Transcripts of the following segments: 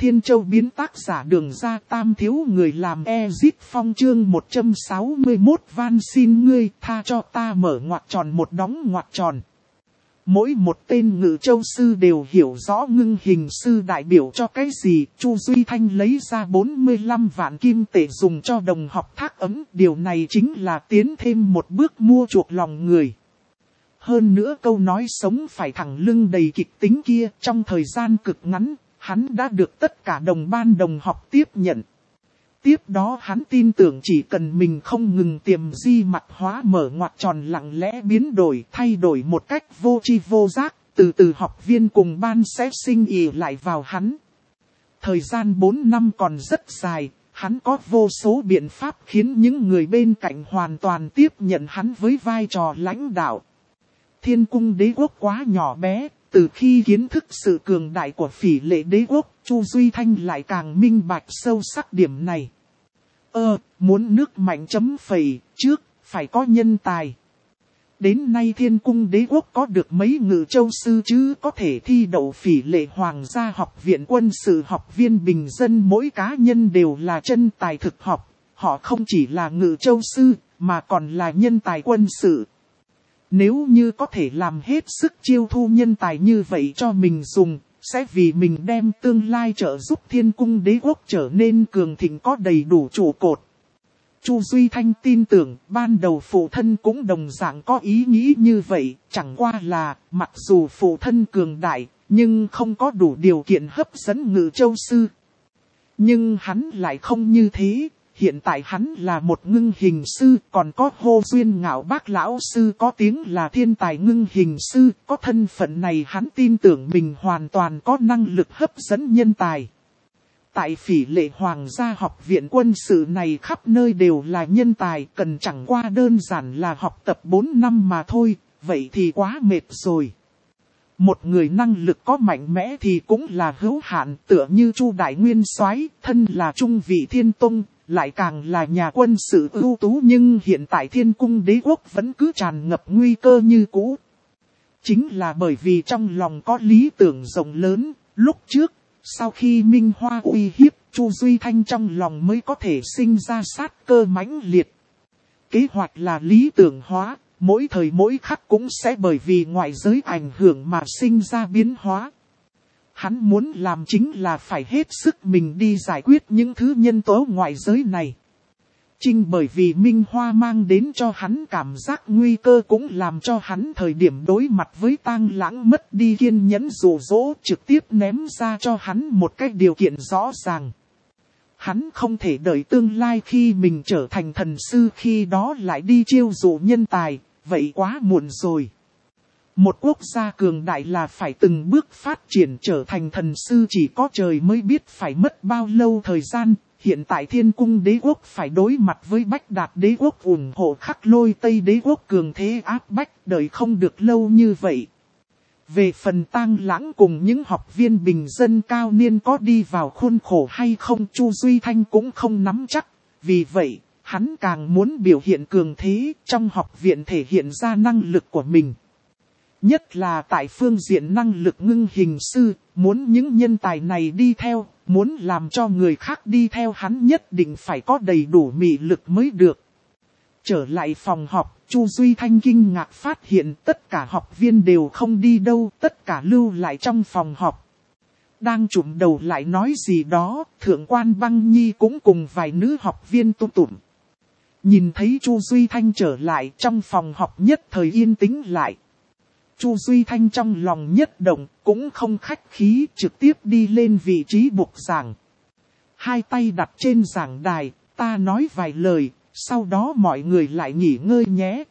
Thiên Châu biến tác giả Đường Ra Tam thiếu người làm Ezit Phong chương 161 van xin ngươi tha cho ta mở ngoặc tròn một đóng ngoặc tròn. Mỗi một tên Ngự Châu sư đều hiểu rõ ngưng hình sư đại biểu cho cái gì. Chu Duy Thanh lấy ra 45 vạn kim tệ dùng cho đồng học thác ấm. Điều này chính là tiến thêm một bước mua chuộc lòng người. Hơn nữa câu nói sống phải thẳng lưng đầy kịch tính kia, trong thời gian cực ngắn, hắn đã được tất cả đồng ban đồng học tiếp nhận. Tiếp đó hắn tin tưởng chỉ cần mình không ngừng tiềm di mặt hóa mở ngoặc tròn lặng lẽ biến đổi, thay đổi một cách vô tri vô giác, từ từ học viên cùng ban sẽ sinh ỉ lại vào hắn. Thời gian 4 năm còn rất dài, hắn có vô số biện pháp khiến những người bên cạnh hoàn toàn tiếp nhận hắn với vai trò lãnh đạo. Thiên cung đế quốc quá nhỏ bé, từ khi kiến thức sự cường đại của Phỉ Lệ đế quốc, Chu Duy Thanh lại càng minh bạch sâu sắc điểm này. Muốn nước mạnh chấm phẩy, trước, phải có nhân tài. Đến nay Thiên cung đế quốc có được mấy Ngự Châu sư chứ có thể thi đậu Phỉ Lệ Hoàng gia học viện quân sự học viên bình dân, mỗi cá nhân đều là chân tài thực học. Họ không chỉ là Ngự Châu sư, mà còn là nhân tài quân sự. Nếu như có thể làm hết sức chiêu thu nhân tài như vậy cho mình dùng, sẽ vì mình đem tương lai trợ giúp Thiên cung đế quốc trở nên cường thịnh có đầy đủ trụ cột. Chu Duy Thanh tin tưởng ban đầu phụ thân cũng đồng dạng có ý nghĩ như vậy, chẳng qua là mặc dù phụ thân cường đại, nhưng không có đủ điều kiện hấp dẫn Ngự Châu sư. Nhưng hắn lại không như thế. Hiện tại hắn là một ngưng hình sư, còn có Hô Duyên Ngạo Bác lão sư có tiếng là thiên tài ngưng hình sư, có thân phận này hắn tin tưởng mình hoàn toàn có năng lực hấp dẫn nhân tài. Tại Phỉ Lệ Hoàng gia học viện quân sự này khắp nơi đều là nhân tài, cần chẳng qua đơn giản là học tập 4 năm mà thôi, vậy thì quá mệt rồi. Một người năng lực có mạnh mẽ thì cũng là hữu hạn, tựa như Chu Đại Nguyên Soái, thân là trung vị Thiên Tông, lại càng là nhà quân sự ưu tú, nhưng hiện tại Thiên cung đế quốc vẫn cứ tràn ngập nguy cơ như cũ. Chính là bởi vì trong lòng có lý tưởng rộng lớn, lúc trước, sau khi Minh Hoa uy hiếp, Chu Duy Thanh trong lòng mới có thể sinh ra sát cơ mãnh liệt. Kế hoạch là lý tưởng hóa, mỗi thời mỗi khắc cũng sẽ bởi vì ngoại giới ảnh hưởng mà sinh ra biến hóa. Hắn muốn làm chính là phải hết sức mình đi giải quyết những thứ nhân tố ngoại giới này. Chính bởi vì Minh Hoa mang đến cho hắn cảm giác nguy cơ cũng làm cho hắn thời điểm đối mặt với Tang Lãng mất đi kiên nhẫn dụ dỗ, trực tiếp ném ra cho hắn một cái điều kiện rõ ràng. Hắn không thể đợi tương lai khi mình trở thành thần sư khi đó lại đi chiêu dụ nhân tài, vậy quá muộn rồi. Một quốc gia cường đại là phải từng bước phát triển trở thành thần sư, chỉ có trời mới biết phải mất bao lâu thời gian. Hiện tại Thiên cung đế quốc phải đối mặt với Bách Đạt đế quốc ủng hộ Khắc Lôi Tây đế quốc cường thế áp bách, đợi không được lâu như vậy. Về phần Tang Lãng cùng những học viên bình dân cao niên có đi vào khuôn khổ hay không, Chu Duy Thanh cũng không nắm chắc. Vì vậy, hắn càng muốn biểu hiện cường thế trong học viện, thể hiện ra năng lực của mình. Nhất là tại phương diện năng lực ngưng hình sư, muốn những nhân tài này đi theo, muốn làm cho người khác đi theo hắn nhất định phải có đầy đủ mị lực mới được. Trở lại phòng họp, Chu Duy Thanh kinh ngạc phát hiện tất cả học viên đều không đi đâu, tất cả lưu lại trong phòng họp. Đang trụm đầu lại nói gì đó, Thượng quan Băng Nhi cũng cùng vài nữ học viên tụm tụm. Nhìn thấy Chu Duy Thanh trở lại, trong phòng họp nhất thời yên tĩnh lại. Chu Duy Thanh trong lòng nhất động, cũng không khách khí, trực tiếp đi lên vị trí bục giảng. Hai tay đặt trên giảng đài, ta nói vài lời, sau đó mọi người lại nghỉ ngơi nhé.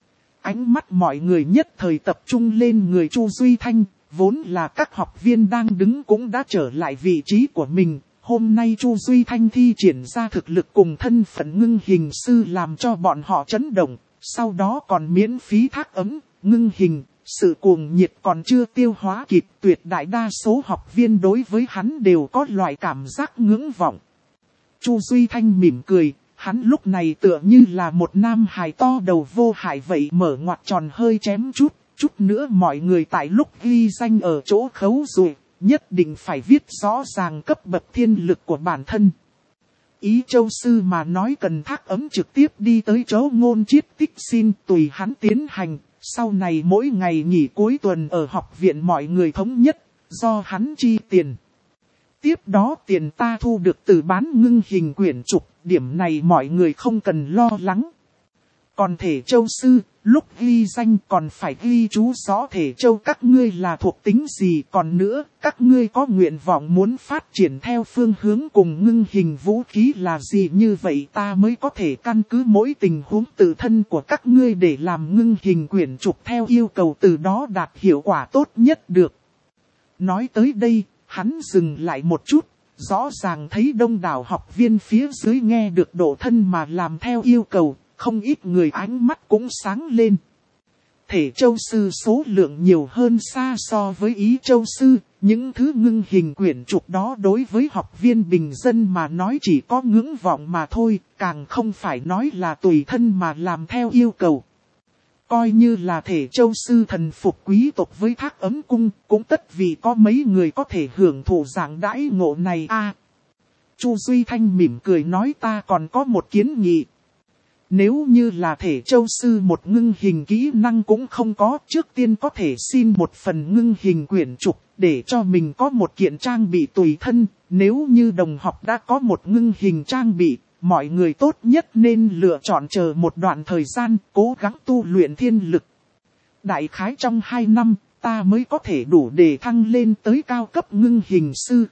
Ánh mắt mọi người nhất thời tập trung lên người Chu Duy Thanh, vốn là các học viên đang đứng cũng đã trở lại vị trí của mình. Hôm nay Chu Duy Thanh thi triển ra thực lực cùng thân phận ngưng hình sư làm cho bọn họ chấn động, sau đó còn miễn phí thác ấm, ngưng hình. Sự cuồng nhiệt còn chưa tiêu hóa kịp, tuyệt đại đa số học viên đối với hắn đều có loại cảm giác ngưỡng vọng. Chu Duy Thanh mỉm cười, hắn lúc này tựa như là một nam hài to đầu vô hại vậy, mở ngoặc tròn hơi chém chút nữa mọi người tại lúc ghi danh ở chỗ khấu rồi. nhất định phải viết rõ ràng cấp bậc thiên lực của bản thân. Ý Châu Sư mà nói cần Thác Ấm trực tiếp đi tới chỗ Ngôn Chiết Tích xin tùy hắn tiến hành, sau này mỗi ngày nghỉ cuối tuần ở học viện mọi người thống nhất, do hắn chi tiền. Tiếp đó tiền ta thu được từ bán ngưng hình quyển trục, điểm này mọi người không cần lo lắng. Còn Thể Châu Sư, lúc ghi danh còn phải ghi chú rõ Thể Châu các ngươi là thuộc tính gì. Còn nữa, các ngươi có nguyện vọng muốn phát triển theo phương hướng cùng ngưng hình vũ khí là gì, như vậy ta mới có thể căn cứ mỗi tình huống tự thân của các ngươi để làm ngưng hình quyển trục theo yêu cầu, từ đó đạt hiệu quả tốt nhất được. Nói tới đây, hắn dừng lại một chút, rõ ràng thấy đông đảo học viên phía dưới nghe được độ thân mà làm theo yêu cầu. Không ít người ánh mắt cũng sáng lên. Thể Châu Sư số lượng nhiều hơn xa so với Ý Châu Sư. Những thứ ngưng hình quyển trục đó đối với học viên bình dân mà nói chỉ có ngưỡng vọng mà thôi. Càng không phải nói là tùy thân mà làm theo yêu cầu. Coi như là Thể Châu Sư thần phục quý tộc với Thác Ấm Cung, cũng tất vì có mấy người có thể hưởng thụ dạng đãi ngộ này a. Chu Duy Thanh mỉm cười nói, ta còn có một kiến nghị. Nếu như là Thể Châu Sư một ngưng hình kỹ năng cũng không có, trước tiên có thể xin một phần ngưng hình quyển trục, để cho mình có một kiện trang bị tùy thân. Nếu như đồng học đã có một ngưng hình trang bị, mọi người tốt nhất nên lựa chọn chờ một đoạn thời gian, cố gắng tu luyện thiên lực. Đại khái trong 2 năm, ta mới có thể đủ để thăng lên tới cao cấp ngưng hình sư.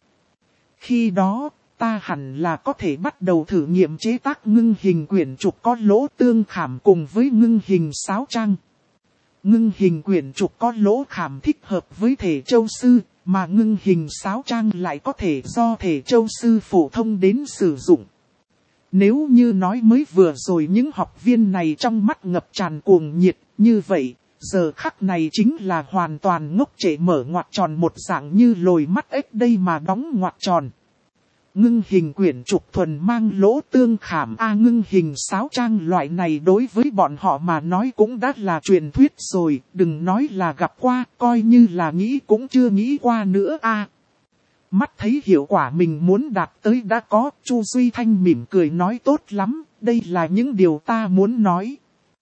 Khi đó, ta hẳn là có thể bắt đầu thử nghiệm chế tác ngưng hình quyển trục có lỗ tương khảm cùng với ngưng hình sáo trang. Ngưng hình quyển trục có lỗ khảm thích hợp với Thể Châu Sư, mà ngưng hình sáo trang lại có thể do Thể Châu Sư phổ thông đến sử dụng. Nếu như nói mới vừa rồi những học viên này trong mắt ngập tràn cuồng nhiệt, như vậy, giờ khắc này chính là hoàn toàn ngốc trệ mở ngoặc tròn một dạng như lồi mắt ếch đây mà đóng ngoặc tròn. Ngưng hình quyển trục thuần mang lỗ tương khảm ngưng hình sáo trang loại này đối với bọn họ mà nói cũng đã là truyền thuyết rồi, đừng nói là gặp qua, coi như là nghĩ cũng chưa nghĩ qua nữa Mắt thấy hiệu quả mình muốn đạt tới đã có, Chu Duy Thanh mỉm cười nói, tốt lắm, đây là những điều ta muốn nói.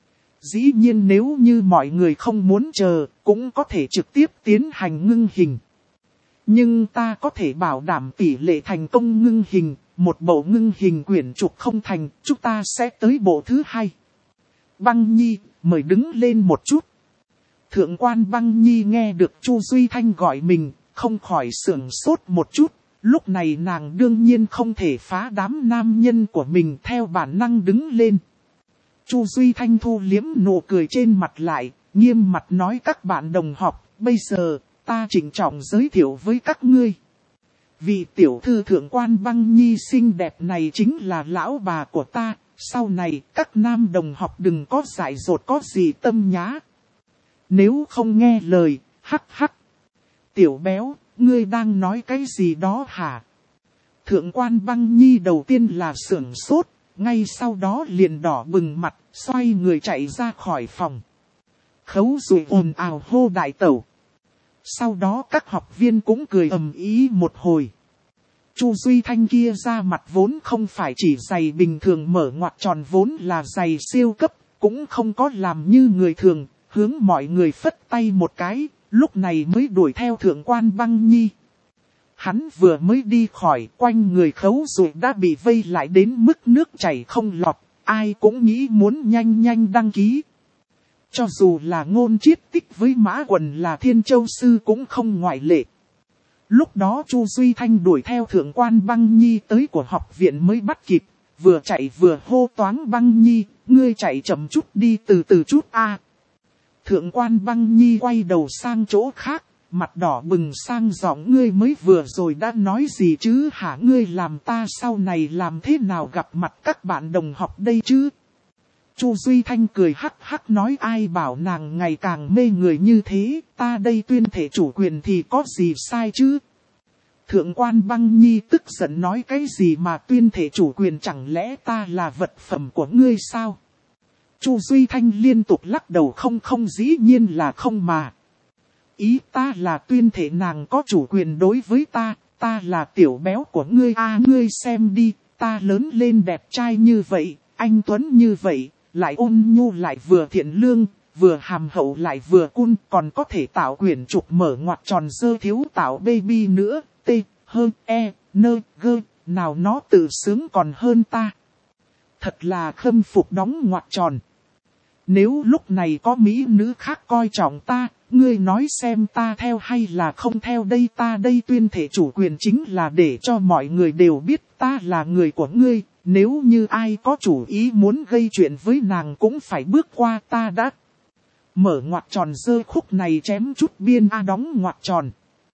Dĩ nhiên nếu như mọi người không muốn chờ, cũng có thể trực tiếp tiến hành ngưng hình. Nhưng ta có thể bảo đảm tỷ lệ thành công ngưng hình, một bộ ngưng hình quyển trục không thành, chúng ta sẽ tới bộ thứ 2. Băng Nhi, mời đứng lên một chút. Thượng quan Băng Nhi nghe được Chu Duy Thanh gọi mình, không khỏi sửng sốt một chút. Lúc này nàng đương nhiên không thể phá đám nam nhân của mình, theo bản năng đứng lên. Chu Duy Thanh thu liếm nụ cười trên mặt lại, nghiêm mặt nói, các bạn đồng học, bây giờ ta trịnh trọng giới thiệu với các ngươi. Vị tiểu thư thượng quan Băng Nhi xinh đẹp này chính là lão bà của ta, sau này các nam đồng học đừng có dại dột có gì tâm nhá. Nếu không nghe lời, hắc hắc. Tiểu béo, ngươi đang nói cái gì đó hả? Thượng quan Băng Nhi đầu tiên là sửng sốt, ngay sau đó liền đỏ bừng mặt, xoay người chạy ra khỏi phòng. Khấu Dụ ồn ào hô đại tẩu. Sau đó các học viên cũng cười ầm ĩ một hồi. Chu Duy Thanh kia ra mặt vốn không phải chỉ giày bình thường mở ngoặc tròn, vốn là giày siêu cấp, cũng không có làm như người thường, hướng mọi người phất tay một cái, lúc này mới đuổi theo thượng quan Băng Nhi. Hắn vừa mới đi khỏi, quanh người Khấu Dụ đã bị vây lại đến mức nước chảy không lọt, ai cũng nghĩ muốn nhanh nhanh đăng ký. Cho dù là Ngôn Chiết Tích với Mã Quần là Thiên Châu Sư cũng không ngoại lệ. Lúc đó Chu Duy Thanh đuổi theo thượng quan Băng Nhi tới của học viện mới bắt kịp, vừa chạy vừa hô toáng, Băng Nhi, ngươi chạy chậm chút đi, từ từ chút Thượng quan Băng Nhi quay đầu sang chỗ khác, mặt đỏ bừng sang giọng, ngươi mới vừa rồi đã nói gì chứ hả, ngươi làm ta sau này làm thế nào gặp mặt các bạn đồng học đây chứ? Chu Duy Thanh cười hắc hắc nói, ai bảo nàng ngày càng mê người như thế, ta đây tuyên thể chủ quyền thì có gì sai chứ? Thượng quan Băng Nhi tức giận nói, cái gì mà tuyên thể chủ quyền, chẳng lẽ ta là vật phẩm của ngươi sao? Chu Duy Thanh liên tục lắc đầu, không dĩ nhiên là không mà. Ý ta là tuyên thể nàng có chủ quyền đối với ta, ta là tiểu béo của ngươi. Ngươi xem đi, ta lớn lên đẹp trai như vậy, anh Tuấn như vậy, lại ôn nhu lại vừa thiện lương, vừa hàm hậu lại vừa cun, còn có thể tạo quyển trục mở ngoặc tròn dơ thiếu tạo baby nữa, t, hơn, e, nơ, gơ, nào nó tự sướng còn hơn ta. Thật là khâm phục đóng ngoặc tròn. Nếu lúc này có mỹ nữ khác coi trọng ta, ngươi nói xem ta theo hay là không theo đây. Ta đây tuyên thể chủ quyền chính là để cho mọi người đều biết ta là người của ngươi. Nếu như ai có chủ ý muốn gây chuyện với nàng cũng phải bước qua ta đã. Mở ngoặc tròn dơ khúc này chém chút biên đóng ngoặc tròn.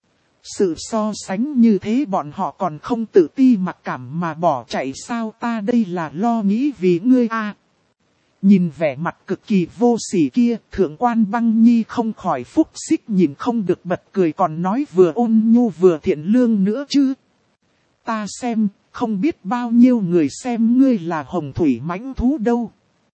Sự so sánh như thế bọn họ còn không tự ti mặc cảm mà bỏ chạy sao? Ta đây là lo nghĩ vì ngươi Nhìn vẻ mặt cực kỳ vô sỉ kia, thượng quan Băng Nhi không khỏi phúc xích nhìn không được bật cười, còn nói vừa ôn nhu vừa thiện lương nữa chứ. Ta xem, không biết bao nhiêu người xem ngươi là hồng thủy mãnh thú đâu.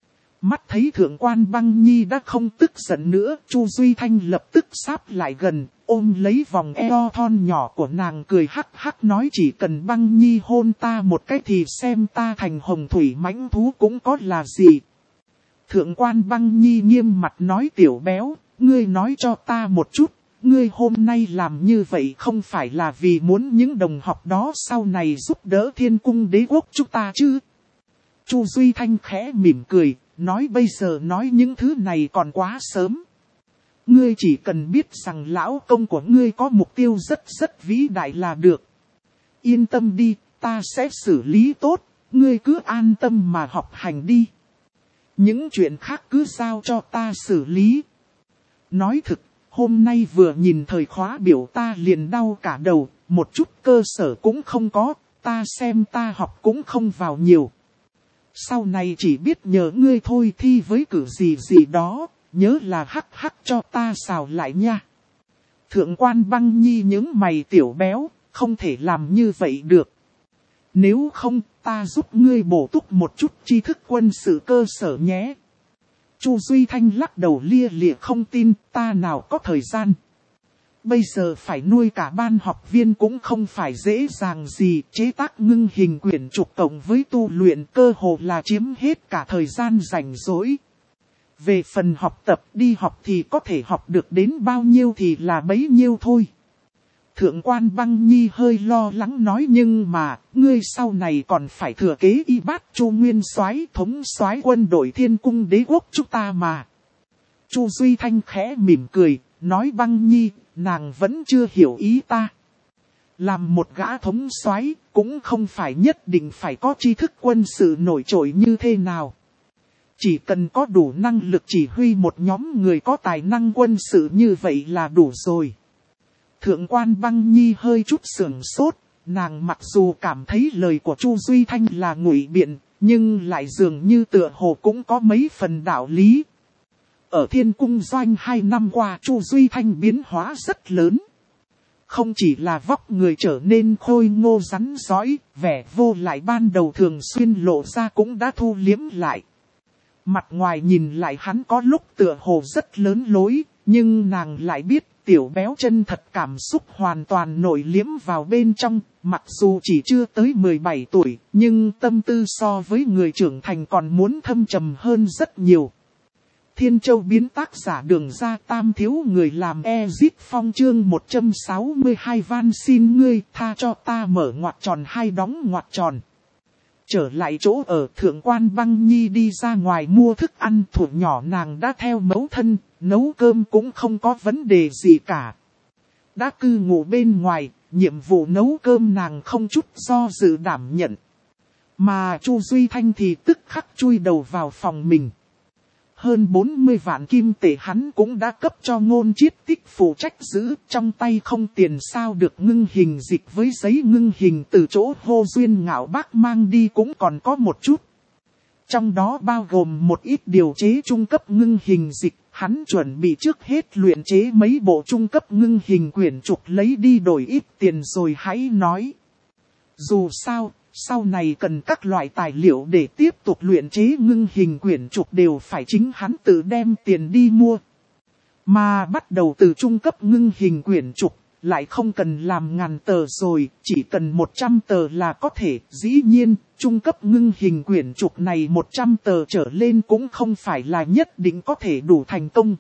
Mắt thấy thượng quan Băng Nhi đã không tức giận nữa, Chu Duy Thanh lập tức sáp lại gần, ôm lấy vòng eo thon nhỏ của nàng cười hắc hắc nói chỉ cần Băng Nhi hôn ta một cái thì xem ta thành hồng thủy mãnh thú cũng có là gì. Thượng quan Băng Nhi nghiêm mặt nói tiểu béo, ngươi nói cho ta một chút, ngươi hôm nay làm như vậy không phải là vì muốn những đồng học đó sau này giúp đỡ Thiên Cung Đế Quốc chúng ta chứ? Chu Duy Thanh khẽ mỉm cười, nói bây giờ nói những thứ này còn quá sớm. Ngươi chỉ cần biết rằng lão công của ngươi có mục tiêu rất vĩ đại là được. Yên tâm đi, ta sẽ xử lý tốt, ngươi cứ an tâm mà học hành đi. Những chuyện khác cứ giao cho ta xử lý. Nói thực, hôm nay vừa nhìn thời khóa biểu ta liền đau cả đầu, một chút cơ sở cũng không có, ta xem ta học cũng không vào nhiều. Sau này chỉ biết nhờ ngươi thôi, thi với cử gì đó, nhớ là hắc cho ta xào lại nha. Thượng quan Băng Nhi những mày tiểu béo, không thể làm như vậy được. Nếu không, ta giúp ngươi bổ túc một chút tri thức quân sự cơ sở nhé. Chu Duy Thanh lắc đầu lia lịa không tin, ta nào có thời gian. Bây giờ phải nuôi cả ban học viên cũng không phải dễ dàng gì, chế tác ngưng hình quyển trục cộng với tu luyện cơ hồ là chiếm hết cả thời gian rảnh rỗi. Về phần học tập đi học thì có thể học được đến bao nhiêu thì là bấy nhiêu thôi. Thượng quan Băng Nhi hơi lo lắng nói nhưng mà, ngươi sau này còn phải thừa kế y bát Chu Nguyên Soái thống soái quân đội Thiên Cung Đế Quốc chúng ta mà. Chu Duy Thanh khẽ mỉm cười, nói Băng Nhi, nàng vẫn chưa hiểu ý ta. Làm một gã thống soái cũng không phải nhất định phải có tri thức quân sự nổi trội như thế nào. Chỉ cần có đủ năng lực chỉ huy một nhóm người có tài năng quân sự như vậy là đủ rồi. Thượng quan Băng Nhi hơi chút sửng sốt, nàng mặc dù cảm thấy lời của Chu Duy Thanh là ngụy biện, nhưng lại dường như tựa hồ cũng có mấy phần đạo lý. Ở Thiên Cung Doanh 2 năm qua Chu Duy Thanh biến hóa rất lớn. Không chỉ là vóc người trở nên khôi ngô rắn rõi, vẻ vô lại ban đầu thường xuyên lộ ra cũng đã thu liếm lại. Mặt ngoài nhìn lại hắn có lúc tựa hồ rất lớn lối, nhưng nàng lại biết tiểu béo chân thật cảm xúc hoàn toàn nội liếm vào bên trong, mặc dù chỉ chưa tới 17 tuổi, nhưng tâm tư so với người trưởng thành còn muốn thâm trầm hơn rất nhiều. Thiên Châu biến tác giả Đường Ra Tam thiếu người làm Ezit Phong chương 162 van xin ngươi tha cho ta mở ngoặc tròn hay đóng ngoặc tròn. Trở lại chỗ ở thượng quan Băng Nhi đi ra ngoài mua thức ăn thủ nhỏ nàng đã theo mẫu thân, nấu cơm cũng không có vấn đề gì cả. Đã cư ngụ bên ngoài, nhiệm vụ nấu cơm nàng không chút do dự đảm nhận. Mà Chu Duy Thanh thì tức khắc chui đầu vào phòng mình. Hơn 40 vạn kim tệ hắn cũng đã cấp cho Ngôn Chiết Tích phụ trách giữ, trong tay không tiền sao được ngưng hình dịch với giấy ngưng hình từ chỗ Hô Duyên Ngạo Bác mang đi cũng còn có một chút. Trong đó bao gồm một ít điều chế trung cấp ngưng hình dịch, hắn chuẩn bị trước hết luyện chế mấy bộ trung cấp ngưng hình quyển trục lấy đi đổi ít tiền rồi hãy nói. Dù sao, sau này cần các loại tài liệu để tiếp tục luyện chế ngưng hình quyển trục đều phải chính hắn tự đem tiền đi mua. Mà bắt đầu từ trung cấp ngưng hình quyển trục, lại không cần làm ngàn tờ rồi, chỉ cần 100 tờ là có thể. Dĩ nhiên, trung cấp ngưng hình quyển trục này 100 tờ trở lên cũng không phải là nhất định có thể đủ thành công.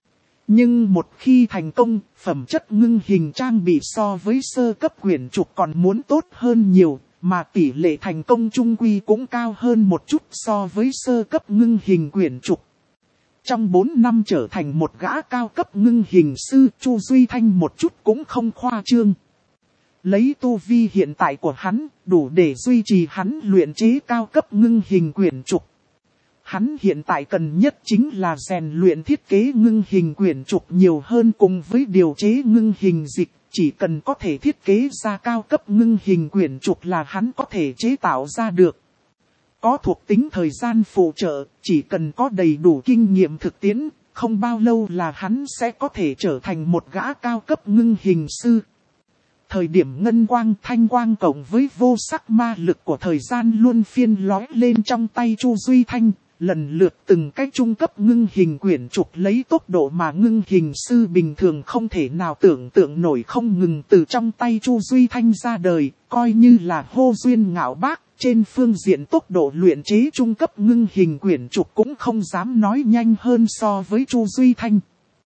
Nhưng một khi thành công, phẩm chất ngưng hình trang bị so với sơ cấp quyển trục còn muốn tốt hơn nhiều, mà tỷ lệ thành công chung quy cũng cao hơn một chút so với sơ cấp ngưng hình quyển trục. Trong 4 năm trở thành một gã cao cấp ngưng hình sư, Chu Duy Thanh một chút cũng không khoa trương. Lấy tu vi hiện tại của hắn, đủ để duy trì hắn luyện chế cao cấp ngưng hình quyển trục. Hắn hiện tại cần nhất chính là rèn luyện thiết kế ngưng hình quyển trục nhiều hơn cùng với điều chế ngưng hình dịch. Chỉ cần có thể thiết kế ra cao cấp ngưng hình quyển trục là hắn có thể chế tạo ra được. Có thuộc tính thời gian phụ trợ, chỉ cần có đầy đủ kinh nghiệm thực tiễn, không bao lâu là hắn sẽ có thể trở thành một gã cao cấp ngưng hình sư. Thời điểm ngân quang thanh quang cộng với vô sắc ma lực của thời gian luôn phiên lói lên trong tay Chu Duy Thanh, lần lượt từng cái trung cấp ngưng hình quyển trục lấy tốc độ mà ngưng hình sư bình thường không thể nào tưởng tượng nổi không ngừng từ trong tay Chu Duy Thanh ra đời, coi như là hô duyên ngạo bác. Trên phương diện tốc độ luyện chế trung cấp ngưng hình quyển trục cũng không dám nói nhanh hơn so với Chu Duy Thanh.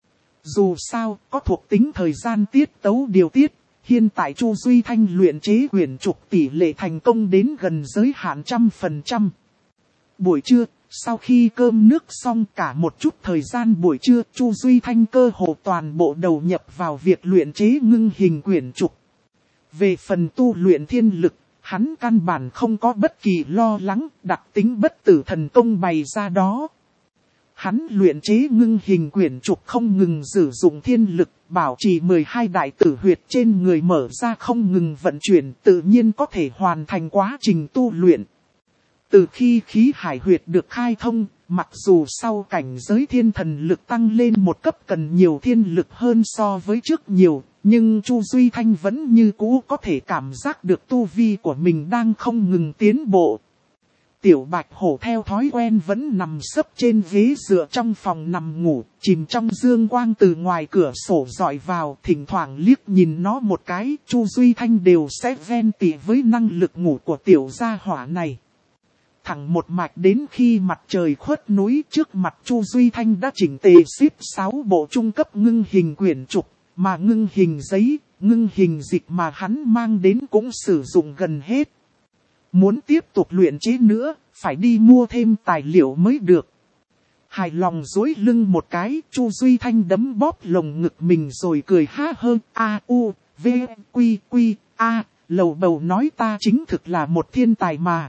Dù sao, có thuộc tính thời gian tiết tấu điều tiết, hiện tại Chu Duy Thanh luyện chế quyển trục tỷ lệ thành công đến gần giới hạn 100%. Buổi trưa, sau khi cơm nước xong cả một chút thời gian buổi trưa, Chu Duy Thanh cơ hồ toàn bộ đầu nhập vào việc luyện chế ngưng hình quyển trục. Về phần tu luyện thiên lực, hắn căn bản không có bất kỳ lo lắng, đặc tính bất tử thần công bày ra đó. Hắn luyện chế ngưng hình quyển trục không ngừng sử dụng thiên lực, bảo trì 12 đại tử huyệt trên người mở ra không ngừng vận chuyển, tự nhiên có thể hoàn thành quá trình tu luyện. Từ khi khí hải huyệt được khai thông, mặc dù sau cảnh giới thiên thần lực tăng lên một cấp cần nhiều thiên lực hơn so với trước nhiều, nhưng Chu Duy Thanh vẫn như cũ có thể cảm giác được tu vi của mình đang không ngừng tiến bộ. Tiểu Bạch Hổ theo thói quen vẫn nằm sấp trên ghế dựa trong phòng nằm ngủ, chìm trong dương quang từ ngoài cửa sổ dọi vào, thỉnh thoảng liếc nhìn nó một cái, Chu Duy Thanh đều sẽ ghen tị với năng lực ngủ của tiểu gia hỏa này. Thẳng một mạch đến khi mặt trời khuất núi, trước mặt Chu Duy Thanh đã chỉnh tề xếp 6 bộ trung cấp ngưng hình quyển trục, mà ngưng hình giấy, ngưng hình dịch mà hắn mang đến cũng sử dụng gần hết. Muốn tiếp tục luyện chế nữa, phải đi mua thêm tài liệu mới được. Hài lòng duỗi lưng một cái, Chu Duy Thanh đấm bóp lồng ngực mình rồi cười ha hơ, v, quy, lầu bầu nói ta chính thực là một thiên tài mà.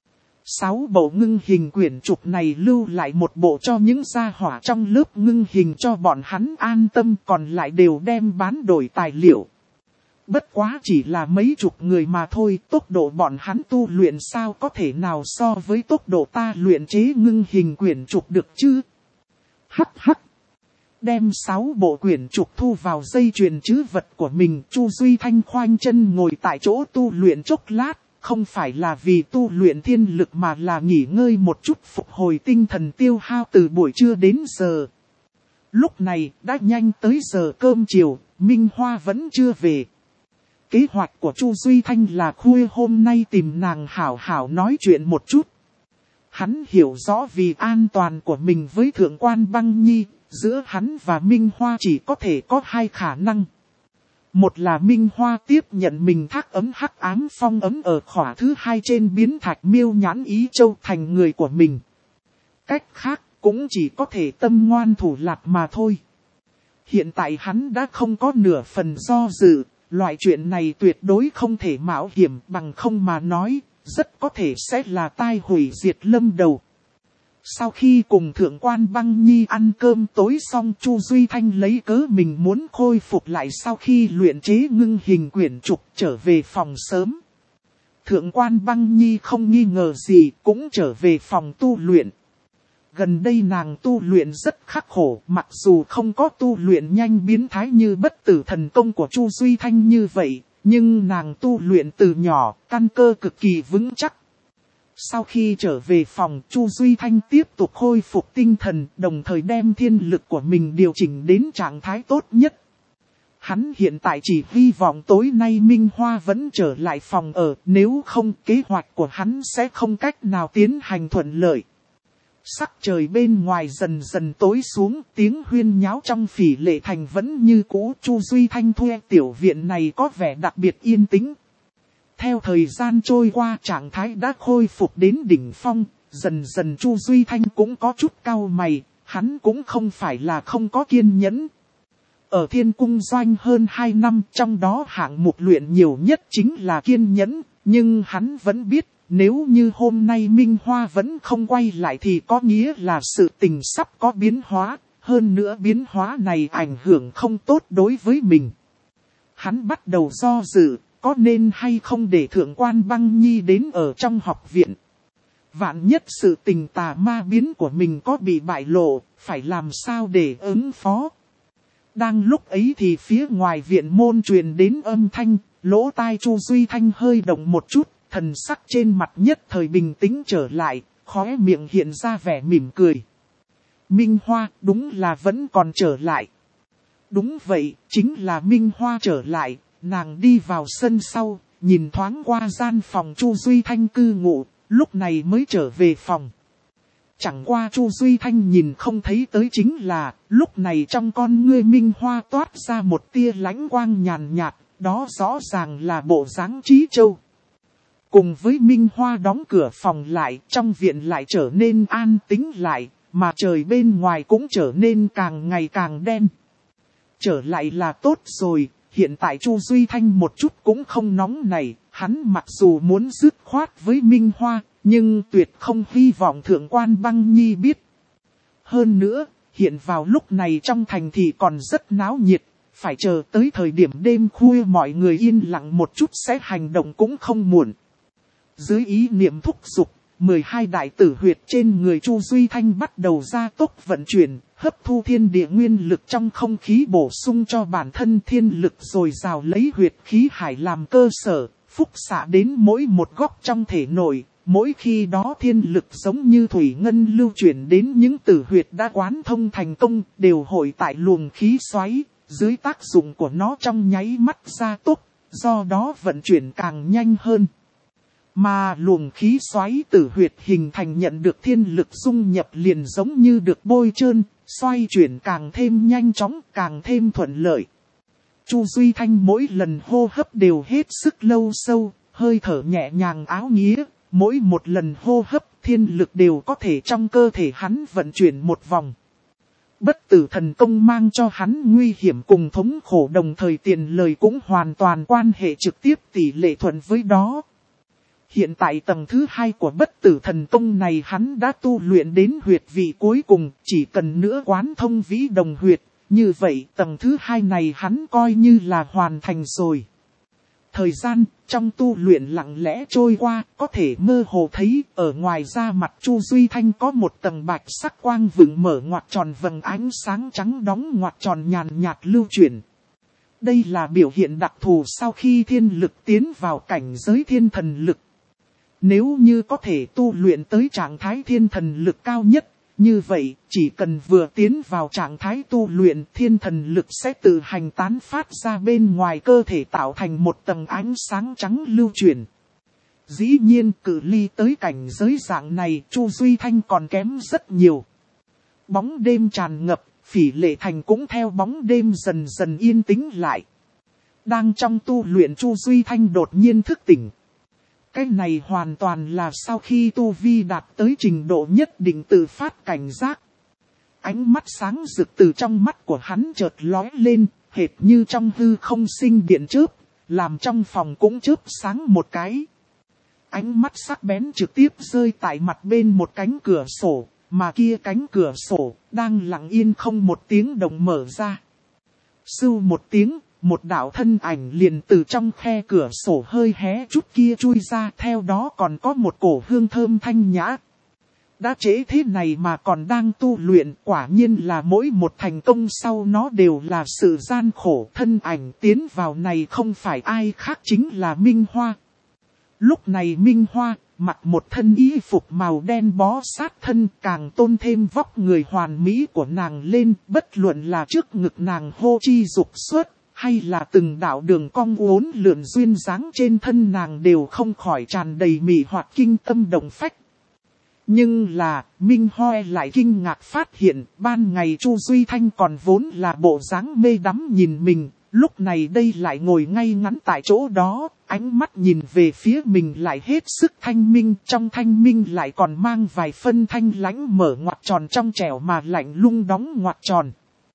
6 bộ ngưng hình quyển trục này lưu lại một bộ cho những gia hỏa trong lớp ngưng hình cho bọn hắn an tâm, còn lại đều đem bán đổi tài liệu. Bất quá chỉ là mấy chục người mà thôi, tốc độ bọn hắn tu luyện sao có thể nào so với tốc độ ta luyện chế ngưng hình quyển trục được chứ? Hắc hắc. Đem 6 bộ quyển trục thu vào dây chuyền trữ vật của mình, Chu Duy Thanh khoanh chân ngồi tại chỗ tu luyện chốc lát. Không phải là vì tu luyện thiên lực mà là nghỉ ngơi một chút phục hồi tinh thần tiêu hao từ buổi trưa đến giờ. Lúc này đã nhanh tới giờ cơm chiều, Minh Hoa vẫn chưa về. Kế hoạch của Chu Duy Thanh là khuya hôm nay tìm nàng hảo hảo nói chuyện một chút. Hắn hiểu rõ vì an toàn của mình với Thượng quan Băng Nhi, giữa hắn và Minh Hoa chỉ có thể có 2 khả năng. Một là Minh Hoa tiếp nhận mình thác ấm hắc ám phong ấm ở khỏa thứ 2 trên biến thạch miêu nhãn ý châu thành người của mình. Cách khác cũng chỉ có thể tâm ngoan thủ lạt mà thôi. Hiện tại hắn đã không có nửa phần do dự, loại chuyện này tuyệt đối không thể mạo hiểm, bằng không mà nói, rất có thể sẽ là tai hủy diệt lâm đầu. Sau khi cùng Thượng quan Băng Nhi ăn cơm tối xong, Chu Duy Thanh lấy cớ mình muốn khôi phục lại sau khi luyện chế ngưng hình quyển trục trở về phòng sớm. Thượng quan Băng Nhi không nghi ngờ gì cũng trở về phòng tu luyện. Gần đây nàng tu luyện rất khắc khổ, mặc dù không có tu luyện nhanh biến thái như bất tử thần công của Chu Duy Thanh như vậy, nhưng nàng tu luyện từ nhỏ, căn cơ cực kỳ vững chắc. Sau khi trở về phòng, Chu Duy Thanh tiếp tục khôi phục tinh thần, đồng thời đem thiên lực của mình điều chỉnh đến trạng thái tốt nhất. Hắn hiện tại chỉ hy vọng tối nay Minh Hoa vẫn trở lại phòng ở, nếu không kế hoạch của hắn sẽ không cách nào tiến hành thuận lợi. Sắc trời bên ngoài dần dần tối xuống, tiếng huyên nháo trong Phỉ Lệ Thành vẫn như cũ. Chu Duy Thanh thuê tiểu viện này có vẻ đặc biệt yên tĩnh. Theo thời gian trôi qua, trạng thái đã khôi phục đến đỉnh phong, dần dần Chu Duy Thanh cũng có chút cau mày, hắn cũng không phải là không có kiên nhẫn. Ở Thiên Cung doanh hơn 2 năm, trong đó hạng mục luyện nhiều nhất chính là kiên nhẫn, nhưng hắn vẫn biết, nếu như hôm nay Minh Hoa vẫn không quay lại thì có nghĩa là sự tình sắp có biến hóa, hơn nữa biến hóa này ảnh hưởng không tốt đối với mình. Hắn bắt đầu do dự, có nên hay không để Thượng quan Băng Nhi đến ở trong học viện. Vạn nhất sự tình tà ma biến của mình có bị bại lộ, phải làm sao để ứng phó. Đang lúc ấy thì phía ngoài viện môn truyền đến âm thanh, lỗ tai Chu Duy Thanh hơi động một chút, thần sắc trên mặt nhất thời bình tĩnh trở lại, khóe miệng hiện ra vẻ mỉm cười. Minh Hoa đúng là vẫn còn trở lại. Đúng vậy, chính là Minh Hoa trở lại, nàng đi vào sân sau, nhìn thoáng qua gian phòng Chu Duy Thanh cư ngụ, lúc này mới trở về phòng. Chẳng qua Chu Duy Thanh nhìn không thấy tới chính là, lúc này trong con ngươi Minh Hoa toát ra một tia lãnh quang nhàn nhạt, đó rõ ràng là bộ dáng Trí Châu. Cùng với Minh Hoa đóng cửa phòng lại, trong viện lại trở nên an tĩnh lại, mà trời bên ngoài cũng trở nên càng ngày càng đen. Trở lại là tốt rồi, hiện tại Chu Duy Thanh một chút cũng không nóng này, hắn mặc dù muốn dứt khoát với Minh Hoa, nhưng tuyệt không hy vọng Thượng quan Băng Nhi biết. Hơn nữa, hiện vào lúc này trong thành thì còn rất náo nhiệt, phải chờ tới thời điểm đêm khuya mọi người yên lặng một chút sẽ hành động cũng không muộn. Dưới ý niệm thúc giục, 12 đại tử huyệt trên người Chu Duy Thanh bắt đầu gia tốc vận chuyển, hấp thu thiên địa nguyên lực trong không khí bổ sung cho bản thân thiên lực rồi rào lấy huyệt khí hải làm cơ sở, phúc xạ đến mỗi một góc trong thể nội. Mỗi khi đó thiên lực giống như thủy ngân lưu chuyển đến những tử huyệt đã quán thông thành công đều hội tại luồng khí xoáy, dưới tác dụng của nó trong nháy mắt gia tốc, do đó vận chuyển càng nhanh hơn. Mà luồng khí xoáy tử huyệt hình thành nhận được thiên lực dung nhập liền giống như được bôi trơn, xoay chuyển càng thêm nhanh chóng, càng thêm thuận lợi. Chu Duy Thanh mỗi lần hô hấp đều hết sức lâu sâu, hơi thở nhẹ nhàng áo nghĩa, mỗi một lần hô hấp thiên lực đều có thể trong cơ thể hắn vận chuyển một vòng. Bất tử thần công mang cho hắn nguy hiểm cùng thống khổ đồng thời tiền lời cũng hoàn toàn quan hệ trực tiếp tỷ lệ thuận với đó. Hiện tại tầng thứ 2 của bất tử thần công này hắn đã tu luyện đến huyệt vị cuối cùng, chỉ cần nữa quán thông vĩ đồng huyệt, như vậy tầng thứ 2 này hắn coi như là hoàn thành rồi. Thời gian trong tu luyện lặng lẽ trôi qua, có thể mơ hồ thấy ở ngoài da mặt Chu Duy Thanh có một tầng bạch sắc quang vừng mở ngoặt tròn vầng ánh sáng trắng đóng ngoặt tròn nhàn nhạt lưu chuyển. Đây là biểu hiện đặc thù sau khi thiên lực tiến vào cảnh giới thiên thần lực. Nếu như có thể tu luyện tới trạng thái thiên thần lực cao nhất, như vậy chỉ cần vừa tiến vào trạng thái tu luyện thiên thần lực sẽ tự hành tán phát ra bên ngoài cơ thể tạo thành một tầng ánh sáng trắng lưu chuyển. Dĩ nhiên cự ly tới cảnh giới dạng này Chu Duy Thanh còn kém rất nhiều. Bóng đêm tràn ngập, Phỉ Lệ Thành cũng theo bóng đêm dần dần yên tĩnh lại. Đang trong tu luyện Chu Duy Thanh đột nhiên thức tỉnh. Cái này hoàn toàn là sau khi tu vi đạt tới trình độ nhất định tự phát cảnh giác. Ánh mắt sáng rực từ trong mắt của hắn chợt lóe lên, hệt như trong hư không sinh điện chớp, làm trong phòng cũng chớp sáng một cái. Ánh mắt sắc bén trực tiếp rơi tại mặt bên một cánh cửa sổ, mà kia cánh cửa sổ đang lặng yên không một tiếng động mở ra. Sưu một tiếng. Một đạo thân ảnh liền từ trong khe cửa sổ hơi hé chút kia chui ra, theo đó còn có một cổ hương thơm thanh nhã. Đã trễ thế này mà còn đang tu luyện, quả nhiên là mỗi một thành công sau nó đều là sự gian khổ. Thân ảnh tiến vào này không phải ai khác chính là Minh Hoa. Lúc này Minh Hoa, mặc một thân y phục màu đen bó sát thân càng tôn thêm vóc người hoàn mỹ của nàng lên, bất luận là trước ngực nàng hô chi dục xuất, hay là từng đạo đường cong uốn lượn duyên dáng trên thân nàng đều không khỏi tràn đầy mị hoặc kinh tâm động phách. Nhưng là, Minh Hoa lại kinh ngạc phát hiện, ban ngày Chu Duy Thanh còn vốn là bộ dáng mê đắm nhìn mình, lúc này đây lại ngồi ngay ngắn tại chỗ đó, ánh mắt nhìn về phía mình lại hết sức thanh minh, trong thanh minh lại còn mang vài phân thanh lãnh mở ngoặt tròn trong trẻo mà lạnh lung đóng ngoặt tròn.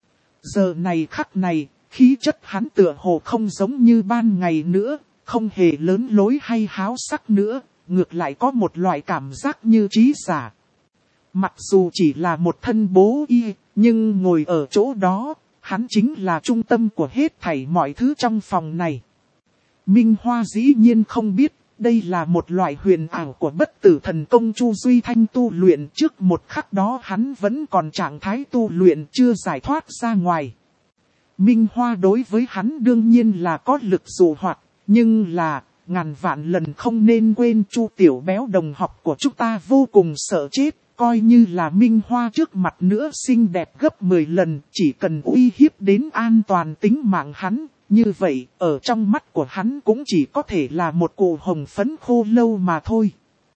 Giờ này khắc này, khí chất hắn tựa hồ không giống như ban ngày nữa, không hề lớn lối hay háo sắc nữa, ngược lại có một loại cảm giác như trí giả. Mặc dù chỉ là một thân bố y, nhưng ngồi ở chỗ đó, hắn chính là trung tâm của hết thảy mọi thứ trong phòng này. Minh Hoa dĩ nhiên không biết, đây là một loại huyền ảo của bất tử thần công Chu Duy Thanh tu luyện, trước một khắc đó hắn vẫn còn trạng thái tu luyện chưa giải thoát ra ngoài. Minh Hoa đối với hắn đương nhiên là có lực dụ hoặc, nhưng là, ngàn vạn lần không nên quên Chu tiểu béo đồng học của chúng ta vô cùng sợ chết, coi như là Minh Hoa trước mặt nữa xinh đẹp gấp 10 lần, chỉ cần uy hiếp đến an toàn tính mạng hắn, như vậy, ở trong mắt của hắn cũng chỉ có thể là một cụ hồng phấn khô lâu mà thôi.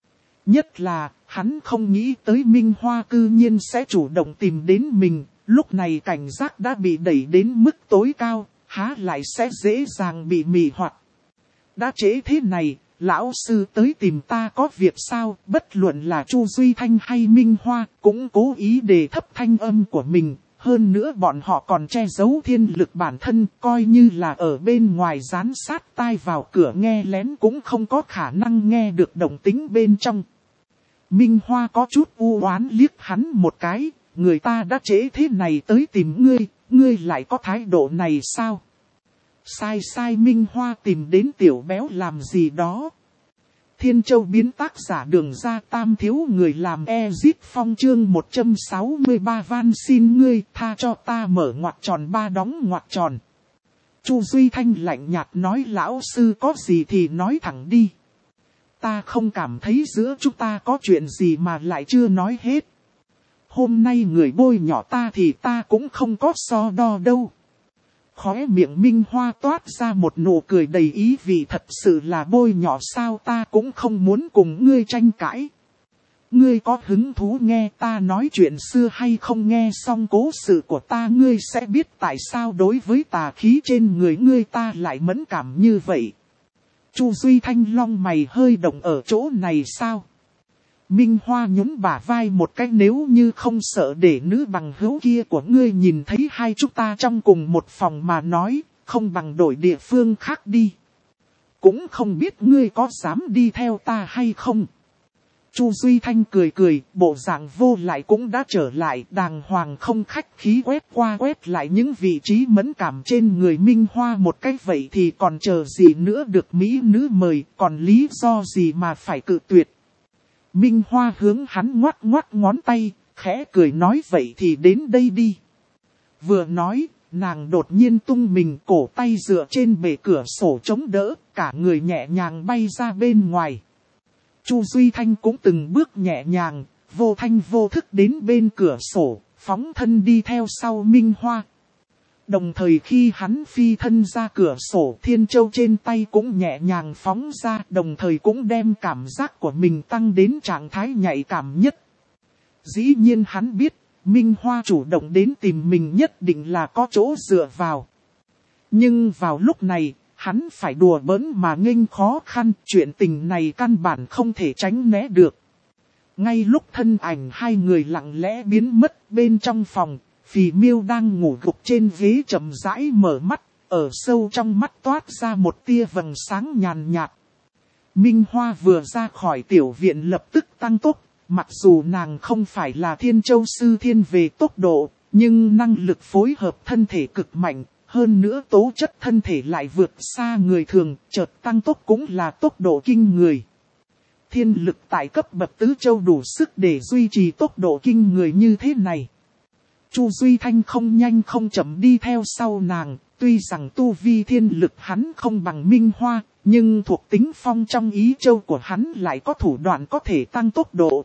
Nhất là, hắn không nghĩ tới Minh Hoa cư nhiên sẽ chủ động tìm đến mình, lúc này cảnh giác đã bị đẩy đến mức tối cao, há lại sẽ dễ dàng bị mị hoặc. Đã trễ thế này, lão sư tới tìm ta có việc sao, bất luận là Chu Duy Thanh hay Minh Hoa, cũng cố ý đề thấp thanh âm của mình. Hơn nữa bọn họ còn che giấu thiên lực bản thân, coi như là ở bên ngoài dán sát tai vào cửa nghe lén cũng không có khả năng nghe được động tĩnh bên trong. Minh Hoa có chút u oán liếc hắn một cái, người ta đã trễ thế này tới tìm ngươi lại có thái độ này sao? Sai Minh Hoa tìm đến tiểu béo làm gì đó. Thiên Châu biến tác giả Đường Ra Tam thiếu người làm Ezit Phong chương 163 van xin ngươi tha cho ta mở ngoặt tròn ba đóng ngoặt tròn. Chu Duy Thanh lạnh nhạt nói lão sư có gì thì nói thẳng đi. Ta không cảm thấy giữa chúng ta có chuyện gì mà lại chưa nói hết. Hôm nay người bôi nhỏ ta thì ta cũng không có so đo đâu. Khóe miệng Minh Hoa toát ra một nụ cười đầy ý vị thật sự là bôi nhỏ sao ta cũng không muốn cùng ngươi tranh cãi. Ngươi có hứng thú nghe ta nói chuyện xưa hay không nghe xong cố sự của ta ngươi sẽ biết tại sao đối với tà khí trên người ngươi ta lại mẫn cảm như vậy. Chu Duy Thanh long mày hơi động ở chỗ này sao? Minh Hoa nhún bả vai một cách nếu như không sợ để nữ bằng hữu kia của ngươi nhìn thấy hai chúng ta trong cùng một phòng mà nói, không bằng đổi địa phương khác đi. Cũng không biết ngươi có dám đi theo ta hay không. Chu Duy Thanh cười, bộ dạng vô lại cũng đã trở lại, đàng hoàng không khách khí quét qua quét lại những vị trí mẫn cảm trên người Minh Hoa một cách vậy thì còn chờ gì nữa được mỹ nữ mời, còn lý do gì mà phải cự tuyệt. Minh Hoa hướng hắn ngoắc ngón tay, khẽ cười nói vậy thì đến đây đi. Vừa nói, nàng đột nhiên tung mình cổ tay dựa trên bề cửa sổ chống đỡ, cả người nhẹ nhàng bay ra bên ngoài. Chu Duy Thanh cũng từng bước nhẹ nhàng, vô thanh vô thức đến bên cửa sổ, phóng thân đi theo sau Minh Hoa. Đồng thời khi hắn phi thân ra cửa sổ Thiên Châu trên tay cũng nhẹ nhàng phóng ra, đồng thời cũng đem cảm giác của mình tăng đến trạng thái nhạy cảm nhất. Dĩ nhiên hắn biết, Minh Hoa chủ động đến tìm mình nhất định là có chỗ dựa vào. Nhưng vào lúc này, hắn phải đùa bỡn mà nghênh khó khăn, chuyện tình này căn bản không thể tránh né được. Ngay lúc thân ảnh hai người lặng lẽ biến mất bên trong phòng, Phì Miêu đang ngủ gục trên ghế chậm rãi mở mắt, ở sâu trong mắt toát ra một tia vầng sáng nhàn nhạt. Minh Hoa vừa ra khỏi tiểu viện lập tức tăng tốc, mặc dù nàng không phải là Thiên Châu sư thiên về tốc độ, nhưng năng lực phối hợp thân thể cực mạnh, hơn nữa tố chất thân thể lại vượt xa người thường, chợt tăng tốc cũng là tốc độ kinh người. Thiên lực tại cấp bậc tứ châu đủ sức để duy trì tốc độ kinh người như thế này. Chu Duy Thanh không nhanh không chậm đi theo sau nàng, tuy rằng tu vi thiên lực hắn không bằng Minh Hoa, Nhưng thuộc tính phong trong ý châu của hắn lại có thủ đoạn có thể tăng tốc độ.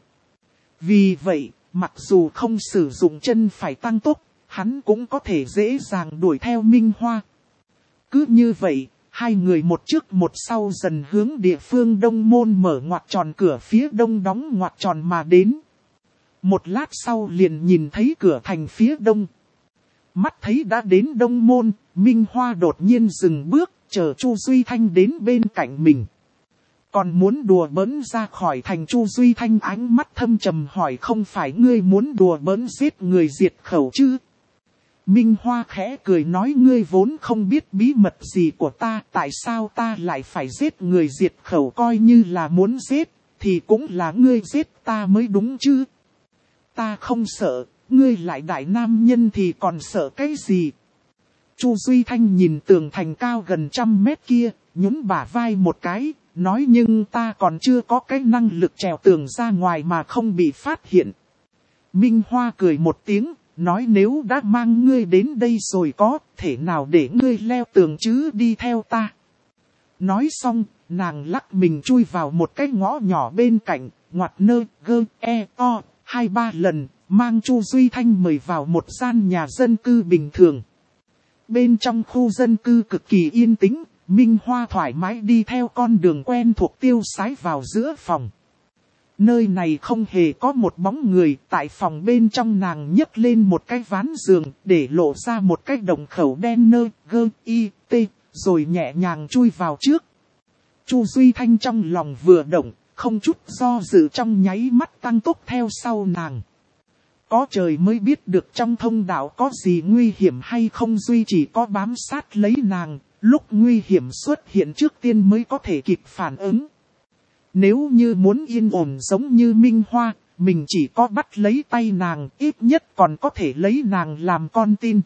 Vì vậy, mặc dù không sử dụng chân phải tăng tốc, hắn cũng có thể dễ dàng đuổi theo Minh Hoa. Cứ như vậy, hai người một trước một sau dần hướng địa phương đông môn mở ngoặt tròn cửa phía đông đóng ngoặt tròn mà đến. Một lát sau liền nhìn thấy cửa thành phía đông. Mắt thấy đã đến đông môn, Minh Hoa đột nhiên dừng bước, chờ Chu Duy Thanh đến bên cạnh mình. Còn muốn đùa bỡn ra khỏi thành. Chu Duy Thanh ánh mắt thâm trầm hỏi, không phải ngươi muốn đùa bỡn giết người diệt khẩu chứ? Minh Hoa khẽ cười nói, ngươi vốn không biết bí mật gì của ta, tại sao ta lại phải giết người diệt khẩu? Coi như là muốn giết, thì cũng là ngươi giết ta mới đúng chứ. Ta không sợ, ngươi lại đại nam nhân thì còn sợ cái gì? Chu Duy Thanh nhìn tường thành cao gần 100 mét kia, nhún bả vai một cái, nói nhưng ta còn chưa có cái năng lực trèo tường ra ngoài mà không bị phát hiện. Minh Hoa cười một tiếng, nói nếu đã mang ngươi đến đây rồi có thể nào để ngươi leo tường chứ, đi theo ta. Nói xong, nàng lắc mình chui vào một cái ngõ nhỏ bên cạnh, ngoặt nơ, gơ, o, 2-3 lần, mang Chu Duy Thanh mời vào một gian nhà dân cư bình thường. Bên trong khu dân cư cực kỳ yên tĩnh, Minh Hoa thoải mái đi theo con đường quen thuộc tiêu sái vào giữa phòng. Nơi này không hề có một bóng người, tại phòng bên trong nàng nhấc lên một cái ván giường để lộ ra một cái động khẩu đen nơ, gơ, t, rồi nhẹ nhàng chui vào trước. Chu Duy Thanh trong lòng vừa động, không chút do dự trong nháy mắt tăng tốc theo sau nàng. Có trời mới biết được trong thông đạo có gì nguy hiểm hay không, duy chỉ có bám sát lấy nàng, lúc nguy hiểm xuất hiện trước tiên mới có thể kịp phản ứng. Nếu như muốn yên ổn giống như Minh Hoa, mình chỉ có bắt lấy tay nàng, ít nhất còn có thể lấy nàng làm con tin.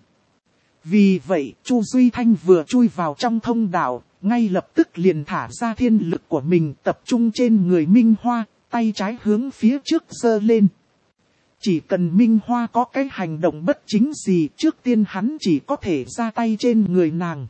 Vì vậy, Chu Duy Thanh vừa chui vào trong thông đạo, ngay lập tức liền thả ra thiên lực của mình tập trung trên người Minh Hoa, tay trái hướng phía trước giơ lên. Chỉ cần Minh Hoa có cái hành động bất chính gì, trước tiên hắn chỉ có thể ra tay trên người nàng.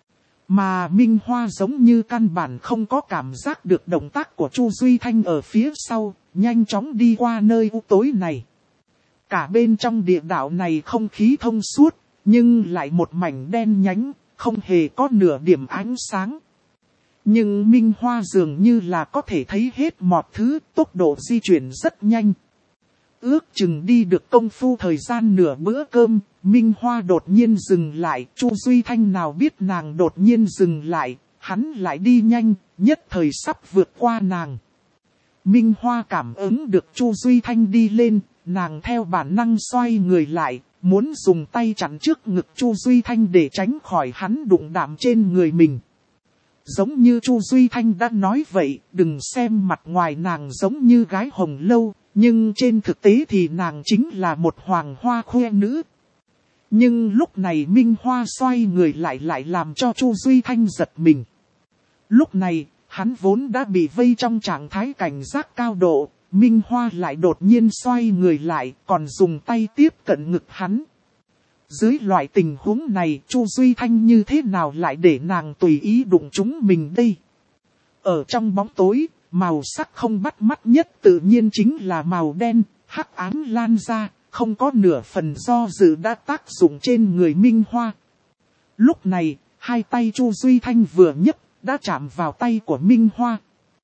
Mà Minh Hoa giống như căn bản không có cảm giác được động tác của Chu Duy Thanh ở phía sau, nhanh chóng đi qua nơi u tối này. Cả bên trong địa đạo này không khí thông suốt, nhưng lại một mảnh đen nhánh, không hề có nửa điểm ánh sáng. Nhưng Minh Hoa dường như là có thể thấy hết mọi thứ, tốc độ di chuyển rất nhanh. Ước chừng đi được công phu thời gian nửa bữa cơm, Minh Hoa đột nhiên dừng lại. Chu Duy Thanh nào biết nàng đột nhiên dừng lại, hắn lại đi nhanh, nhất thời sắp vượt qua nàng. Minh Hoa cảm ứng được Chu Duy Thanh đi lên, nàng theo bản năng xoay người lại, muốn dùng tay chặn trước ngực Chu Duy Thanh để tránh khỏi hắn đụng đạm trên người mình. Giống như Chu Duy Thanh đã nói vậy, đừng xem mặt ngoài nàng giống như gái hồng lâu, nhưng trên thực tế thì nàng chính là một hoàng hoa khoe nữ. Nhưng lúc này Minh Hoa xoay người lại làm cho Chu Duy Thanh giật mình. Lúc này, hắn vốn đã bị vây trong trạng thái cảnh giác cao độ, Minh Hoa lại đột nhiên xoay người lại, còn dùng tay tiếp cận ngực hắn. Dưới loại tình huống này, Chu Duy Thanh như thế nào lại để nàng tùy ý đụng chúng mình đây? Ở trong bóng tối, màu sắc không bắt mắt nhất tự nhiên chính là màu đen, hắc ám lan ra, không có nửa phần do dự đã tác dụng trên người Minh Hoa. Lúc này, hai tay Chu Duy Thanh vừa nhấc, đã chạm vào tay của Minh Hoa.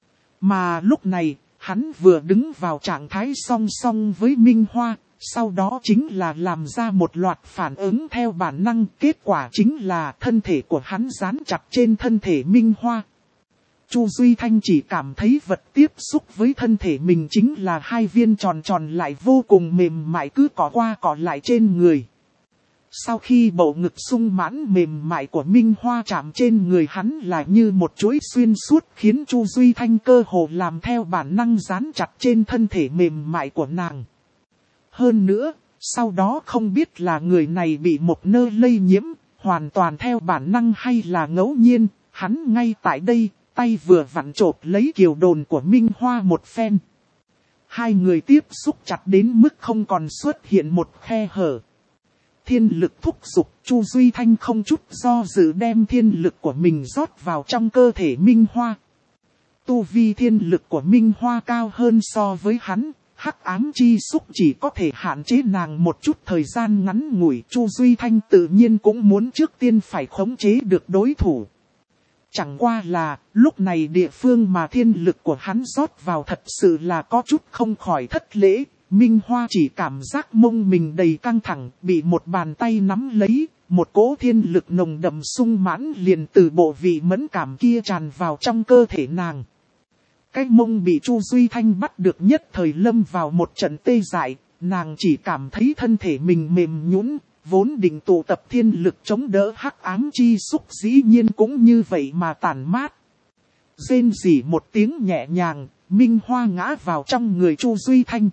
Mà lúc này, hắn vừa đứng vào trạng thái song song với Minh Hoa, sau đó chính là làm ra một loạt phản ứng theo bản năng, kết quả chính là thân thể của hắn dán chặt trên thân thể Minh Hoa. Chu Duy Thanh chỉ cảm thấy vật tiếp xúc với thân thể mình chính là hai viên tròn tròn lại vô cùng mềm mại cứ cọ qua cọ lại trên người. Sau khi bầu ngực sung mãn mềm mại của Minh Hoa chạm trên người hắn là như một chuỗi xuyên suốt khiến Chu Duy Thanh cơ hồ làm theo bản năng dán chặt trên thân thể mềm mại của nàng. Hơn nữa, sau đó không biết là người này bị một nơ lây nhiễm, hoàn toàn theo bản năng hay là ngẫu nhiên, hắn ngay tại đây, tay vừa vặn chộp lấy kiều đồn của Minh Hoa một phen. Hai người tiếp xúc chặt đến mức không còn xuất hiện một khe hở. thiên lực thúc giục, Chu Duy Thanh không chút do dự đem thiên lực của mình rót vào trong cơ thể Minh Hoa. Tu vi thiên lực của Minh Hoa cao hơn so với hắn, hắc ám chi xúc chỉ có thể hạn chế nàng một chút thời gian ngắn ngủi. Chu Duy Thanh tự nhiên cũng muốn trước tiên phải khống chế được đối thủ. Chẳng qua là, lúc này địa phương mà thiên lực của hắn rót vào thật sự là có chút không khỏi thất lễ. Minh Hoa chỉ cảm giác mông mình đầy căng thẳng, bị một bàn tay nắm lấy, một cỗ thiên lực nồng đậm sung mãn liền từ bộ vị mẫn cảm kia tràn vào trong cơ thể nàng. Cái mông bị Chu Duy Thanh bắt được nhất thời lâm vào một trận tê dại, nàng chỉ cảm thấy thân thể mình mềm nhũn, vốn định tụ tập thiên lực chống đỡ hắc ám chi xúc dĩ nhiên cũng như vậy mà tản mát. Rên rỉ một tiếng nhẹ nhàng, Minh Hoa ngã vào trong người Chu Duy Thanh.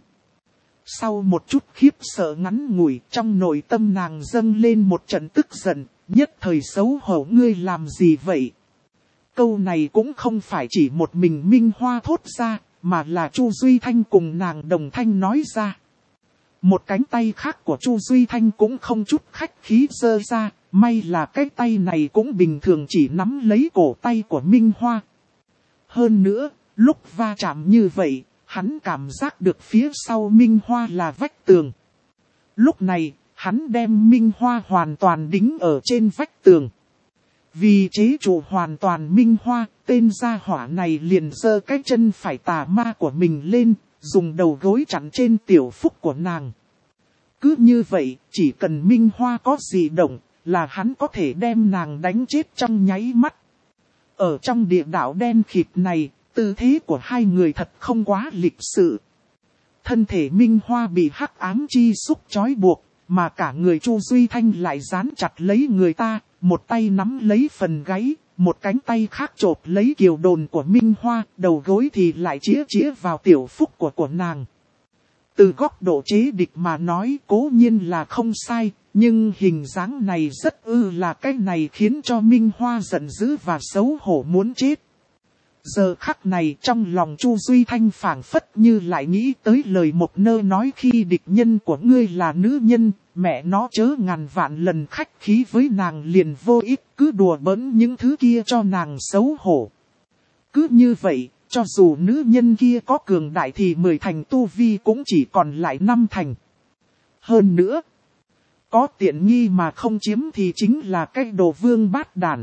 Sau một chút khiếp sợ ngắn ngủi, trong nội tâm nàng dâng lên một trận tức giận, nhất thời xấu hổ, ngươi làm gì vậy? Câu này cũng không phải chỉ một mình Minh Hoa thốt ra, mà là Chu Duy Thanh cùng nàng đồng thanh nói ra. Một cánh tay khác của Chu Duy Thanh cũng không chút khách khí giơ ra, may là cái tay này cũng bình thường chỉ nắm lấy cổ tay của Minh Hoa. Hơn nữa, lúc va chạm như vậy, hắn cảm giác được phía sau Minh Hoa là vách tường. Lúc này, hắn đem Minh Hoa hoàn toàn đính ở trên vách tường. Vì chế trụ hoàn toàn Minh Hoa, tên gia hỏa này liền giơ cái chân phải tà ma của mình lên, dùng đầu gối chặn trên tiểu phúc của nàng. Cứ như vậy, chỉ cần Minh Hoa có gì động, là hắn có thể đem nàng đánh chết trong nháy mắt. Ở trong địa đạo đen khịt này, tư thế của hai người thật không quá lịch sự. Thân thể Minh Hoa bị hắc ám chi xúc trói buộc, mà cả người Chu Duy Thanh lại dán chặt lấy người ta, một tay nắm lấy phần gáy, một cánh tay khác chộp lấy kiều đồn của Minh Hoa, đầu gối thì lại chĩa vào tiểu phúc của nàng. Từ góc độ chế địch mà nói cố nhiên là không sai, nhưng hình dáng này rất là cái này khiến cho Minh Hoa giận dữ và xấu hổ muốn chết. Giờ khắc này trong lòng Chu Duy Thanh phảng phất như lại nghĩ tới lời một nơ nói khi địch nhân của ngươi là nữ nhân, mẹ nó chớ ngàn vạn lần khách khí với nàng liền vô ích, cứ đùa bỡn những thứ kia cho nàng xấu hổ. Cứ như vậy, cho dù nữ nhân kia có cường đại thì 10 thành tu vi cũng chỉ còn lại 5 thành. Hơn nữa, có tiện nghi mà không chiếm thì chính là cái đồ vương bát đàn.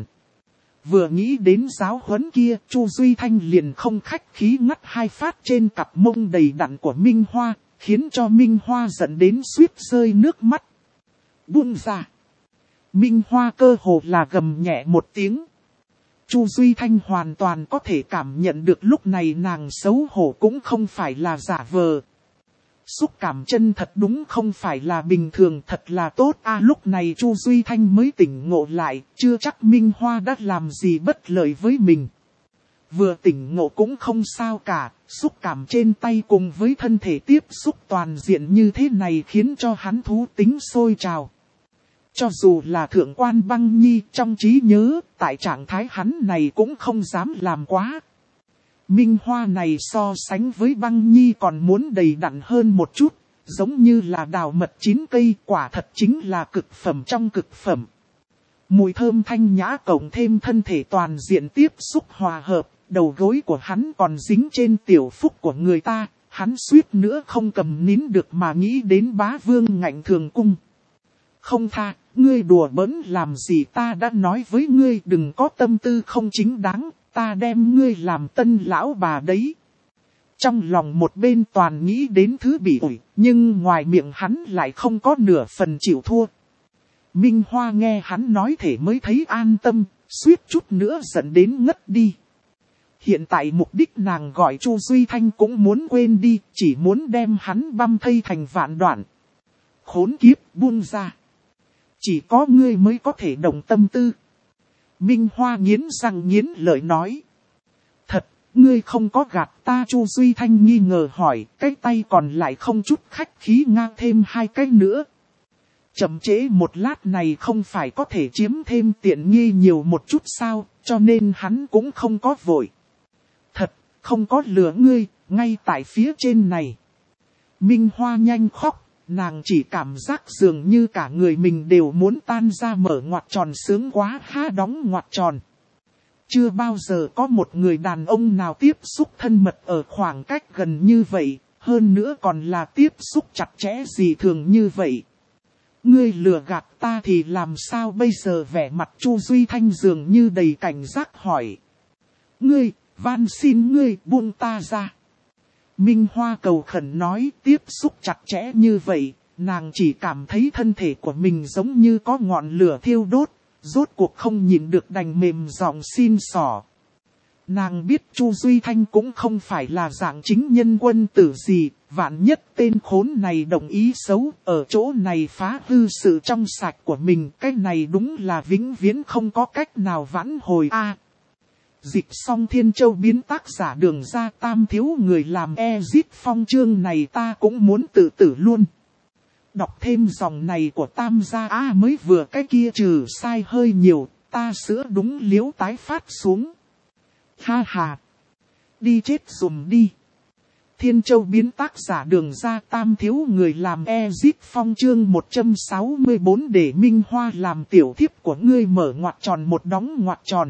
Vừa nghĩ đến giáo huấn kia, Chu Duy Thanh liền không khách khí ngắt 2 phát trên cặp mông đầy đặn của Minh Hoa, khiến cho Minh Hoa giận đến suýt rơi nước mắt. Buông ra. Minh Hoa cơ hồ là gầm nhẹ một tiếng. Chu Duy Thanh hoàn toàn có thể cảm nhận được lúc này nàng xấu hổ cũng không phải là giả vờ. Xúc cảm chân thật đúng không phải là bình thường, thật là tốt lúc này Chu Duy Thanh mới tỉnh ngộ lại, chưa chắc Minh Hoa đã làm gì bất lợi với mình. Vừa tỉnh ngộ cũng không sao cả, xúc cảm trên tay cùng với thân thể tiếp xúc toàn diện như thế này khiến cho hắn thú tính sôi trào. Cho dù là thượng quan Băng Nhi trong trí nhớ, tại trạng thái hắn này cũng không dám làm quá. Minh Hoa này so sánh với Băng Nhi còn muốn đầy đặn hơn một chút, giống như là đào mật 9 cây, quả thật chính là cực phẩm trong cực phẩm. Mùi thơm thanh nhã cộng thêm thân thể toàn diện tiếp xúc hòa hợp, đầu gối của hắn còn dính trên tiểu phúc của người ta, hắn suýt nữa không cầm nín được mà nghĩ đến bá vương ngạnh thường cung. Không tha, ngươi đùa bỡn làm gì, ta đã nói với ngươi đừng có tâm tư không chính đáng, ta đem ngươi làm tân lão bà đấy. Trong lòng một bên toàn nghĩ đến thứ bị ủi, nhưng ngoài miệng hắn lại không có nửa phần chịu thua. Minh Hoa nghe hắn nói thể mới thấy an tâm, suýt chút nữa giận đến ngất đi. Hiện tại mục đích nàng gọi Chu Duy Thanh cũng muốn quên đi, chỉ muốn đem hắn băm thây thành vạn đoạn. Khốn kiếp, buông ra. Chỉ có ngươi mới có thể động tâm tư. Minh Hoa nghiến răng nghiến lợi nói. Thật, ngươi không có gạt ta? Chu Duy Thanh nghi ngờ hỏi, cái tay còn lại không chút khách khí ngang thêm 2 cái nữa. Chậm trễ một lát này không phải có thể chiếm thêm tiện nghi nhiều một chút sao, cho nên hắn cũng không có vội. Thật, không có lừa ngươi, ngay tại phía trên này. Minh Hoa nhanh khóc, nàng chỉ cảm giác dường như cả người mình đều muốn tan ra, mở ngoặc tròn sướng quá ha, đóng ngoặc tròn. Chưa bao giờ có một người đàn ông nào tiếp xúc thân mật ở khoảng cách gần như vậy, hơn nữa còn là tiếp xúc chặt chẽ gì thường như vậy. Ngươi lừa gạt ta thì làm sao bây giờ? Vẻ mặt Chu Duy Thanh dường như đầy cảnh giác hỏi. Ngươi, van xin ngươi buông ta ra. Minh Hoa cầu khẩn nói, tiếp xúc chặt chẽ như vậy, nàng chỉ cảm thấy thân thể của mình giống như có ngọn lửa thiêu đốt, rốt cuộc không nhịn được đành mềm giọng xin xỏ. Nàng biết Chu Duy Thanh cũng không phải là dạng chính nhân quân tử gì, vạn nhất tên khốn này đồng ý xấu, ở chỗ này phá hư sự trong sạch của mình, cái này đúng là vĩnh viễn không có cách nào vãn hồi a. Dịch xong Thiên Châu biến, tác giả Đường Ra Tam thiếu người làm Ezit Phong, chương này ta cũng muốn tự tử luôn. Đọc thêm dòng này của Tam gia mới vừa cái kia trừ sai hơi nhiều, ta sữa đúng liếu tái phát xuống. Ha ha. Đi chết dùm đi. Thiên Châu biến, tác giả Đường Ra Tam thiếu người làm Ezit Phong, chương 164, để Minh Hoa làm tiểu thiếp của ngươi, mở ngoặc tròn một đóng ngoặc tròn.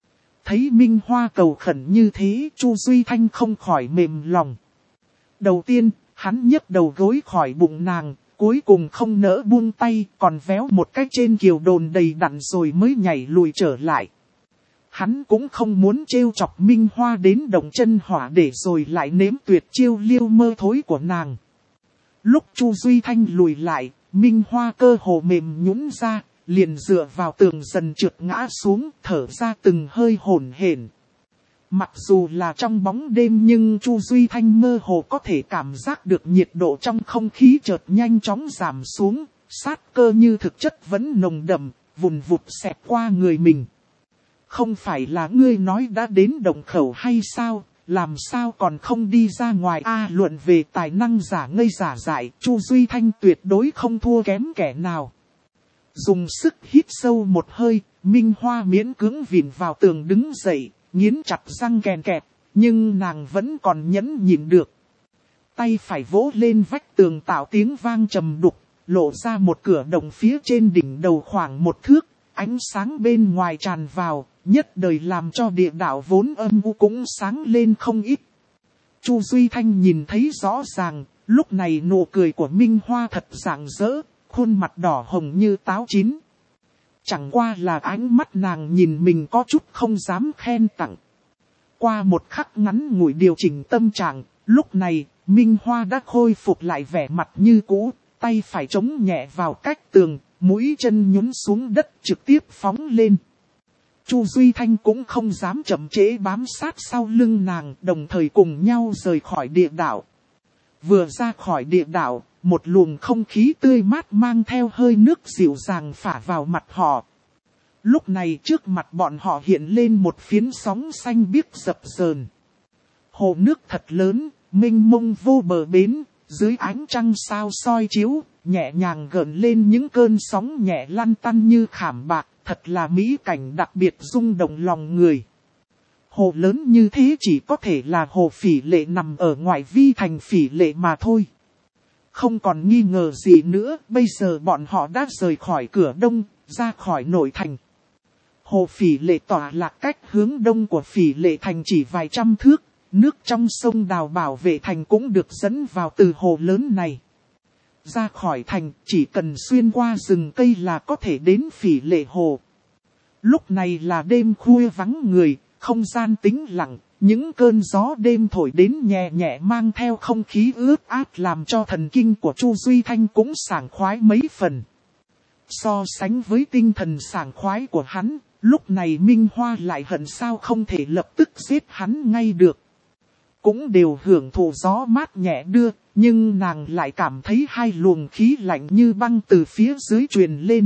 Thấy Minh Hoa cầu khẩn như thế, Chu Duy Thanh không khỏi mềm lòng. Đầu tiên, hắn nhấc đầu gối khỏi bụng nàng, cuối cùng không nỡ buông tay, còn véo một cái trên kiều đồn đầy đặn rồi mới nhảy lùi trở lại. Hắn cũng không muốn trêu chọc Minh Hoa đến động chân hỏa để rồi lại nếm tuyệt chiêu liêu mơ thối của nàng. Lúc Chu Duy Thanh lùi lại, Minh Hoa cơ hồ mềm nhũn ra, liền dựa vào tường dần trượt ngã xuống, thở ra từng hơi hổn hển. Mặc dù là trong bóng đêm nhưng Chu Duy Thanh mơ hồ có thể cảm giác được nhiệt độ trong không khí chợt nhanh chóng giảm xuống, sát cơ như thực chất vẫn nồng đậm, vùn vụt xẹt qua người mình. Không phải là ngươi nói đã đến động khẩu hay sao, làm sao còn không đi ra ngoài? Luận về tài năng giả ngây giả dại, Chu Duy Thanh tuyệt đối không thua kém kẻ nào. Dùng sức hít sâu một hơi, Minh Hoa miễn cưỡng vịn vào tường đứng dậy, nghiến chặt răng kèn kẹt, nhưng nàng vẫn còn nhẫn nhịn được. Tay phải vỗ lên vách tường tạo tiếng vang trầm đục, lộ ra một cửa động phía trên đỉnh đầu khoảng 1 thước, ánh sáng bên ngoài tràn vào, nhất đời làm cho địa đạo vốn âm u cũng sáng lên không ít. Chu Duy Thanh nhìn thấy rõ ràng, lúc này nụ cười của Minh Hoa thật rạng rỡ, khuôn mặt đỏ hồng như táo chín. Chẳng qua là ánh mắt nàng nhìn mình có chút không dám khen tặng. Qua một khắc ngắn ngủi điều chỉnh tâm trạng, lúc này, Minh Hoa đã khôi phục lại vẻ mặt như cũ, tay phải chống nhẹ vào cách tường, mũi chân nhún xuống đất trực tiếp phóng lên. Chu Duy Thanh cũng không dám chậm trễ bám sát sau lưng nàng, đồng thời cùng nhau rời khỏi địa đạo. Vừa ra khỏi địa đạo, một luồng không khí tươi mát mang theo hơi nước dịu dàng phả vào mặt họ. Lúc này trước mặt bọn họ hiện lên một phiến sóng xanh biếc dập dờn. Hồ nước thật lớn, mênh mông vô bờ bến, dưới ánh trăng sao soi chiếu, nhẹ nhàng gợn lên những cơn sóng nhẹ lăn tăn như khảm bạc, thật là mỹ cảnh đặc biệt rung động lòng người. Hồ lớn như thế chỉ có thể là hồ Phỉ Lệ nằm ở ngoại vi thành Phỉ Lệ mà thôi. Không còn nghi ngờ gì nữa, bây giờ bọn họ đã rời khỏi cửa đông, ra khỏi nội thành. Hồ Phỉ Lệ tỏa lạc cách hướng đông của Phỉ Lệ thành chỉ vài trăm thước, nước trong sông Đào bảo vệ thành cũng được dẫn vào từ hồ lớn này. Ra khỏi thành, chỉ cần xuyên qua rừng cây là có thể đến Phỉ Lệ hồ. Lúc này là đêm khuya vắng người, không gian tĩnh lặng, những cơn gió đêm thổi đến nhẹ nhẹ mang theo không khí ướt át làm cho thần kinh của Chu Duy Thanh cũng sảng khoái mấy phần. So sánh với tinh thần sảng khoái của hắn, lúc này Minh Hoa lại hận sao không thể lập tức giết hắn ngay được. Cũng đều hưởng thụ gió mát nhẹ đưa, nhưng nàng lại cảm thấy hai luồng khí lạnh như băng từ phía dưới truyền lên.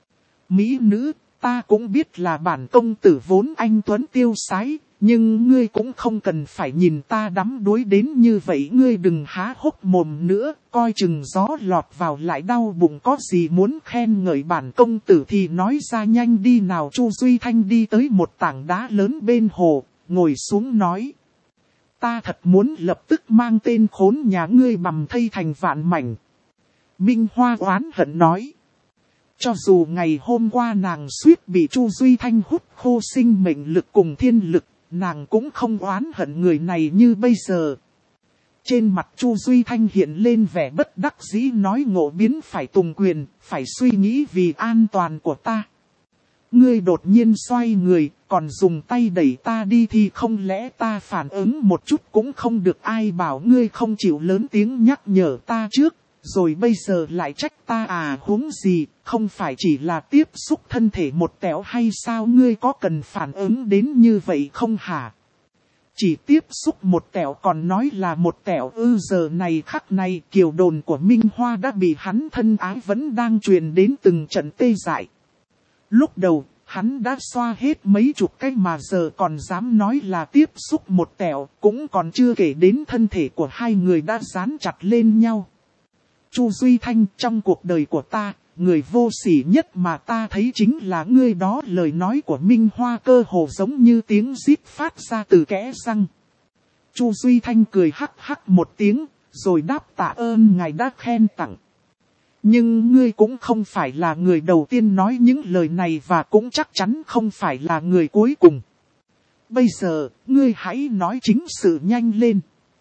Mỹ nữ, ta cũng biết là bản công tử vốn anh tuấn tiêu sái, nhưng ngươi cũng không cần phải nhìn ta đắm đuối đến như vậy. Ngươi đừng há hốc mồm nữa, coi chừng gió lọt vào lại đau bụng. Có gì muốn khen ngợi bản công tử thì nói ra nhanh đi nào. Chu Duy Thanh đi tới một tảng đá lớn bên hồ, ngồi xuống nói. Ta thật muốn lập tức mang tên khốn nhà ngươi bằm thây thành vạn mảnh. Minh Hoa oán hận nói. Cho dù ngày hôm qua nàng suýt bị Chu Duy Thanh hút khô sinh mệnh lực cùng thiên lực, nàng cũng không oán hận người này như bây giờ. Trên mặt Chu Duy Thanh hiện lên vẻ bất đắc dĩ nói ngộ biến phải tùng quyền, phải suy nghĩ vì an toàn của ta. Ngươi đột nhiên xoay người, còn dùng tay đẩy ta đi thì không lẽ ta phản ứng một chút cũng không được, ai bảo ngươi không chịu lớn tiếng nhắc nhở ta trước, rồi bây giờ lại trách ta à, huống gì, không phải chỉ là tiếp xúc thân thể một tẹo hay sao, ngươi có cần phản ứng đến như vậy không hả? Chỉ tiếp xúc một tẹo còn nói là một tẹo ư? Giờ này khắc này kiều đồn của Minh Hoa đã bị hắn thân ái vẫn đang truyền đến từng trận tê dại. Lúc đầu, hắn đã xoa hết mấy chục cái mà giờ còn dám nói là tiếp xúc một tẹo, cũng còn chưa kể đến thân thể của hai người đã dán chặt lên nhau. Chu Duy Thanh, trong cuộc đời của ta, người vô sỉ nhất mà ta thấy chính là ngươi đó. Lời nói của Minh Hoa cơ hồ giống như tiếng rít phát ra từ kẽ răng. Chu Duy Thanh cười hắc hắc một tiếng, rồi đáp tạ ơn ngài đã khen tặng. Nhưng ngươi cũng không phải là người đầu tiên nói những lời này và cũng chắc chắn không phải là người cuối cùng. Bây giờ, ngươi hãy nói chính sự nhanh lên.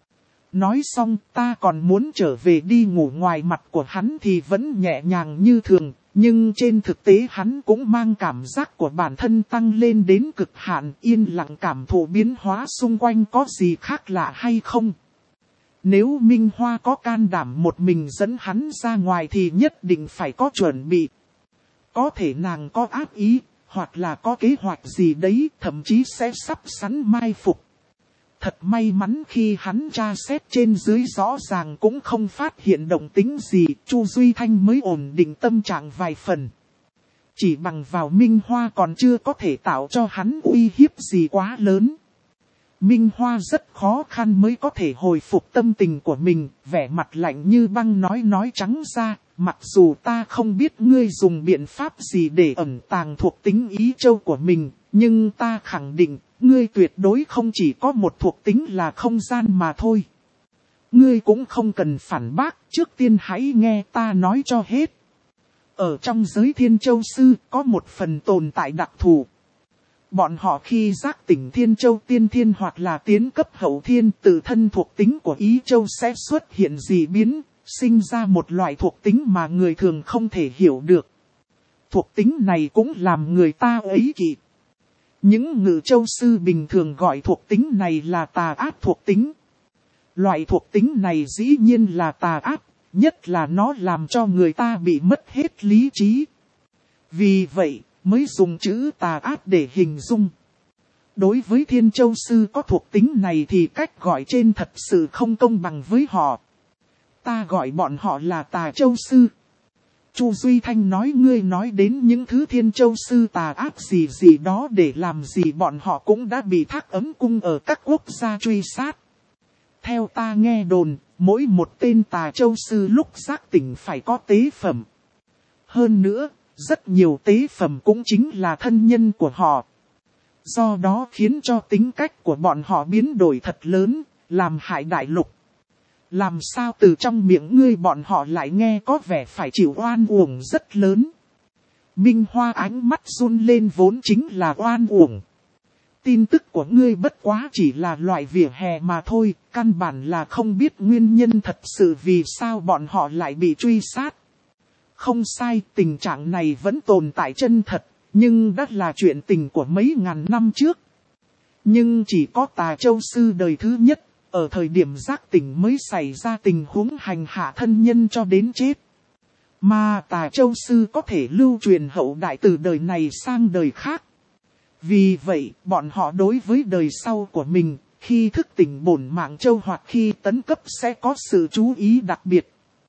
Nói xong ta còn muốn trở về đi ngủ. Ngoài mặt của hắn thì vẫn nhẹ nhàng như thường, nhưng trên thực tế hắn cũng mang cảm giác của bản thân tăng lên đến cực hạn, yên lặng cảm thụ biến hóa xung quanh có gì khác lạ hay không. Nếu Minh Hoa có can đảm một mình dẫn hắn ra ngoài thì nhất định phải có chuẩn bị. Có thể nàng có ác ý, hoặc là có kế hoạch gì đấy, thậm chí sẽ sắp sẵn mai phục. Thật may mắn khi hắn tra xét trên dưới rõ ràng cũng không phát hiện động tĩnh gì, Chu Duy Thanh mới ổn định tâm trạng vài phần. Chỉ bằng vào Minh Hoa còn chưa có thể tạo cho hắn uy hiếp gì quá lớn. Minh Hoa rất khó khăn mới có thể hồi phục tâm tình của mình, vẻ mặt lạnh như băng nói trắng ra, mặc dù ta không biết ngươi dùng biện pháp gì để ẩn tàng thuộc tính ý châu của mình, nhưng ta khẳng định, ngươi tuyệt đối không chỉ có một thuộc tính là không gian mà thôi. Ngươi cũng không cần phản bác, trước tiên hãy nghe ta nói cho hết. Ở trong giới Thiên Châu Sư có một phần tồn tại đặc thù. Bọn họ khi giác tỉnh Thiên Châu Tiên Thiên hoặc là tiến cấp Hậu Thiên, tự thân thuộc tính của ý châu sẽ xuất hiện dị biến, sinh ra một loại thuộc tính mà người thường không thể hiểu được. Thuộc tính này cũng làm người ta ấy kỵ. Những ngự châu sư bình thường gọi thuộc tính này là tà ác thuộc tính. Loại thuộc tính này dĩ nhiên là tà ác, nhất là nó làm cho người ta bị mất hết lý trí. Vì vậy, mới dùng chữ tà ác để hình dung. Đối với Thiên Châu Sư có thuộc tính này thì cách gọi trên thật sự không công bằng với họ. Ta gọi bọn họ là Tà Châu Sư. Chu Duy Thanh nói ngươi nói đến những thứ Thiên Châu Sư tà ác gì đó để làm gì, bọn họ cũng đã bị Thác Ấm Cung ở các quốc gia truy sát. Theo ta nghe đồn, mỗi một tên Tà Châu Sư lúc giác tỉnh phải có tế phẩm. Hơn nữa, rất nhiều tế phẩm cũng chính là thân nhân của họ. Do đó khiến cho tính cách của bọn họ biến đổi thật lớn, làm hại đại lục. Làm sao từ trong miệng ngươi bọn họ lại nghe có vẻ phải chịu oan uổng rất lớn. Minh Hoa ánh mắt run lên, vốn chính là oan uổng. Tin tức của ngươi bất quá chỉ là loại vỉa hè mà thôi, căn bản là không biết nguyên nhân thật sự vì sao bọn họ lại bị truy sát. Không sai, tình trạng này vẫn tồn tại chân thật, nhưng đã là chuyện tình của mấy ngàn năm trước. Nhưng chỉ có Tà Châu Sư đời thứ nhất, ở thời điểm giác tỉnh mới xảy ra tình huống hành hạ thân nhân cho đến chết. Mà Tà Châu Sư có thể lưu truyền hậu đại từ đời này sang đời khác. Vì vậy, bọn họ đối với đời sau của mình, khi thức tỉnh bổn mạng châu hoặc khi tấn cấp sẽ có sự chú ý đặc biệt.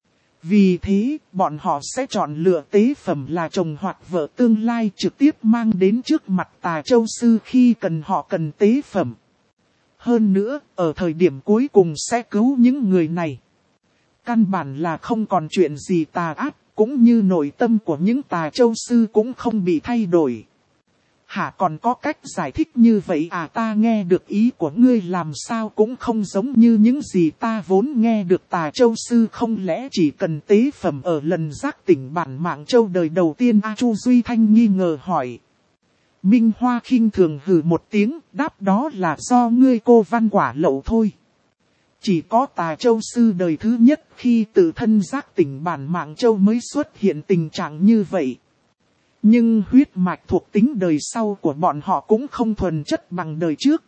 Vì thế, bọn họ sẽ chọn lựa tế phẩm là chồng hoặc vợ tương lai trực tiếp mang đến trước mặt Tà Châu Sư khi cần họ cần tế phẩm. Hơn nữa, ở thời điểm cuối cùng sẽ cứu những người này. Căn bản là không còn chuyện gì tà ác, cũng như nội tâm của những Tà Châu Sư cũng không bị thay đổi. Hả, còn có cách giải thích như vậy à? Ta nghe được ý của ngươi làm sao cũng không giống như những gì ta vốn nghe được. Tà Châu Sư không lẽ chỉ cần tế phẩm ở lần giác tỉnh bản mạng châu đời đầu tiên? Chu Duy Thanh nghi ngờ hỏi. Minh Hoa khinh thường hừ một tiếng, đáp đó là do ngươi cô văn quả lậu thôi. Chỉ có Tà Châu Sư đời thứ nhất khi tự thân giác tỉnh bản mạng châu mới xuất hiện tình trạng như vậy. Nhưng huyết mạch thuộc tính đời sau của bọn họ cũng không thuần chất bằng đời trước.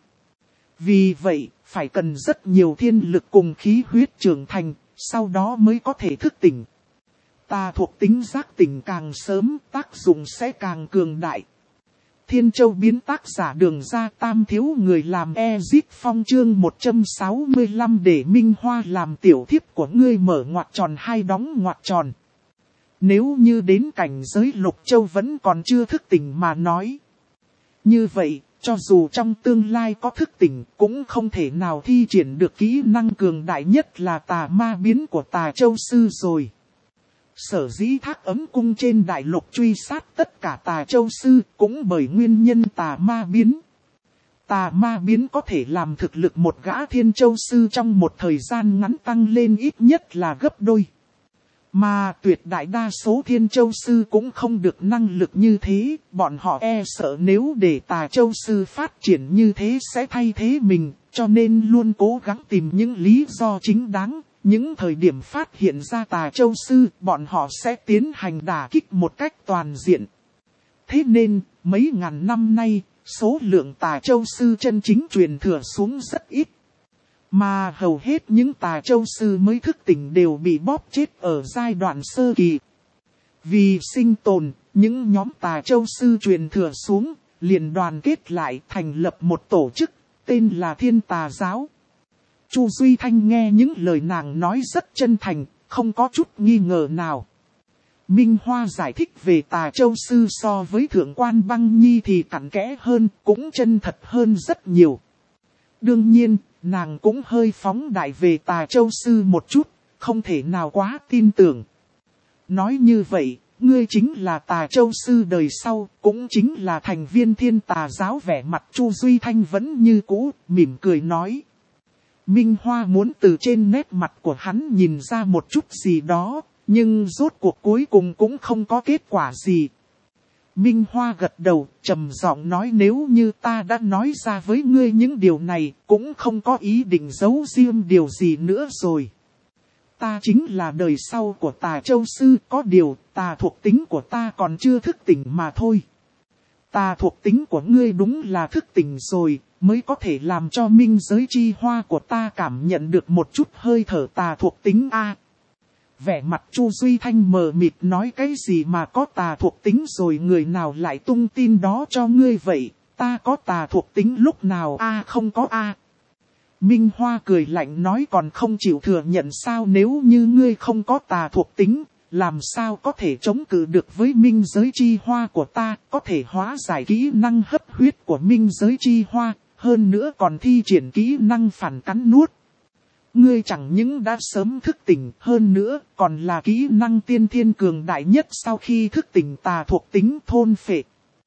Vì vậy, phải cần rất nhiều thiên lực cùng khí huyết trưởng thành, sau đó mới có thể thức tỉnh. Tà thuộc tính giác tỉnh càng sớm, tác dụng sẽ càng cường đại. Thiên Châu biến tác giả Đường Ra Tam thiếu người làm Ezit Phong chương 165 để Minh Hoa làm tiểu thiếp của ngươi mở ngoặc tròn hay đóng ngoặc tròn. Nếu như đến cảnh giới Lục Châu vẫn còn chưa thức tỉnh mà nói. Như vậy, cho dù trong tương lai có thức tỉnh cũng không thể nào thi triển được kỹ năng cường đại nhất là tà ma biến của Tà Châu Sư rồi. Sở dĩ Thác Ấm Cung trên đại lục truy sát tất cả Tà Châu Sư cũng bởi nguyên nhân tà ma biến. Tà ma biến có thể làm thực lực một gã Thiên Châu Sư trong một thời gian ngắn tăng lên ít nhất là gấp đôi. Mà tuyệt đại đa số Thiên Châu Sư cũng không được năng lực như thế, bọn họ e sợ nếu để Tà Châu Sư phát triển như thế sẽ thay thế mình, cho nên luôn cố gắng tìm những lý do chính đáng. Những thời điểm phát hiện ra Tà Châu Sư, bọn họ sẽ tiến hành đả kích một cách toàn diện. Thế nên, mấy ngàn năm nay, số lượng Tà Châu Sư chân chính truyền thừa xuống rất ít. Mà hầu hết những Tà Châu Sư mới thức tỉnh đều bị bóp chết ở giai đoạn sơ kỳ. Vì sinh tồn, những nhóm Tà Châu Sư truyền thừa xuống, liền đoàn kết lại thành lập một tổ chức, tên là Thiên Tà Giáo. Chu Duy Thanh nghe những lời nàng nói rất chân thành, không có chút nghi ngờ nào. Minh Hoa giải thích về Tà Châu Sư so với Thượng quan Băng Nhi thì cặn kẽ hơn, cũng chân thật hơn rất nhiều. Đương nhiên, nàng cũng hơi phóng đại về Tà Châu Sư một chút, không thể nào quá tin tưởng. Nói như vậy, ngươi chính là Tà Châu Sư đời sau, cũng chính là thành viên Thiên Tà Giáo. Vẻ mặt Chu Duy Thanh vẫn như cũ, mỉm cười nói. Minh Hoa muốn từ trên nét mặt của hắn nhìn ra một chút gì đó, nhưng rốt cuộc cuối cùng cũng không có kết quả gì. Minh Hoa gật đầu, trầm giọng nói nếu như ta đã nói ra với ngươi những điều này, cũng không có ý định giấu riêng điều gì nữa rồi. Ta chính là đời sau của Tà Châu Sư, có điều tà thuộc tính của ta còn chưa thức tỉnh mà thôi. Tà thuộc tính của ngươi đúng là thức tỉnh rồi, mới có thể làm cho minh giới chi hoa của ta cảm nhận được một chút hơi thở tà thuộc tính a. Vẻ mặt Chu Duy Thanh mờ mịt nói cái gì mà có tà thuộc tính rồi, người nào lại tung tin đó cho ngươi vậy, ta có tà thuộc tính lúc nào a? Không có a. Minh Hoa cười lạnh nói còn không chịu thừa nhận sao? Nếu như ngươi không có tà thuộc tính, làm sao có thể chống cự được với minh giới chi hoa của ta, có thể hóa giải kỹ năng hấp huyết của minh giới chi hoa, hơn nữa còn thi triển kỹ năng phản cắn nuốt. Ngươi chẳng những đã sớm thức tỉnh, hơn nữa còn là kỹ năng tiên thiên cường đại nhất sau khi thức tỉnh tà thuộc tính thôn phệ.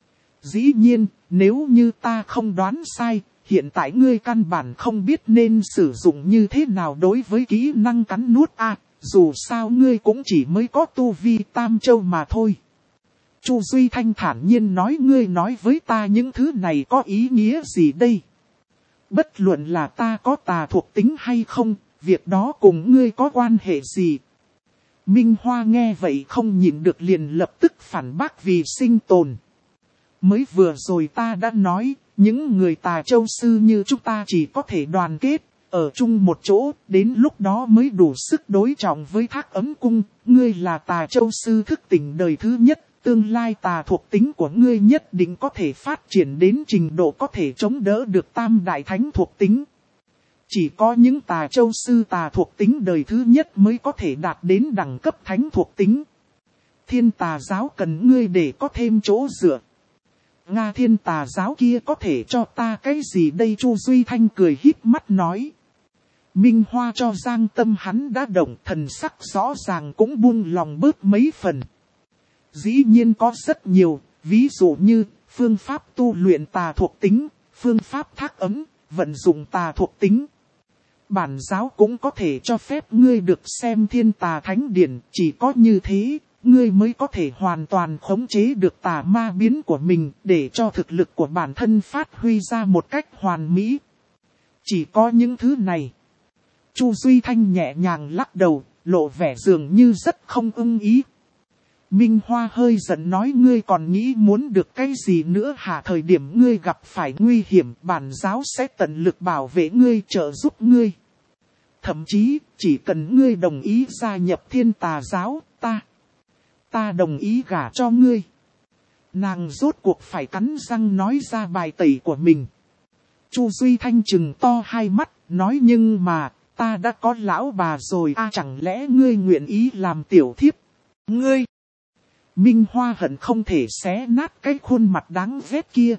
Dĩ nhiên, nếu như ta không đoán sai, hiện tại ngươi căn bản không biết nên sử dụng như thế nào đối với kỹ năng cắn nuốt a. Dù sao ngươi cũng chỉ mới có tu vi tam châu mà thôi. Chu Duy Thanh thản nhiên nói ngươi nói với ta những thứ này có ý nghĩa gì đây? Bất luận là ta có tà thuộc tính hay không, việc đó cùng ngươi có quan hệ gì? Minh Hoa nghe vậy không nhịn được liền lập tức phản bác vì sinh tồn. Mới vừa rồi ta đã nói, những người Tà Châu Sư như chúng ta chỉ có thể đoàn kết, ở chung một chỗ, đến lúc đó mới đủ sức đối trọng với Thác Ấm Cung. Ngươi là Tà Châu Sư thức tỉnh đời thứ nhất, tương lai tà thuộc tính của ngươi nhất định có thể phát triển đến trình độ có thể chống đỡ được tam đại thánh thuộc tính. Chỉ có những Tà Châu Sư tà thuộc tính đời thứ nhất mới có thể đạt đến đẳng cấp thánh thuộc tính. Thiên Tà Giáo cần ngươi để có thêm chỗ dựa. Nga Thiên Tà Giáo kia có thể cho ta cái gì đây? Chu Duy Thanh cười híp mắt nói. Minh Hoa cho Giang tâm hắn đã động, thần sắc rõ ràng cũng buông lòng bớt mấy phần. Dĩ nhiên có rất nhiều, ví dụ như phương pháp tu luyện tà thuộc tính, phương pháp thác ấm, vận dụng tà thuộc tính. Bản giáo cũng có thể cho phép ngươi được xem thiên tà thánh điển, chỉ có như thế, ngươi mới có thể hoàn toàn khống chế được tà ma biến của mình để cho thực lực của bản thân phát huy ra một cách hoàn mỹ. Chỉ có những thứ này. Chu Duy Thanh nhẹ nhàng lắc đầu, lộ vẻ dường như rất không ưng ý. Minh Hoa hơi giận nói ngươi còn nghĩ muốn được cái gì nữa hả? Thời điểm ngươi gặp phải nguy hiểm, bản giáo sẽ tận lực bảo vệ ngươi, trợ giúp ngươi. Thậm chí, chỉ cần ngươi đồng ý gia nhập thiên tà giáo, ta đồng ý gả cho ngươi. Nàng rốt cuộc phải cắn răng nói ra bài tẩy của mình. Chu Duy Thanh trừng to hai mắt, nói nhưng mà, ta đã có lão bà rồi chẳng lẽ ngươi nguyện ý làm tiểu thiếp? Ngươi! Minh Hoa hận không thể xé nát cái khuôn mặt đáng ghét kia.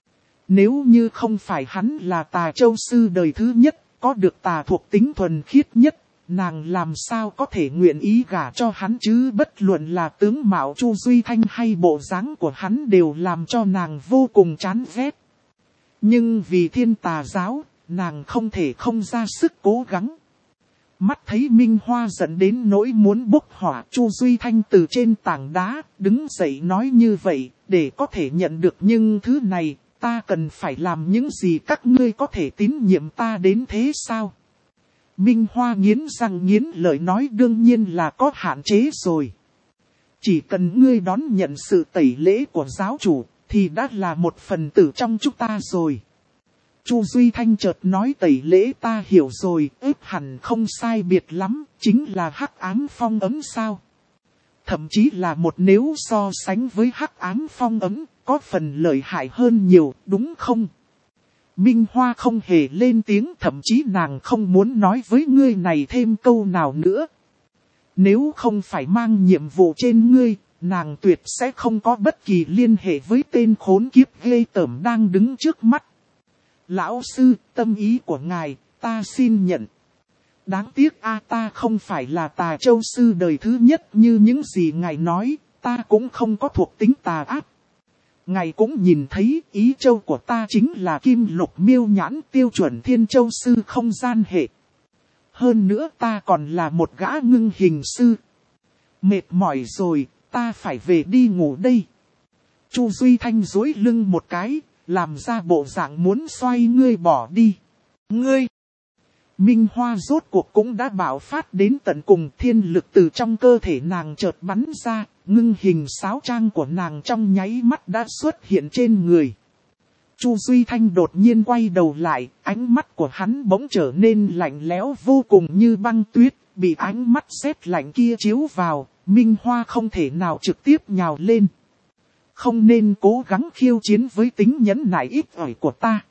Nếu như không phải hắn là tà châu sư đời thứ nhất, có được tà thuộc tính thuần khiết nhất, nàng làm sao có thể nguyện ý gả cho hắn chứ? Bất luận là tướng mạo Chu Duy Thanh hay bộ dáng của hắn đều làm cho nàng vô cùng chán ghét. Nhưng vì thiên tà giáo, nàng không thể không ra sức cố gắng. Mắt thấy Minh Hoa giận đến nỗi muốn bốc hỏa, Chu Duy Thanh từ trên tảng đá đứng dậy nói như vậy, để có thể nhận được những thứ này, ta cần phải làm những gì các ngươi có thể tín nhiệm ta đến thế sao? Minh Hoa nghiến răng nghiến lợi nói đương nhiên là có hạn chế rồi. Chỉ cần ngươi đón nhận sự tẩy lễ của giáo chủ, thì đã là một phần tử trong chúng ta rồi. Chu Duy Thanh chợt nói tẩy lễ ta hiểu rồi, hẳn không sai biệt lắm, chính là hắc ám phong ấm sao. Thậm chí là một nếu so sánh với hắc ám phong ấm, có phần lợi hại hơn nhiều, đúng không? Minh Hoa không hề lên tiếng, thậm chí nàng không muốn nói với ngươi này thêm câu nào nữa. Nếu không phải mang nhiệm vụ trên ngươi, nàng tuyệt sẽ không có bất kỳ liên hệ với tên khốn kiếp ghê tởm đang đứng trước mắt. Lão sư, tâm ý của ngài, ta xin nhận. Đáng tiếc ta không phải là tà châu sư đời thứ nhất như những gì ngài nói, ta cũng không có thuộc tính tà ác. Ngài cũng nhìn thấy ý châu của ta chính là kim lục miêu nhãn tiêu chuẩn thiên châu sư không gian hệ. Hơn nữa ta còn là một gã ngưng hình sư. Mệt mỏi rồi, ta phải về đi ngủ đây. Chu Duy Thanh duỗi lưng một cái, làm ra bộ dạng muốn xoay ngươi bỏ đi. Ngươi! Minh Hoa rốt cuộc cũng đã bạo phát đến tận cùng, thiên lực từ trong cơ thể nàng chợt bắn ra, ngưng hình sáo trang của nàng trong nháy mắt đã xuất hiện trên người. Chu Duy Thanh đột nhiên quay đầu lại, ánh mắt của hắn bỗng trở nên lạnh lẽo vô cùng như băng tuyết, bị ánh mắt rét lạnh kia chiếu vào, Minh Hoa không thể nào trực tiếp nhào lên. Không nên cố gắng khiêu chiến với tính nhẫn nại ít ỏi của ta.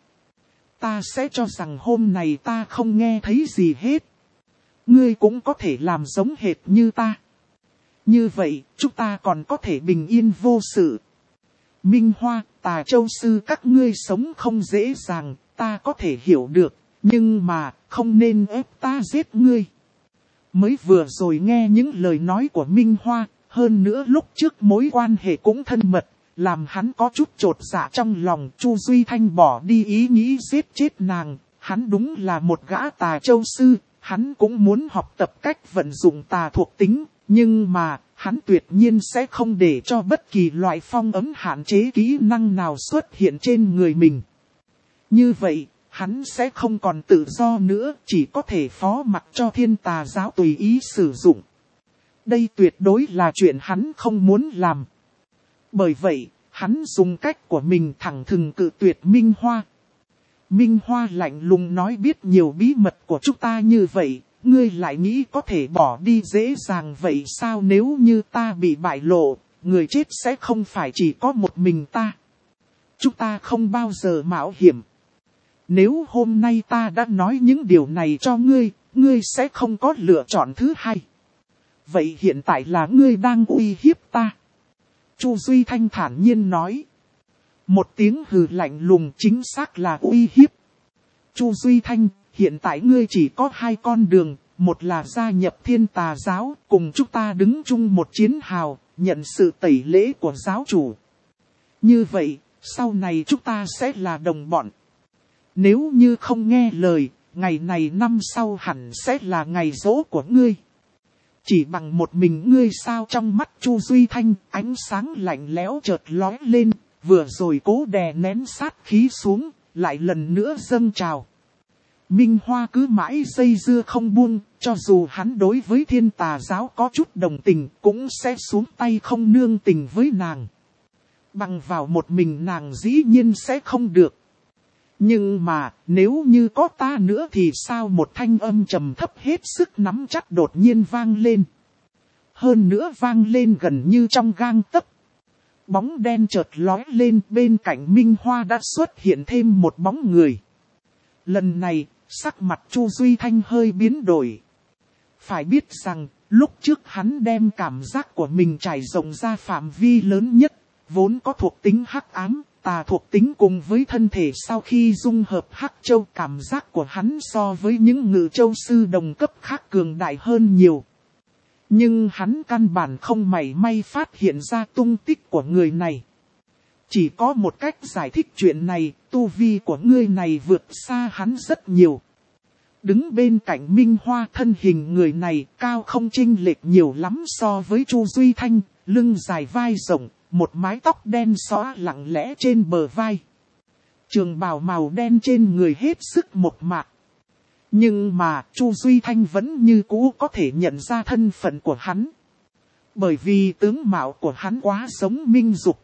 Ta sẽ cho rằng hôm này ta không nghe thấy gì hết. Ngươi cũng có thể làm giống hệt như ta. Như vậy, chúng ta còn có thể bình yên vô sự. Minh Hoa, tà châu sư các ngươi sống không dễ dàng, ta có thể hiểu được, nhưng mà, không nên ép ta giết ngươi. Mới vừa rồi nghe những lời nói của Minh Hoa, hơn nữa lúc trước mối quan hệ cũng thân mật, làm hắn có chút chột dạ trong lòng. Chu Duy Thanh bỏ đi ý nghĩ giết chết nàng, hắn đúng là một gã tà châu sư, hắn cũng muốn học tập cách vận dụng tà thuộc tính, nhưng mà, hắn tuyệt nhiên sẽ không để cho bất kỳ loại phong ấm hạn chế kỹ năng nào xuất hiện trên người mình. Như vậy, hắn sẽ không còn tự do nữa, chỉ có thể phó mặc cho thiên tà giáo tùy ý sử dụng. Đây tuyệt đối là chuyện hắn không muốn làm. Bởi vậy, hắn dùng cách của mình thẳng thừng cự tuyệt Minh Hoa. Minh Hoa lạnh lùng nói biết nhiều bí mật của chúng ta như vậy, ngươi lại nghĩ có thể bỏ đi dễ dàng vậy sao? Nếu như ta bị bại lộ, người chết sẽ không phải chỉ có một mình ta. Chúng ta không bao giờ mạo hiểm. Nếu hôm nay ta đã nói những điều này cho ngươi, ngươi sẽ không có lựa chọn thứ hai. Vậy hiện tại là ngươi đang uy hiếp ta. Chu Duy Thanh thản nhiên nói. Một tiếng hừ lạnh lùng chính xác là uy hiếp. Chu Duy Thanh, hiện tại ngươi chỉ có hai con đường, một là gia nhập thiên tà giáo, cùng chúng ta đứng chung một chiến hào, nhận sự tẩy lễ của giáo chủ. Như vậy, Sau này chúng ta sẽ là đồng bọn. Nếu như không nghe lời, ngày này năm sau hẳn sẽ là ngày giỗ của ngươi. Chỉ bằng một mình ngươi sao? Trong mắt Chu Duy Thanh, ánh sáng lạnh lẽo chợt lóe lên, vừa rồi cố đè nén sát khí xuống, lại lần nữa dâng trào. Minh Hoa cứ mãi dây dưa không buông, cho dù hắn đối với Thiên Tà giáo có chút đồng tình, cũng sẽ xuống tay không nương tình với nàng. Bằng vào một mình nàng dĩ nhiên sẽ không được. Nhưng mà, nếu như có ta nữa thì sao? Một thanh âm trầm thấp hết sức nắm chắc đột nhiên vang lên. Hơn nữa vang lên gần như trong gang tấc. Bóng đen chợt lóe lên, bên cạnh Minh Hoa đã xuất hiện thêm một bóng người. Lần này, sắc mặt Chu Duy Thanh hơi biến đổi. Phải biết rằng, lúc trước hắn đem cảm giác của mình trải rộng ra phạm vi lớn nhất, vốn có thuộc tính hắc ám, tà thuộc tính cùng với thân thể sau khi dung hợp hắc châu, cảm giác của hắn so với những ngự châu sư đồng cấp khác cường đại hơn nhiều. Nhưng hắn căn bản không mảy may phát hiện ra tung tích của người này. Chỉ có một cách giải thích chuyện này, tu vi của người này vượt xa hắn rất nhiều. Đứng bên cạnh Minh Hoa, thân hình người này cao không chênh lệch nhiều lắm so với Chu Duy Thanh, lưng dài vai rộng, một mái tóc đen xõa lặng lẽ trên bờ vai. Trường bào màu đen trên người hết sức mộc mạc. Nhưng mà Chu Duy Thanh vẫn như cũ có thể nhận ra thân phận của hắn. Bởi vì tướng mạo của hắn quá giống Minh Dục.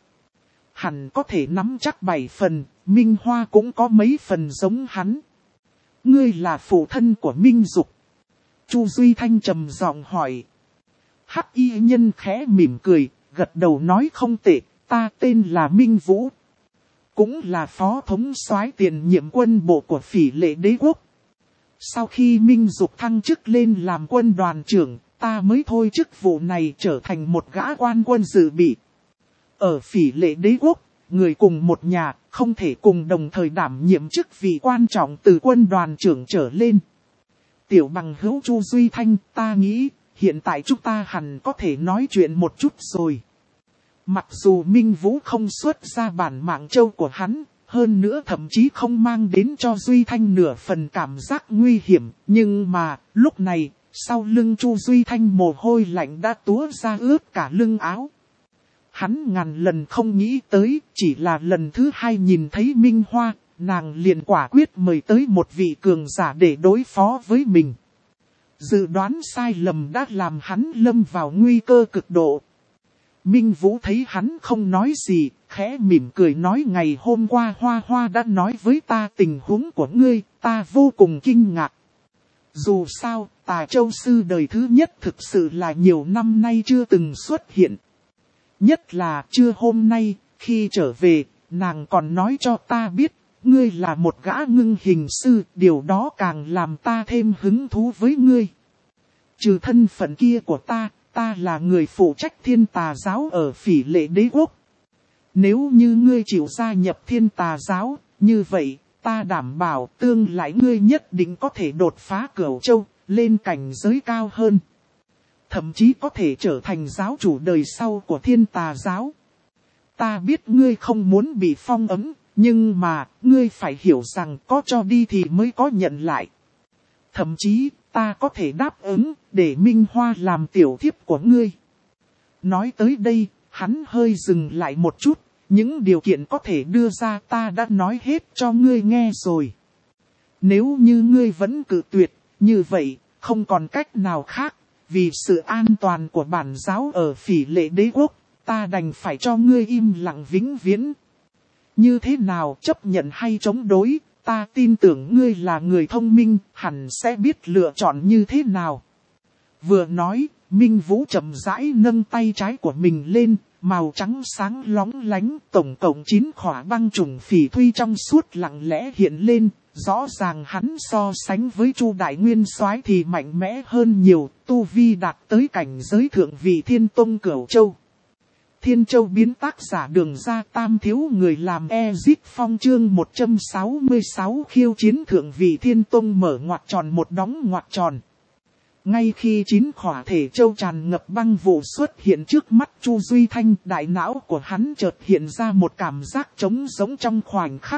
Hẳn có thể nắm chắc 7 phần, Minh Hoa cũng có mấy phần giống hắn. Ngươi là phụ thân của Minh Dục. Chu Duy Thanh trầm giọng hỏi. Hắc y nhân khẽ mỉm cười, gật đầu nói không tệ, ta tên là Minh Vũ. Cũng là phó thống soái tiền nhiệm quân bộ của Phỉ Lệ Đế Quốc. Sau khi Minh Dục thăng chức lên làm quân đoàn trưởng, ta mới thôi chức vụ này trở thành một gã quan quân dự bị. Ở Phỉ Lệ Đế Quốc, người cùng một nhà, không thể cùng đồng thời đảm nhiệm chức vị quan trọng từ quân đoàn trưởng trở lên. Tiểu bằng hữu Chu Duy Thanh, ta nghĩ, hiện tại chúng ta hẳn có thể nói chuyện một chút rồi. Mặc dù Minh Vũ không xuất ra bản mạng châu của hắn, hơn nữa thậm chí không mang đến cho Duy Thanh nửa phần cảm giác nguy hiểm, nhưng mà, lúc này, sau lưng Chu Duy Thanh mồ hôi lạnh đã túa ra ướt cả lưng áo. Hắn ngàn lần không nghĩ tới, chỉ là lần thứ 2 nhìn thấy Minh Hoa, nàng liền quả quyết mời tới một vị cường giả để đối phó với mình. Dự đoán sai lầm đã làm hắn lâm vào nguy cơ cực độ. Minh Vũ thấy hắn không nói gì, khẽ mỉm cười nói ngày hôm qua Hoa Hoa đã nói với ta tình huống của ngươi, ta vô cùng kinh ngạc. Dù sao, Tà Châu Sư đời thứ nhất thực sự là nhiều năm nay chưa từng xuất hiện. Nhất là trưa hôm nay, khi trở về, nàng còn nói cho ta biết, ngươi là một gã ngưng hình sư, điều đó càng làm ta thêm hứng thú với ngươi. Trừ thân phận kia của ta là người phụ trách Thiên Tà giáo ở Phỉ Lệ Đế Quốc. Nếu như ngươi chịu gia nhập Thiên Tà giáo, như vậy, ta đảm bảo tương lai ngươi nhất định có thể đột phá Cửu Châu, lên cảnh giới cao hơn. Thậm chí có thể trở thành giáo chủ đời sau của Thiên Tà giáo. Ta biết ngươi không muốn bị phong ấn, nhưng mà, ngươi phải hiểu rằng có cho đi thì mới có nhận lại. Thậm chí, ta có thể đáp ứng, để Minh Hoa làm tiểu thiếp của ngươi. Nói tới đây, hắn hơi dừng lại một chút, những điều kiện có thể đưa ra ta đã nói hết cho ngươi nghe rồi. Nếu như ngươi vẫn cự tuyệt, như vậy, không còn cách nào khác, vì sự an toàn của bản giáo ở Phỉ Lệ Đế Quốc, ta đành phải cho ngươi im lặng vĩnh viễn. Như thế nào, chấp nhận hay chống đối? Ta tin tưởng ngươi là người thông minh, hẳn sẽ biết lựa chọn như thế nào. Vừa nói, Minh Vũ chậm rãi nâng tay trái của mình lên, màu trắng sáng lóng lánh, tổng cộng 9 khỏa băng trùng phỉ thuy trong suốt lặng lẽ hiện lên. Rõ ràng hắn so sánh với Chu Đại Nguyên Soái thì mạnh mẽ hơn nhiều, tu vi đạt tới cảnh giới thượng vị Thiên Tông Cửu Châu. Thiên Châu biến tác giả Đường Ra Tam thiếu người làm Ezit Phong chương 166 khiêu chiến thượng vị Thiên Tông mở ngoặc tròn một đóng ngoặc tròn. Ngay khi 9 khỏa thể châu tràn ngập băng vụ xuất hiện trước mắt Chu Duy Thanh, đại não của hắn chợt hiện ra một cảm giác trống rỗng trong khoảnh khắc.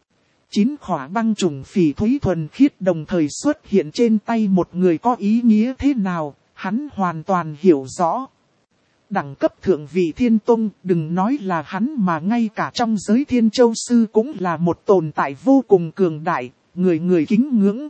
9 khỏa băng trùng phỉ thúy thuần khiết đồng thời xuất hiện trên tay một người có ý nghĩa thế nào, hắn hoàn toàn hiểu rõ. Đẳng cấp thượng vị Thiên Tông, đừng nói là hắn mà ngay cả trong giới Thiên Châu Sư cũng là một tồn tại vô cùng cường đại, người người kính ngưỡng.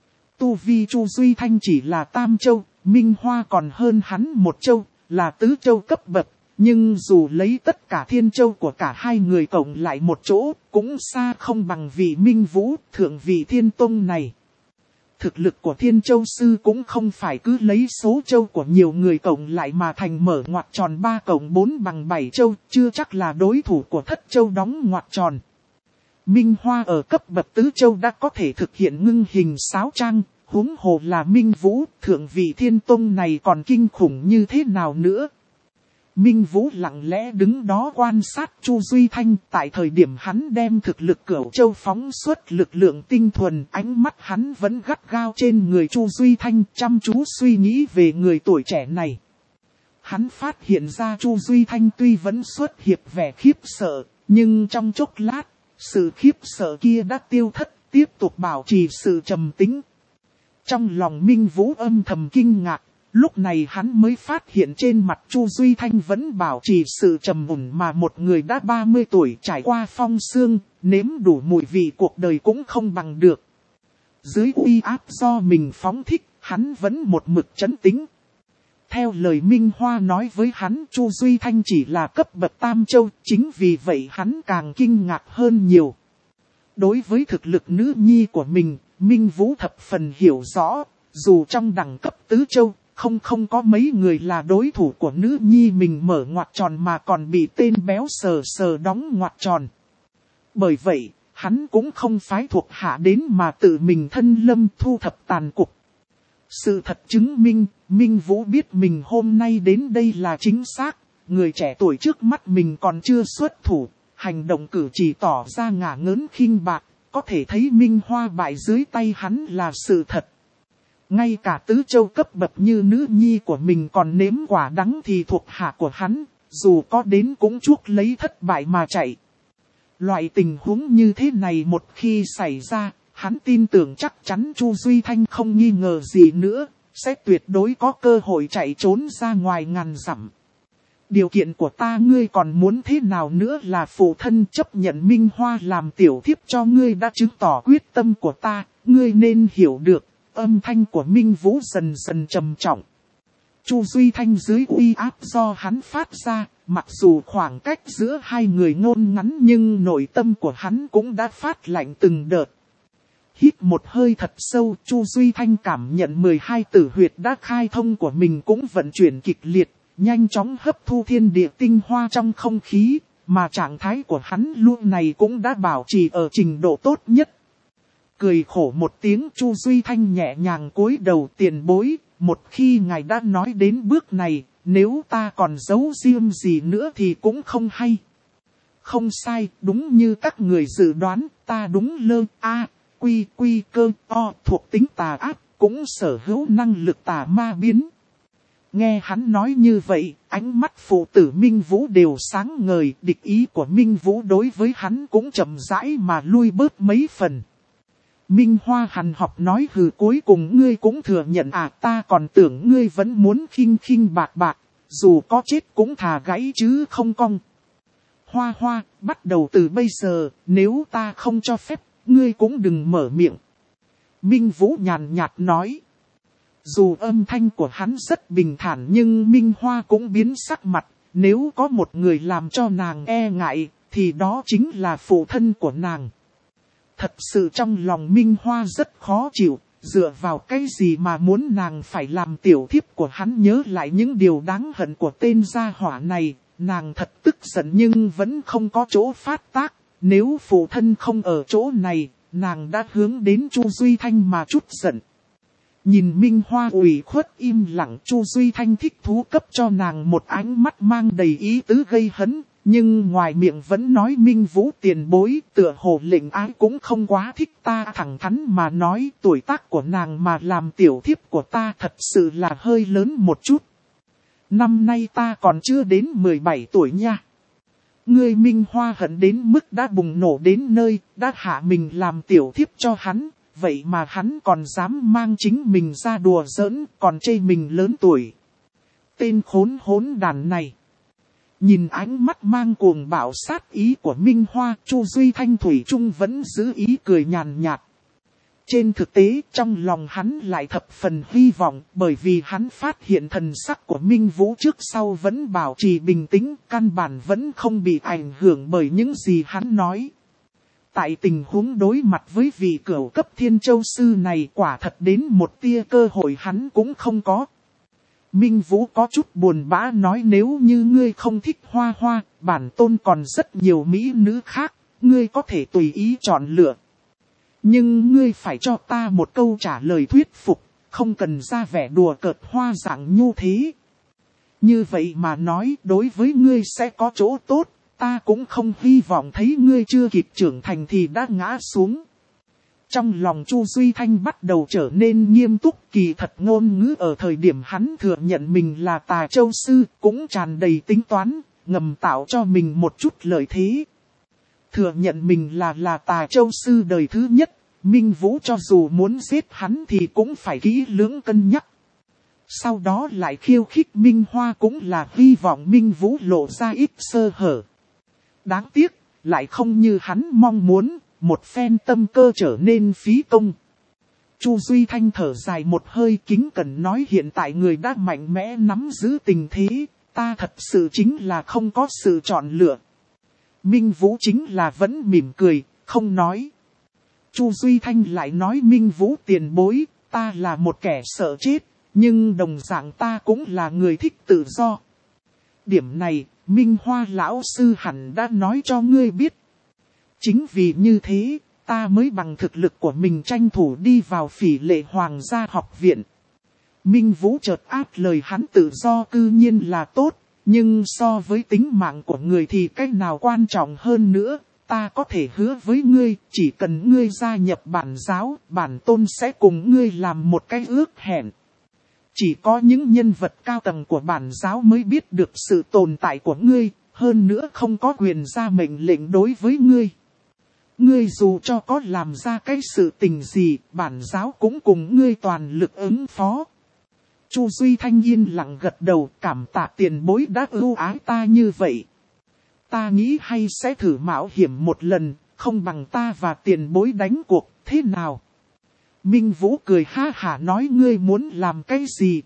Tu vi Chu Duy Thanh chỉ là tam châu, Minh Hoa còn hơn hắn một châu, là tứ châu cấp bậc. Nhưng dù lấy tất cả thiên châu của cả hai người cộng lại một chỗ, cũng xa không bằng vị Minh Vũ, thượng vị Thiên Tông này. Thực lực của Thiên Châu Sư cũng không phải cứ lấy số châu của nhiều người cộng lại mà thành mở ngoặc tròn 3 cộng 4 bằng 7 châu, chưa chắc là đối thủ của Thất Châu đóng ngoặc tròn. Minh Hoa ở cấp bậc tứ châu đã có thể thực hiện ngưng hình sáo trang, huống hồ là Minh Vũ, thượng vị Thiên Tông này còn kinh khủng như thế nào nữa. Minh Vũ lặng lẽ đứng đó quan sát Chu Duy Thanh, tại thời điểm hắn đem thực lực Cửu Châu phóng xuất lực lượng tinh thuần, ánh mắt hắn vẫn gắt gao trên người Chu Duy Thanh, chăm chú suy nghĩ về người tuổi trẻ này. Hắn phát hiện ra Chu Duy Thanh tuy vẫn xuất hiện vẻ khiếp sợ, nhưng trong chốc lát, sự khiếp sợ kia đã tiêu thất, tiếp tục bảo trì sự trầm tĩnh. Trong lòng Minh Vũ âm thầm kinh ngạc. Lúc này hắn mới phát hiện trên mặt Chu Duy Thanh vẫn bảo trì sự trầm ổn mà một người đã 30 tuổi trải qua phong sương, nếm đủ mùi vị cuộc đời cũng không bằng được. Dưới uy áp do mình phóng thích, hắn vẫn một mực trấn tĩnh. Theo lời Minh Hoa nói với hắn, Chu Duy Thanh chỉ là cấp bậc tam châu, chính vì vậy hắn càng kinh ngạc hơn nhiều. Đối với thực lực nữ nhi của mình, Minh Vũ thập phần hiểu rõ, dù trong đẳng cấp tứ châu, không có mấy người là đối thủ của nữ nhi mình mở ngoặc tròn mà còn bị tên béo sờ sờ đóng ngoặc tròn. Bởi vậy, hắn cũng không phái thuộc hạ đến mà tự mình thân lâm thu thập tàn cục. Sự thật chứng minh, Minh Vũ biết mình hôm nay đến đây là chính xác, người trẻ tuổi trước mắt mình còn chưa xuất thủ, hành động cử chỉ tỏ ra ngả ngớn khinh bạc, có thể thấy Minh Hoa bại dưới tay hắn là sự thật. Ngay cả tứ châu cấp bậc như nữ nhi của mình còn nếm quả đắng thì thuộc hạ của hắn, dù có đến cũng chuốc lấy thất bại mà chạy. Loại tình huống như thế này một khi xảy ra, hắn tin tưởng chắc chắn Chu Duy Thanh không nghi ngờ gì nữa, sẽ tuyệt đối có cơ hội chạy trốn ra ngoài ngàn dặm. Điều kiện của ta ngươi còn muốn thế nào nữa là phụ thân chấp nhận Minh Hoa làm tiểu thiếp cho ngươi đã chứng tỏ quyết tâm của ta, ngươi nên hiểu được. Âm thanh của Minh Vũ dần dần trầm trọng. Chu Duy Thanh dưới uy áp do hắn phát ra, mặc dù khoảng cách giữa hai người ngôn ngắn nhưng nội tâm của hắn cũng đã phát lạnh từng đợt. Hít một hơi thật sâu, Chu Duy Thanh cảm nhận 12 tử huyệt đã khai thông của mình cũng vận chuyển kịch liệt, nhanh chóng hấp thu thiên địa tinh hoa trong không khí, mà trạng thái của hắn lúc này cũng đã bảo trì ở trình độ tốt nhất. Cười khổ một tiếng Chu Duy Thanh nhẹ nhàng cúi đầu tiền bối, một khi ngài đã nói đến bước này, nếu ta còn giấu riêng gì nữa thì cũng không hay. Không sai, đúng như các người dự đoán, ta đúng lơ, quy cơ, thuộc tính tà ác, cũng sở hữu năng lực tà ma biến. Nghe hắn nói như vậy, ánh mắt phụ tử Minh Vũ đều sáng ngời, địch ý của Minh Vũ đối với hắn cũng chậm rãi mà lui bớt mấy phần. Minh Hoa hằn học nói hừ cuối cùng ngươi cũng thừa nhận ta còn tưởng ngươi vẫn muốn khinh bạc, dù có chết cũng thà gãy chứ không cong. Hoa, bắt đầu từ bây giờ, nếu ta không cho phép, ngươi cũng đừng mở miệng. Minh Vũ nhàn nhạt nói. Dù âm thanh của hắn rất bình thản nhưng Minh Hoa cũng biến sắc mặt, nếu có một người làm cho nàng e ngại, thì đó chính là phụ thân của nàng. Thật sự trong lòng Minh Hoa rất khó chịu, dựa vào cái gì mà muốn nàng phải làm tiểu thiếp của hắn. Nhớ lại những điều đáng hận của tên gia hỏa này, nàng thật tức giận nhưng vẫn không có chỗ phát tác. Nếu phụ thân không ở chỗ này, nàng đã hướng đến Chu Duy Thanh mà trút giận. Nhìn Minh Hoa ủy khuất im lặng, Chu Duy Thanh thích thú cấp cho nàng một ánh mắt mang đầy ý tứ gây hấn, Nhưng ngoài miệng vẫn nói Minh Vũ tiền bối, tựa hồ lệnh ái cũng không quá thích ta, thẳng thắn mà nói tuổi tác của nàng mà làm tiểu thiếp của ta thật sự là hơi lớn một chút. Năm nay ta còn chưa đến 17 tuổi nha. Ngươi Minh Hoa hận đến mức đã bùng nổ đến nơi, đã hạ mình làm tiểu thiếp cho hắn, vậy mà hắn còn dám mang chính mình ra đùa giỡn, còn chê mình lớn tuổi. Tên hỗn đàn này. Nhìn ánh mắt mang cuồng bạo sát ý của Minh Hoa, Chu Duy Thanh thủy chung vẫn giữ ý cười nhàn nhạt. Trên thực tế, trong lòng hắn lại thập phần hy vọng, bởi vì hắn phát hiện thần sắc của Minh Vũ trước sau vẫn bảo trì bình tĩnh, căn bản vẫn không bị ảnh hưởng bởi những gì hắn nói. Tại tình huống đối mặt với vị cửu cấp Thiên Châu Sư này, quả thật đến một tia cơ hội hắn cũng không có. Minh Vũ có chút buồn bã nói, nếu như ngươi không thích Hoa Hoa, bản tôn còn rất nhiều mỹ nữ khác, ngươi có thể tùy ý chọn lựa. Nhưng ngươi phải cho ta một câu trả lời thuyết phục, không cần ra vẻ đùa cợt hoa dạng nhu thế. Như vậy mà nói, đối với ngươi sẽ có chỗ tốt, ta cũng không hy vọng thấy ngươi chưa kịp trưởng thành thì đã ngã xuống. Trong lòng Chu Duy Thanh bắt đầu trở nên nghiêm túc, kỳ thật ngôn ngữ ở thời điểm hắn thừa nhận mình là Tà Châu Sư, cũng tràn đầy tính toán, ngầm tạo cho mình một chút lợi thế. Thừa nhận mình là Tà Châu Sư đời thứ nhất, Minh Vũ cho dù muốn giết hắn thì cũng phải kỹ lưỡng cân nhắc. Sau đó lại khiêu khích Minh Hoa cũng là hy vọng Minh Vũ lộ ra ít sơ hở. Đáng tiếc, lại không như hắn mong muốn, một phen tâm cơ trở nên phí công. Chu Duy Thanh thở dài một hơi, kính cẩn nói, hiện tại người đã mạnh mẽ nắm giữ tình thế, ta thật sự chính là không có sự chọn lựa. Minh Vũ chính là vẫn mỉm cười, không nói. Chu Duy Thanh lại nói, Minh Vũ tiền bối, ta là một kẻ sợ chết, nhưng đồng dạng ta cũng là người thích tự do. Điểm này, Minh Hoa lão sư hẳn đã nói cho ngươi biết. Chính vì như thế, ta mới bằng thực lực của mình tranh thủ đi vào Phỉ Lệ Hoàng gia học viện. Minh Vũ chợt áp lời hắn, tự do cư nhiên là tốt, nhưng so với tính mạng của người thì cách nào quan trọng hơn nữa. Ta có thể hứa với ngươi, chỉ cần ngươi gia nhập bản giáo, bản tôn sẽ cùng ngươi làm một cái ước hẹn. Chỉ có những nhân vật cao tầng của bản giáo mới biết được sự tồn tại của ngươi, hơn nữa không có quyền ra mệnh lệnh đối với ngươi. Ngươi dù cho có làm ra cái sự tình gì, bản giáo cũng cùng ngươi toàn lực ứng phó. Chu Duy Thanh yên lặng gật đầu, cảm tạ tiền bối đã ưu ái ta như vậy. Ta nghĩ hay sẽ thử mạo hiểm một lần, không bằng ta và tiền bối đánh cuộc, thế nào? Minh Vũ cười ha hả nói, ngươi muốn làm cái gì?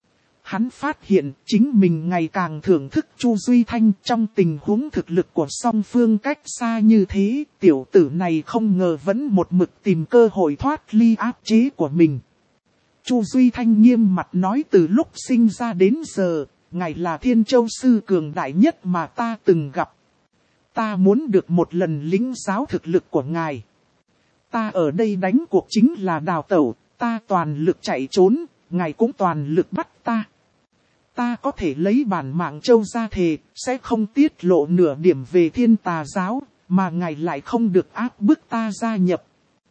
Hắn phát hiện chính mình ngày càng thưởng thức Chu Duy Thanh, trong tình huống thực lực của song phương cách xa như thế, tiểu tử này không ngờ vẫn một mực tìm cơ hội thoát ly áp chế của mình. Chu Duy Thanh nghiêm mặt nói, từ lúc sinh ra đến giờ, ngài là Thiên Châu Sư cường đại nhất mà ta từng gặp. Ta muốn được một lần lĩnh giáo thực lực của ngài. Ta ở đây đánh cuộc chính là đào tẩu, ta toàn lực chạy trốn, ngài cũng toàn lực bắt ta. Ta có thể lấy bản mạng châu ra thề, sẽ không tiết lộ nửa điểm về Thiên Tà giáo, mà ngài lại không được áp bức ta gia nhập.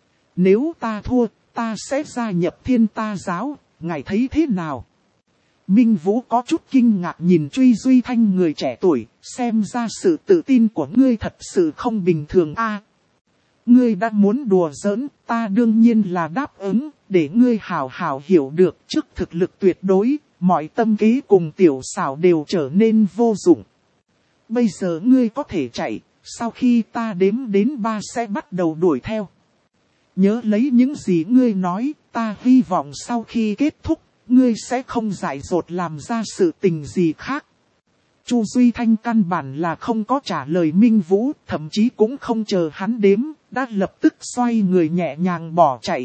Nếu ta thua, ta sẽ gia nhập Thiên Tà giáo, ngài thấy thế nào? Minh Vũ có chút kinh ngạc nhìn Chu Duy Thanh người trẻ tuổi, xem ra sự tự tin của ngươi thật sự không bình thường a. Ngươi đã muốn đùa giỡn, ta đương nhiên là đáp ứng, để ngươi hào hào hiểu được trước thực lực tuyệt đối, mọi tâm kế cùng tiểu xảo đều trở nên vô dụng. Bây giờ ngươi có thể chạy, sau khi ta đếm đến 3 sẽ bắt đầu đuổi theo. Nhớ lấy những gì ngươi nói, ta hy vọng sau khi kết thúc, ngươi sẽ không dại dột làm ra sự tình gì khác. Chu Duy Thanh căn bản là không có trả lời Minh Vũ, thậm chí cũng không chờ hắn đếm, đã lập tức xoay người nhẹ nhàng bỏ chạy.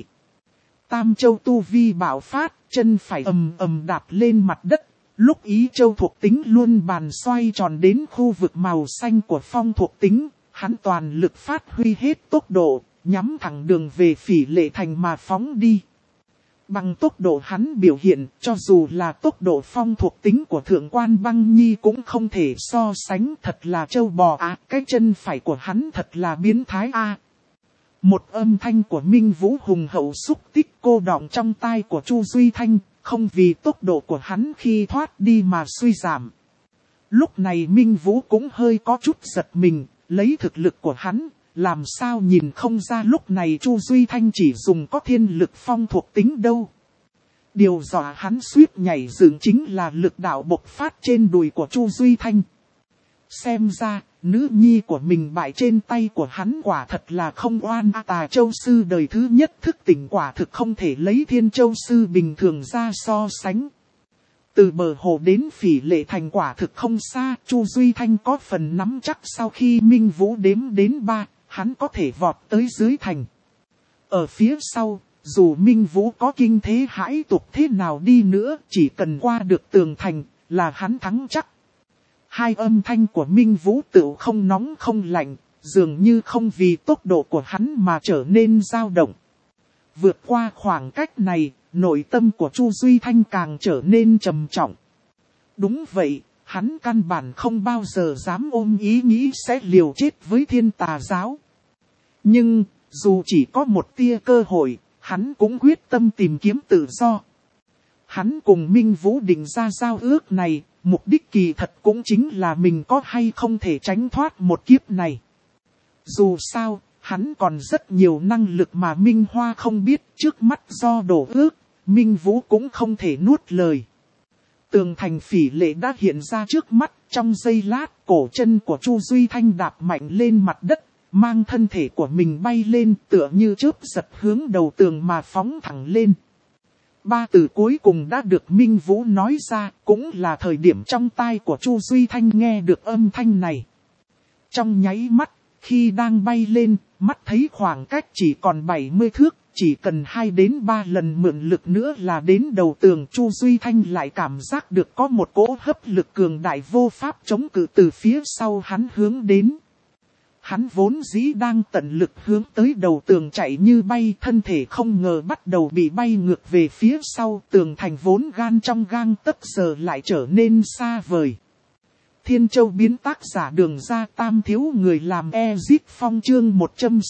Tam Châu tu vi bạo phát, chân phải ầm ầm đạp lên mặt đất, lúc ý châu thuộc tính luôn bàn xoay tròn đến khu vực màu xanh của phong thuộc tính, hắn toàn lực phát huy hết tốc độ, nhắm thẳng đường về Phỉ Lệ Thành mà phóng đi. Bằng tốc độ hắn biểu hiện, cho dù là tốc độ phong thuộc tính của thượng quan băng nhi cũng không thể so sánh, thật là trâu bò à, cái chân phải của hắn thật là biến thái à. Một âm thanh của Minh Vũ hùng hậu xúc tích cô đọng trong tai của Chu Duy Thanh, không vì tốc độ của hắn khi thoát đi mà suy giảm. Lúc này Minh Vũ cũng hơi có chút giật mình, lấy thực lực của hắn, làm sao nhìn không ra lúc này Chu Duy Thanh chỉ dùng có thiên lực phong thuộc tính đâu. Điều dọa hắn suýt nhảy dựng chính là lực đạo bộc phát trên đùi của Chu Duy Thanh. Xem ra, nữ nhi của mình bại trên tay của hắn quả thật là không oan. Tà Châu Sư đời thứ nhất thức tỉnh quả thực không thể lấy Thiên Châu Sư bình thường ra so sánh. Từ bờ hồ đến Phỉ Lệ Thành quả thực không xa, Chu Duy Thanh có phần nắm chắc sau khi Minh Vũ đếm đến 3, hắn có thể vọt tới dưới thành. Ở phía sau, dù Minh Vũ có kinh thế hãi tục thế nào đi nữa, chỉ cần qua được tường thành, là hắn thắng chắc. Hai âm thanh của Minh Vũ tựu không nóng không lạnh, dường như không vì tốc độ của hắn mà trở nên dao động. Vượt qua khoảng cách này, nội tâm của Chu Duy Thanh càng trở nên trầm trọng. Đúng vậy, hắn căn bản không bao giờ dám ôm ý nghĩ sẽ liều chết với Thiên Tà Giáo. Nhưng, dù chỉ có một tia cơ hội, hắn cũng quyết tâm tìm kiếm tự do. Hắn cùng Minh Vũ định ra giao ước này, mục đích kỳ thật cũng chính là mình có hay không thể tránh thoát một kiếp này. Dù sao, hắn còn rất nhiều năng lực mà Minh Hoa không biết, trước mắt do đổ ước, Minh Vũ cũng không thể nuốt lời. Tường thành Phỉ Lệ đã hiện ra trước mắt, trong giây lát, cổ chân của Chu Duy Thanh đạp mạnh lên mặt đất, mang thân thể của mình bay lên tựa như chớp giật hướng đầu tường mà phóng thẳng lên. 3 từ cuối cùng đã được Minh Vũ nói ra, cũng là thời điểm trong tai của Chu Duy Thanh nghe được âm thanh này. Trong nháy mắt, khi đang bay lên, mắt thấy khoảng cách chỉ còn 70 thước, chỉ cần 2 đến 3 lần mượn lực nữa là đến đầu tường. Chu Duy Thanh lại cảm giác được có một cỗ hấp lực cường đại vô pháp chống cự từ phía sau hắn hướng đến. Hắn vốn dĩ đang tận lực hướng tới đầu tường chạy như bay, thân thể không ngờ bắt đầu bị bay ngược về phía sau. Tường thành vốn gan trong gang tấc giờ lại trở nên xa vời. Thiên Châu biến tác giả Đường Ra Tam thiếu người làm Ezit Phong chương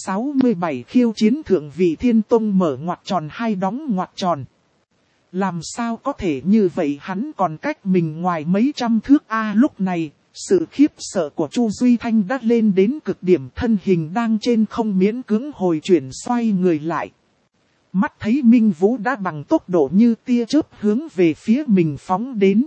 167 khiêu chiến thượng vị Thiên Tông mở ngoặc tròn hay đóng ngoặc tròn. Làm sao có thể như vậy, hắn còn cách mình ngoài mấy trăm thước lúc này. Sự khiếp sợ của Chu Duy Thanh đã lên đến cực điểm, thân hình đang trên không miễn cưỡng hồi chuyển xoay người lại. Mắt thấy Minh Vũ đã bằng tốc độ như tia chớp hướng về phía mình phóng đến.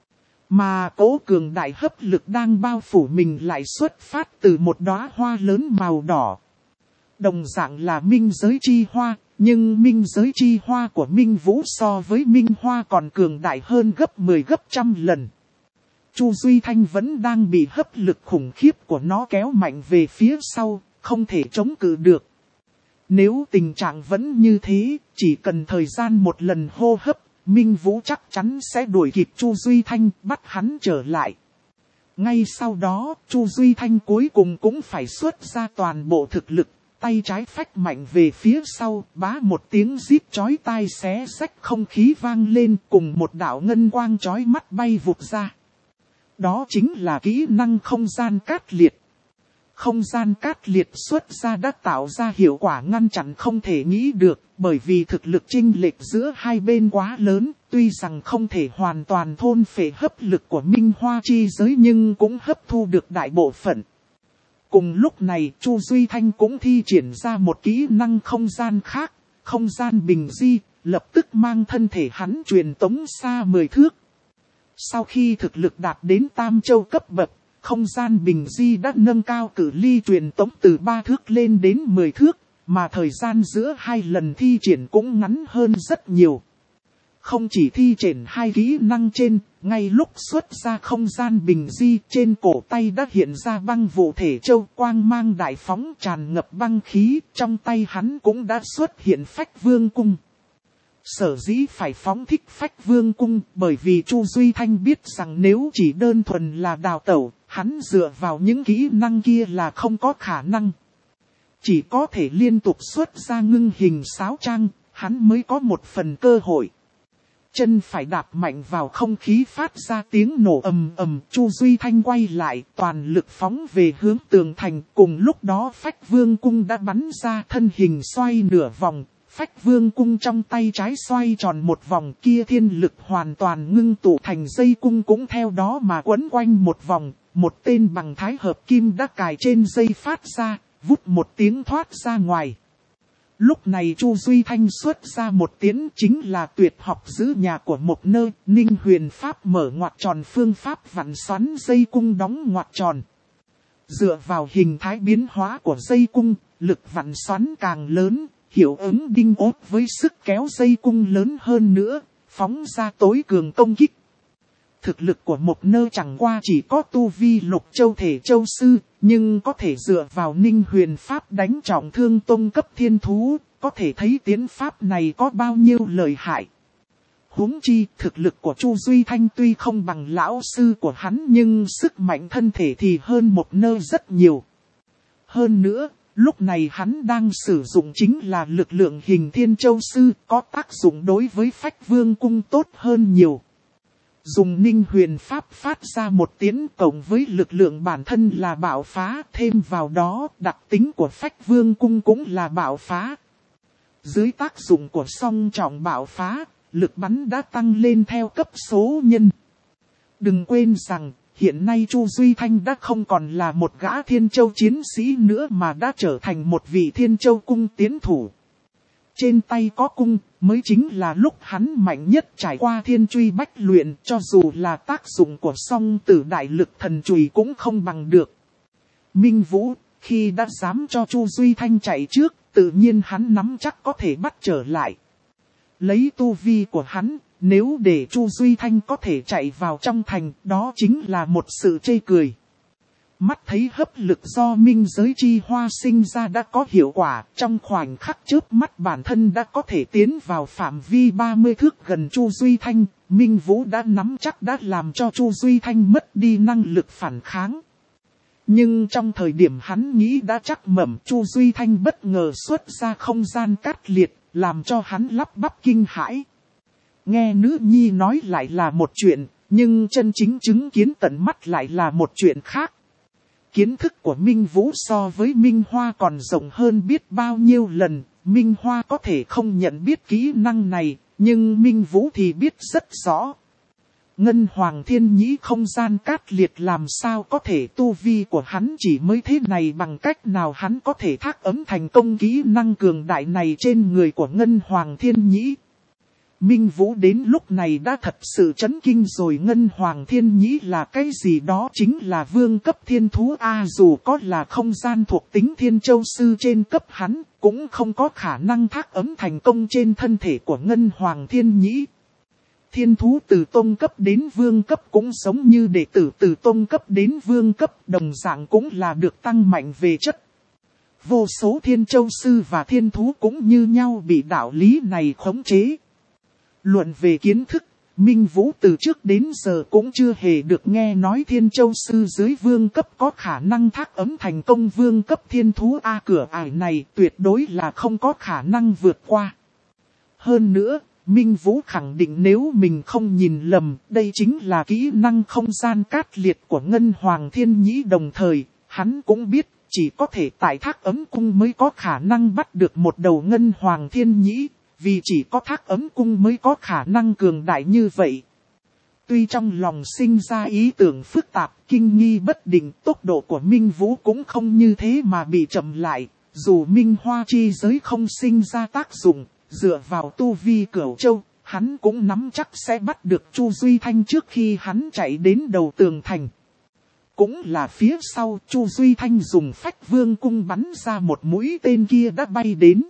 Mà cỗ cường đại hấp lực đang bao phủ mình lại xuất phát từ một đóa hoa lớn màu đỏ. Đồng dạng là minh giới chi hoa, nhưng minh giới chi hoa của Minh Vũ so với minh hoa còn cường đại hơn gấp 10 gấp trăm lần. Chu Duy Thanh vẫn đang bị hấp lực khủng khiếp của nó kéo mạnh về phía sau, không thể chống cự được. Nếu tình trạng vẫn như thế, chỉ cần thời gian một lần hô hấp, Minh Vũ chắc chắn sẽ đuổi kịp Chu Duy Thanh, bắt hắn trở lại. Ngay sau đó, Chu Duy Thanh cuối cùng cũng phải xuất ra toàn bộ thực lực, tay trái phách mạnh về phía sau, bá một tiếng rít chói tai xé rách không khí vang lên, cùng một đạo ngân quang chói mắt bay vụt ra. Đó chính là kỹ năng không gian cát liệt. Không gian cát liệt xuất ra đã tạo ra hiệu quả ngăn chặn không thể nghĩ được, bởi vì thực lực chênh lệch giữa hai bên quá lớn, tuy rằng không thể hoàn toàn thôn phệ hấp lực của Minh Hoa chi giới nhưng cũng hấp thu được đại bộ phận. Cùng lúc này, Chu Duy Thanh cũng thi triển ra một kỹ năng không gian khác, không gian bình di, lập tức mang thân thể hắn truyền tống xa 10 thước. Sau khi thực lực đạt đến Tam Châu cấp bậc, không gian bình di đã nâng cao cự ly truyền tống từ 3 thước lên đến 10 thước, mà thời gian giữa hai lần thi triển cũng ngắn hơn rất nhiều. Không chỉ thi triển hai kỹ năng trên, ngay lúc xuất ra không gian bình di trên cổ tay đã hiện ra băng vụ thể châu, quang mang đại phóng tràn ngập băng khí, trong tay hắn cũng đã xuất hiện Phách Vương Cung. Sở dĩ phải phóng thích Phách Vương Cung bởi vì Chu Duy Thanh biết rằng nếu chỉ đơn thuần là đào tẩu, hắn dựa vào những kỹ năng kia là không có khả năng. Chỉ có thể liên tục xuất ra ngưng hình sáo trang, hắn mới có một phần cơ hội. Chân phải đạp mạnh vào không khí phát ra tiếng nổ ầm ầm, Chu Duy Thanh quay lại, toàn lực phóng về hướng tường thành. Cùng lúc đó Phách Vương cung đã bắn ra, thân hình xoay nửa vòng. Phách Vương cung trong tay trái xoay tròn một vòng, kia thiên lực hoàn toàn ngưng tụ thành dây cung cũng theo đó mà quấn quanh một vòng. Một tên bằng thái hợp kim đã cài trên dây phát ra, vút một tiếng thoát ra ngoài. Lúc này Chu Duy Thanh xuất ra một tiến, chính là tuyệt học giữ nhà của một nơi, Ninh Huyền Pháp mở ngoặc tròn, phương pháp vặn xoắn dây cung đóng ngoặc tròn. Dựa vào hình thái biến hóa của dây cung, lực vặn xoắn càng lớn, hiệu ứng đinh ốp với sức kéo dây cung lớn hơn nữa, phóng ra tối cường công kích. Thực lực của một nơi chẳng qua chỉ có tu vi lục châu thể châu sư, nhưng có thể dựa vào Ninh Huyền Pháp đánh trọng thương tông cấp thiên thú, có thể thấy tiến pháp này có bao nhiêu lợi hại. Huống chi, thực lực của Chu Duy Thanh tuy không bằng lão sư của hắn nhưng sức mạnh thân thể thì hơn một nơi rất nhiều. Hơn nữa, lúc này hắn đang sử dụng chính là lực lượng hình thiên châu sư, có tác dụng đối với Phách Vương cung tốt hơn nhiều. Dùng Ninh Huyền Pháp phát ra một tiến cộng với lực lượng bản thân là bạo phá, thêm vào đó đặc tính của Phách Vương cung cũng là bạo phá. Dưới tác dụng của song trọng bạo phá, lực bắn đã tăng lên theo cấp số nhân. Đừng quên rằng, hiện nay Chu Duy Thanh đã không còn là một gã Thiên Châu chiến sĩ nữa mà đã trở thành một vị Thiên Châu cung tiến thủ. Trên tay có cung, mới chính là lúc hắn mạnh nhất trải qua thiên truy bách luyện, cho dù là tác dụng của song tử đại lực thần chùy cũng không bằng được. Minh Vũ, khi đã dám cho Chu Duy Thanh chạy trước, tự nhiên hắn nắm chắc có thể bắt trở lại. Lấy tu vi của hắn, nếu để Chu Duy Thanh có thể chạy vào trong thành, đó chính là một sự chê cười. Mắt thấy hấp lực do minh giới chi hoa sinh ra đã có hiệu quả, trong khoảnh khắc chớp mắt bản thân đã có thể tiến vào phạm vi 30 thước gần Chu Duy Thanh, Minh Vũ đã nắm chắc đã làm cho Chu Duy Thanh mất đi năng lực phản kháng. Nhưng trong thời điểm hắn nghĩ đã chắc mẩm, Chu Duy Thanh bất ngờ xuất ra không gian cát liệt, làm cho hắn lắp bắp kinh hãi. Nghe nữ nhi nói lại là một chuyện, nhưng chân chính chứng kiến tận mắt lại là một chuyện khác. Kiến thức của Minh Vũ so với Minh Hoa còn rộng hơn biết bao nhiêu lần, Minh Hoa có thể không nhận biết kỹ năng này, nhưng Minh Vũ thì biết rất rõ. Ngân Hoàng Thiên Nhĩ không gian cát liệt làm sao có thể tu vi của hắn chỉ mới thế này, bằng cách nào hắn có thể thác ấm thành công kỹ năng cường đại này trên người của Ngân Hoàng Thiên Nhĩ. Minh Vũ đến lúc này đã thật sự chấn kinh rồi. Ngân Hoàng Thiên Nhĩ là cái gì? Đó chính là vương cấp thiên thú A, dù có là không gian thuộc tính thiên châu sư trên cấp hắn, cũng không có khả năng thác ấm thành công trên thân thể của Ngân Hoàng Thiên Nhĩ. Thiên thú từ tông cấp đến vương cấp cũng giống như đệ tử từ tông cấp đến vương cấp, đồng dạng cũng là được tăng mạnh về chất. Vô số thiên châu sư và thiên thú cũng như nhau bị đạo lý này khống chế. Luận về kiến thức, Minh Vũ từ trước đến giờ cũng chưa hề được nghe nói thiên châu sư dưới vương cấp có khả năng thác ấm thành công vương cấp thiên thú A, cửa ải này tuyệt đối là không có khả năng vượt qua. Hơn nữa, Minh Vũ khẳng định nếu mình không nhìn lầm, đây chính là kỹ năng không gian cát liệt của Ngân Hoàng Thiên Nhĩ, đồng thời, hắn cũng biết chỉ có thể tại thác ấm cung mới có khả năng bắt được một đầu Ngân Hoàng Thiên Nhĩ. Vì chỉ có thác ấm cung mới có khả năng cường đại như vậy. Tuy trong lòng sinh ra ý tưởng phức tạp, kinh nghi bất định, tốc độ của Minh Vũ cũng không như thế mà bị chậm lại. Dù Minh Hoa chi giới không sinh ra tác dụng, dựa vào tu vi Cửu Châu, hắn cũng nắm chắc sẽ bắt được Chu Duy Thanh trước khi hắn chạy đến đầu tường thành. Cũng là phía sau, Chu Duy Thanh dùng Phách Vương cung bắn ra một mũi tên kia đã bay đến.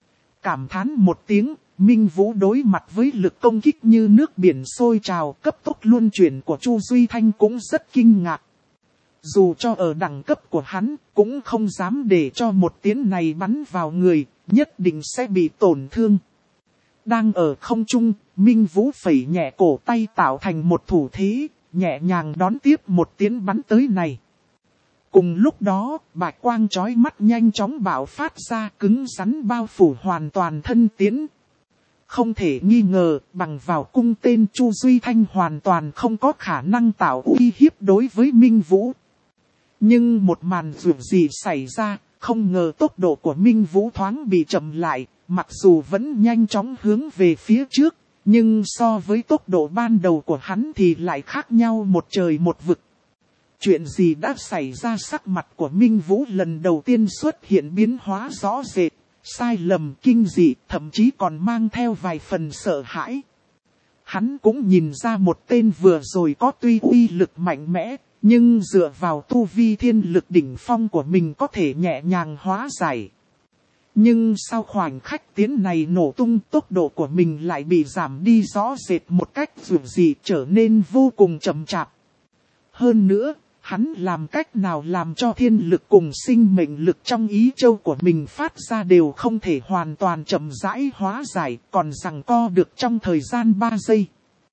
Cảm thán một tiếng, Minh Vũ đối mặt với lực công kích như nước biển sôi trào, cấp tốc luân chuyển của Chu Duy Thanh cũng rất kinh ngạc. Dù cho ở đẳng cấp của hắn, cũng không dám để cho một tiến này bắn vào người, nhất định sẽ bị tổn thương. Đang ở không trung, Minh Vũ phẩy nhẹ cổ tay tạo thành một thủ thế, nhẹ nhàng đón tiếp một tiến bắn tới này. Cùng lúc đó, bạch quang chói mắt nhanh chóng bạo phát ra, cứng rắn bao phủ hoàn toàn thân tiến. Không thể nghi ngờ, bằng vào cung tên Chu Duy Thanh hoàn toàn không có khả năng tạo uy hiếp đối với Minh Vũ. Nhưng một màn dù gì xảy ra, không ngờ tốc độ của Minh Vũ thoáng bị chậm lại, mặc dù vẫn nhanh chóng hướng về phía trước, nhưng so với tốc độ ban đầu của hắn thì lại khác nhau một trời một vực. Chuyện gì đã xảy ra? Sắc mặt của Minh Vũ lần đầu tiên xuất hiện biến hóa rõ rệt, sai lầm, kinh dị, thậm chí còn mang theo vài phần sợ hãi. Hắn cũng nhìn ra một tên vừa rồi có tuy uy lực mạnh mẽ, nhưng dựa vào tu vi thiên lực đỉnh phong của mình có thể nhẹ nhàng hóa giải. Nhưng sau khoảnh khắc tiến này nổ tung, tốc độ của mình lại bị giảm đi rõ rệt một cách dường dị, trở nên vô cùng chậm chạp. Hơn nữa, hắn làm cách nào làm cho thiên lực cùng sinh mệnh lực trong ý châu của mình phát ra đều không thể hoàn toàn chậm rãi hóa giải, còn giằng co được trong thời gian 3 giây.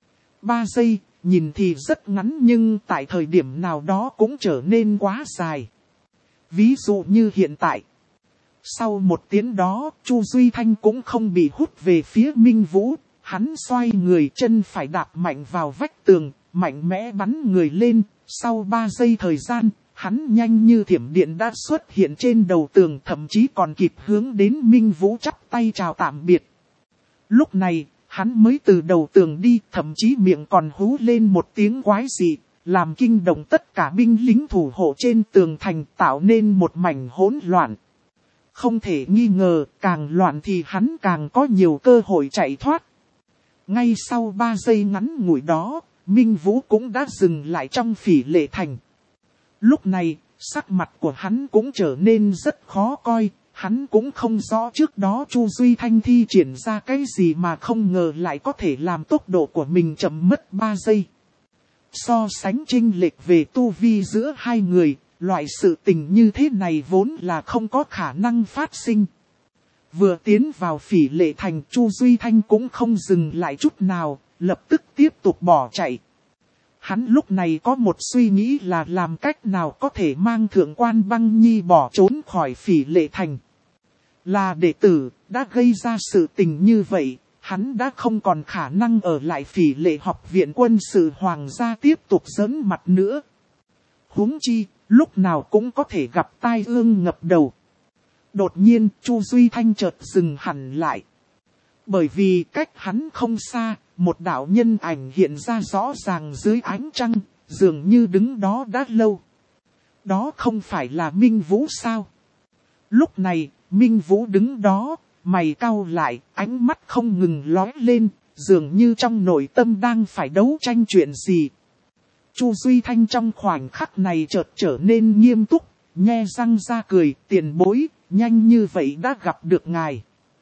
3 giây, nhìn thì rất ngắn nhưng tại thời điểm nào đó cũng trở nên quá dài. Ví dụ như hiện tại. Sau một tiếng đó, Chu Duy Thanh cũng không bị hút về phía Minh Vũ, hắn xoay người, chân phải đạp mạnh vào vách tường, mạnh mẽ bắn người lên. Sau 3 giây thời gian, hắn nhanh như thiểm điện đã xuất hiện trên đầu tường, thậm chí còn kịp hướng đến Minh Vũ chắp tay chào tạm biệt. Lúc này, hắn mới từ đầu tường đi, thậm chí miệng còn hú lên một tiếng quái dị, làm kinh động tất cả binh lính thủ hộ trên tường thành, tạo nên một mảnh hỗn loạn. Không thể nghi ngờ, càng loạn thì hắn càng có nhiều cơ hội chạy thoát. Ngay sau 3 giây ngắn ngủi đó, Minh Vũ cũng đã dừng lại trong Phỉ Lệ Thành. Lúc này, sắc mặt của hắn cũng trở nên rất khó coi, hắn cũng không rõ trước đó Chu Duy Thanh thi triển ra cái gì mà không ngờ lại có thể làm tốc độ của mình chậm mất 3 giây. So sánh chênh lệch về tu vi giữa hai người, loại sự tình như thế này vốn là không có khả năng phát sinh. Vừa tiến vào Phỉ Lệ Thành, Chu Duy Thanh cũng không dừng lại chút nào, lập tức tiếp tục bỏ chạy. Hắn lúc này có một suy nghĩ là làm cách nào có thể mang Thượng quan Băng Nhi bỏ trốn khỏi Phỉ Lệ Thành. Là đệ tử, đã gây ra sự tình như vậy, hắn đã không còn khả năng ở lại Phỉ Lệ học viện quân sự hoàng gia tiếp tục giỡn mặt nữa. Huống chi, lúc nào cũng có thể gặp tai ương ngập đầu. Đột nhiên, Chu Duy Thanh chợt dừng hẳn lại. Bởi vì cách hắn không xa, một đạo nhân ảnh hiện ra rõ ràng dưới ánh trăng, dường như đứng đó đã lâu. Đó không phải là Minh Vũ sao? Lúc này, Minh Vũ đứng đó, mày cau lại, ánh mắt không ngừng lóe lên, dường như trong nội tâm đang phải đấu tranh chuyện gì. Chu Duy Thanh trong khoảnh khắc này chợt trở nên nghiêm túc, nhe răng ra cười, tiền bối, nhanh như vậy đã gặp được ngài.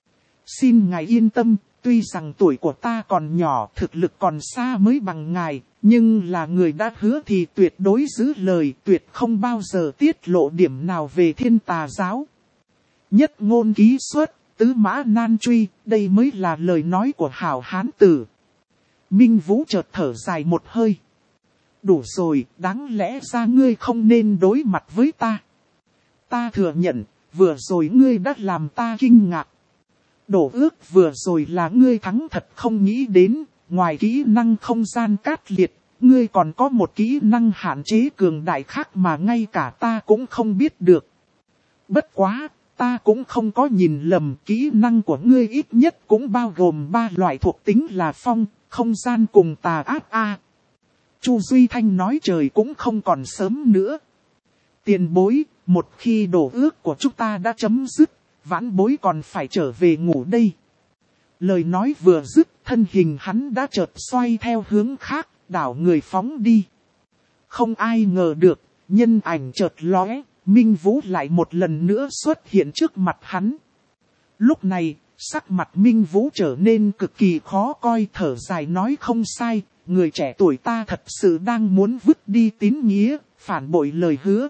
Xin ngài yên tâm, tuy rằng tuổi của ta còn nhỏ, thực lực còn xa mới bằng ngài, nhưng là người đã hứa thì tuyệt đối giữ lời, tuyệt không bao giờ tiết lộ điểm nào về Thiên Tà giáo. Nhất ngôn ký xuất, tứ mã nan truy, đây mới là lời nói của hảo hán tử. Minh Vũ chợt thở dài một hơi. Đủ rồi, đáng lẽ ra ngươi không nên đối mặt với ta. Ta thừa nhận, vừa rồi ngươi đã làm ta kinh ngạc. Đổ ước vừa rồi là ngươi thắng thật không nghĩ đến, ngoài kỹ năng không gian cát liệt, ngươi còn có một kỹ năng hạn chế cường đại khác mà ngay cả ta cũng không biết được. Bất quá, ta cũng không có nhìn lầm, kỹ năng của ngươi ít nhất cũng bao gồm 3 loại thuộc tính là phong, không gian cùng tà ác a. Chu Duy Thanh nói trời cũng không còn sớm nữa. Tiền bối, một khi đổ ước của chúng ta đã chấm dứt, vãn bối còn phải trở về ngủ đây. Lời nói vừa dứt, thân hình hắn đã chợt xoay theo hướng khác, đảo người phóng đi. Không ai ngờ được, nhân ảnh chợt lóe, Minh Vũ lại một lần nữa xuất hiện trước mặt hắn. Lúc này, sắc mặt Minh Vũ trở nên cực kỳ khó coi, thở dài nói không sai, người trẻ tuổi ta thật sự đang muốn vứt đi tín nghĩa, phản bội lời hứa.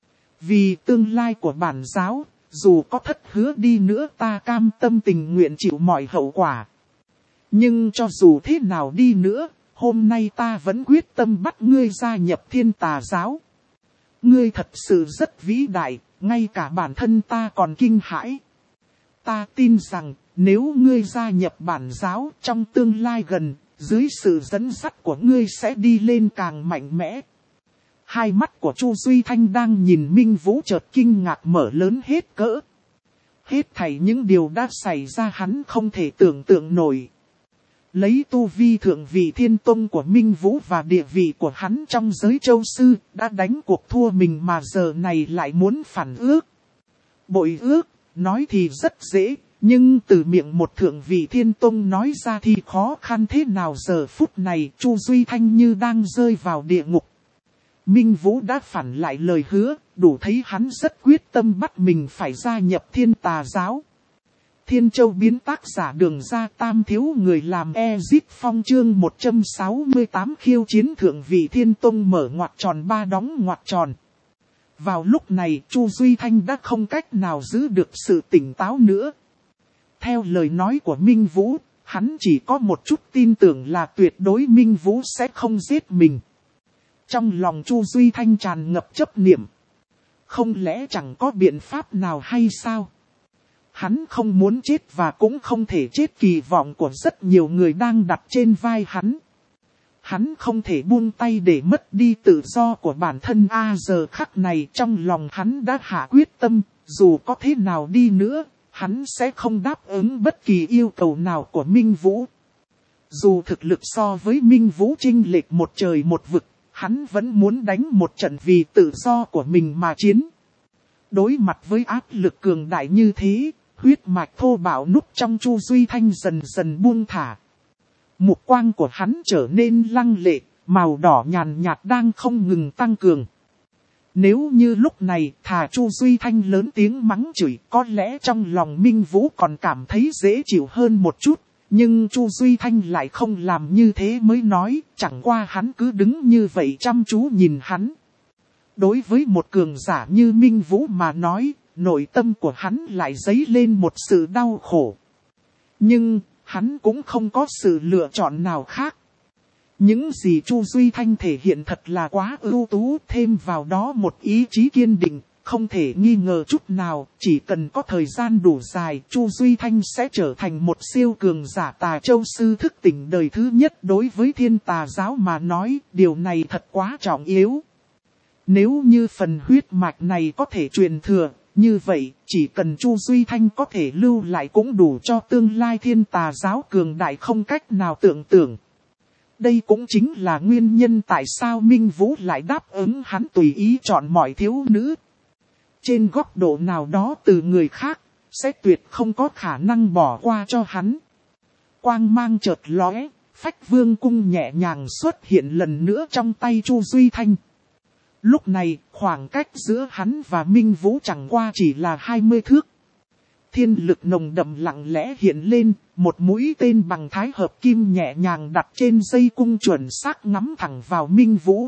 Vì tương lai của bản giáo, dù có thất hứa đi nữa ta cam tâm tình nguyện chịu mọi hậu quả. Nhưng cho dù thế nào đi nữa, hôm nay ta vẫn quyết tâm bắt ngươi gia nhập Thiên Tà giáo. Ngươi thật sự rất vĩ đại, ngay cả bản thân ta còn kinh hãi. Ta tin rằng, nếu ngươi gia nhập bản giáo trong tương lai gần, dưới sự dẫn dắt của ngươi sẽ đi lên càng mạnh mẽ. Hai mắt của Chu Duy Thanh đang nhìn Minh Vũ chợt kinh ngạc mở lớn hết cỡ. Hết thảy những điều đã xảy ra hắn không thể tưởng tượng nổi. Lấy tu vi thượng vị thiên tông của Minh Vũ và địa vị của hắn trong giới châu sư, đã đánh cuộc thua mình mà giờ này lại muốn phản ước. Bội ước, nói thì rất dễ, nhưng từ miệng một thượng vị thiên tông nói ra thì khó khăn thế nào. Giờ phút này Chu Duy Thanh như đang rơi vào địa ngục. Minh Vũ đã phản lại lời hứa, đủ thấy hắn rất quyết tâm bắt mình phải gia nhập Thiên Tà giáo. Thiên Châu biến tác giả Đường Ra Tam thiếu người làm Ezit Phong chương 168 khiêu chiến thượng vị thiên tông mở ngoặc tròn 3 đóng ngoặc tròn. Vào lúc này Chu Duy Thanh đã không cách nào giữ được sự tỉnh táo nữa. Theo lời nói của Minh Vũ, hắn chỉ có một chút tin tưởng là tuyệt đối Minh Vũ sẽ không giết mình. Trong lòng Chu Duy Thanh tràn ngập chấp niệm. Không lẽ chẳng có biện pháp nào hay sao? Hắn không muốn chết và cũng không thể chết kỳ vọng của rất nhiều người đang đặt trên vai hắn. Hắn không thể buông tay để mất đi tự do của bản thân. Giờ khắc này trong lòng hắn đã hạ quyết tâm, dù có thế nào đi nữa, hắn sẽ không đáp ứng bất kỳ yêu cầu nào của Minh Vũ. Dù thực lực so với Minh Vũ chênh lệch một trời một vực, hắn vẫn muốn đánh một trận vì tự do của mình mà chiến. Đối mặt với áp lực cường đại như thế, huyết mạch thô bạo núp trong Chu Duy Thanh dần dần buông thả. Mục quang của hắn trở nên lăng lệ, màu đỏ nhàn nhạt đang không ngừng tăng cường. Nếu như lúc này thà Chu Duy Thanh lớn tiếng mắng chửi, có lẽ trong lòng Minh Vũ còn cảm thấy dễ chịu hơn một chút. Nhưng Chu Duy Thanh lại không làm như thế mới nói, chẳng qua hắn cứ đứng như vậy chăm chú nhìn hắn. Đối với một cường giả như Minh Vũ mà nói, nội tâm của hắn lại dấy lên một sự đau khổ. Nhưng, hắn cũng không có sự lựa chọn nào khác. Những gì Chu Duy Thanh thể hiện thật là quá ưu tú, thêm vào đó một ý chí kiên định, không thể nghi ngờ chút nào, chỉ cần có thời gian đủ dài, Chu Duy Thanh sẽ trở thành một siêu cường giả Tà Châu sư thức tỉnh đời thứ nhất. Đối với Thiên Tà giáo mà nói, điều này thật quá trọng yếu. Nếu như phần huyết mạch này có thể truyền thừa, như vậy, chỉ cần Chu Duy Thanh có thể lưu lại cũng đủ cho tương lai Thiên Tà giáo cường đại không cách nào tưởng tượng. Đây cũng chính là nguyên nhân tại sao Minh Vũ lại đáp ứng hắn tùy ý chọn mọi thiếu nữ. Trên góc độ nào đó từ người khác, sẽ tuyệt không có khả năng bỏ qua cho hắn. Quang mang chợt lóe, Phách Vương cung nhẹ nhàng xuất hiện lần nữa trong tay Chu Duy Thanh. Lúc này, khoảng cách giữa hắn và Minh Vũ chẳng qua chỉ là 20 thước. Thiên lực nồng đậm lặng lẽ hiện lên, một mũi tên bằng thái hợp kim nhẹ nhàng đặt trên dây cung chuẩn xác ngắm thẳng vào Minh Vũ.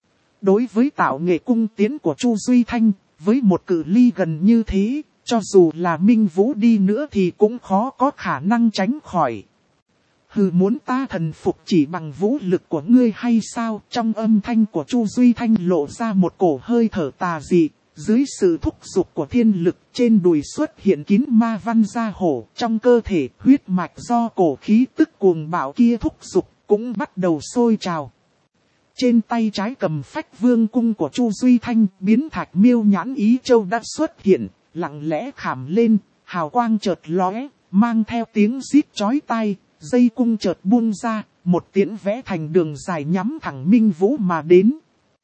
Đối với tạo nghệ cung tiến của Chu Duy Thanh, với một cự ly gần như thế, cho dù là Minh Vũ đi nữa thì cũng khó có khả năng tránh khỏi. Hừ, muốn ta thần phục chỉ bằng vũ lực của ngươi hay sao? Trong âm thanh của Chu Duy Thanh lộ ra một cổ hơi thở tà dị. Dưới sự thúc giục của thiên lực, trên đùi xuất hiện kín ma văn gia hổ. Trong cơ thể, huyết mạch do cổ khí tức cuồng bạo kia thúc giục, cũng bắt đầu sôi trào. Trên tay trái cầm Phách Vương cung của Chu Duy Thanh, biến thạch miêu nhãn ý châu đã xuất hiện, lặng lẽ khảm lên, hào quang chợt lóe, mang theo tiếng rít chói tai, dây cung chợt buông ra, một tiễn vẽ thành đường dài nhắm thẳng Minh Vũ mà đến.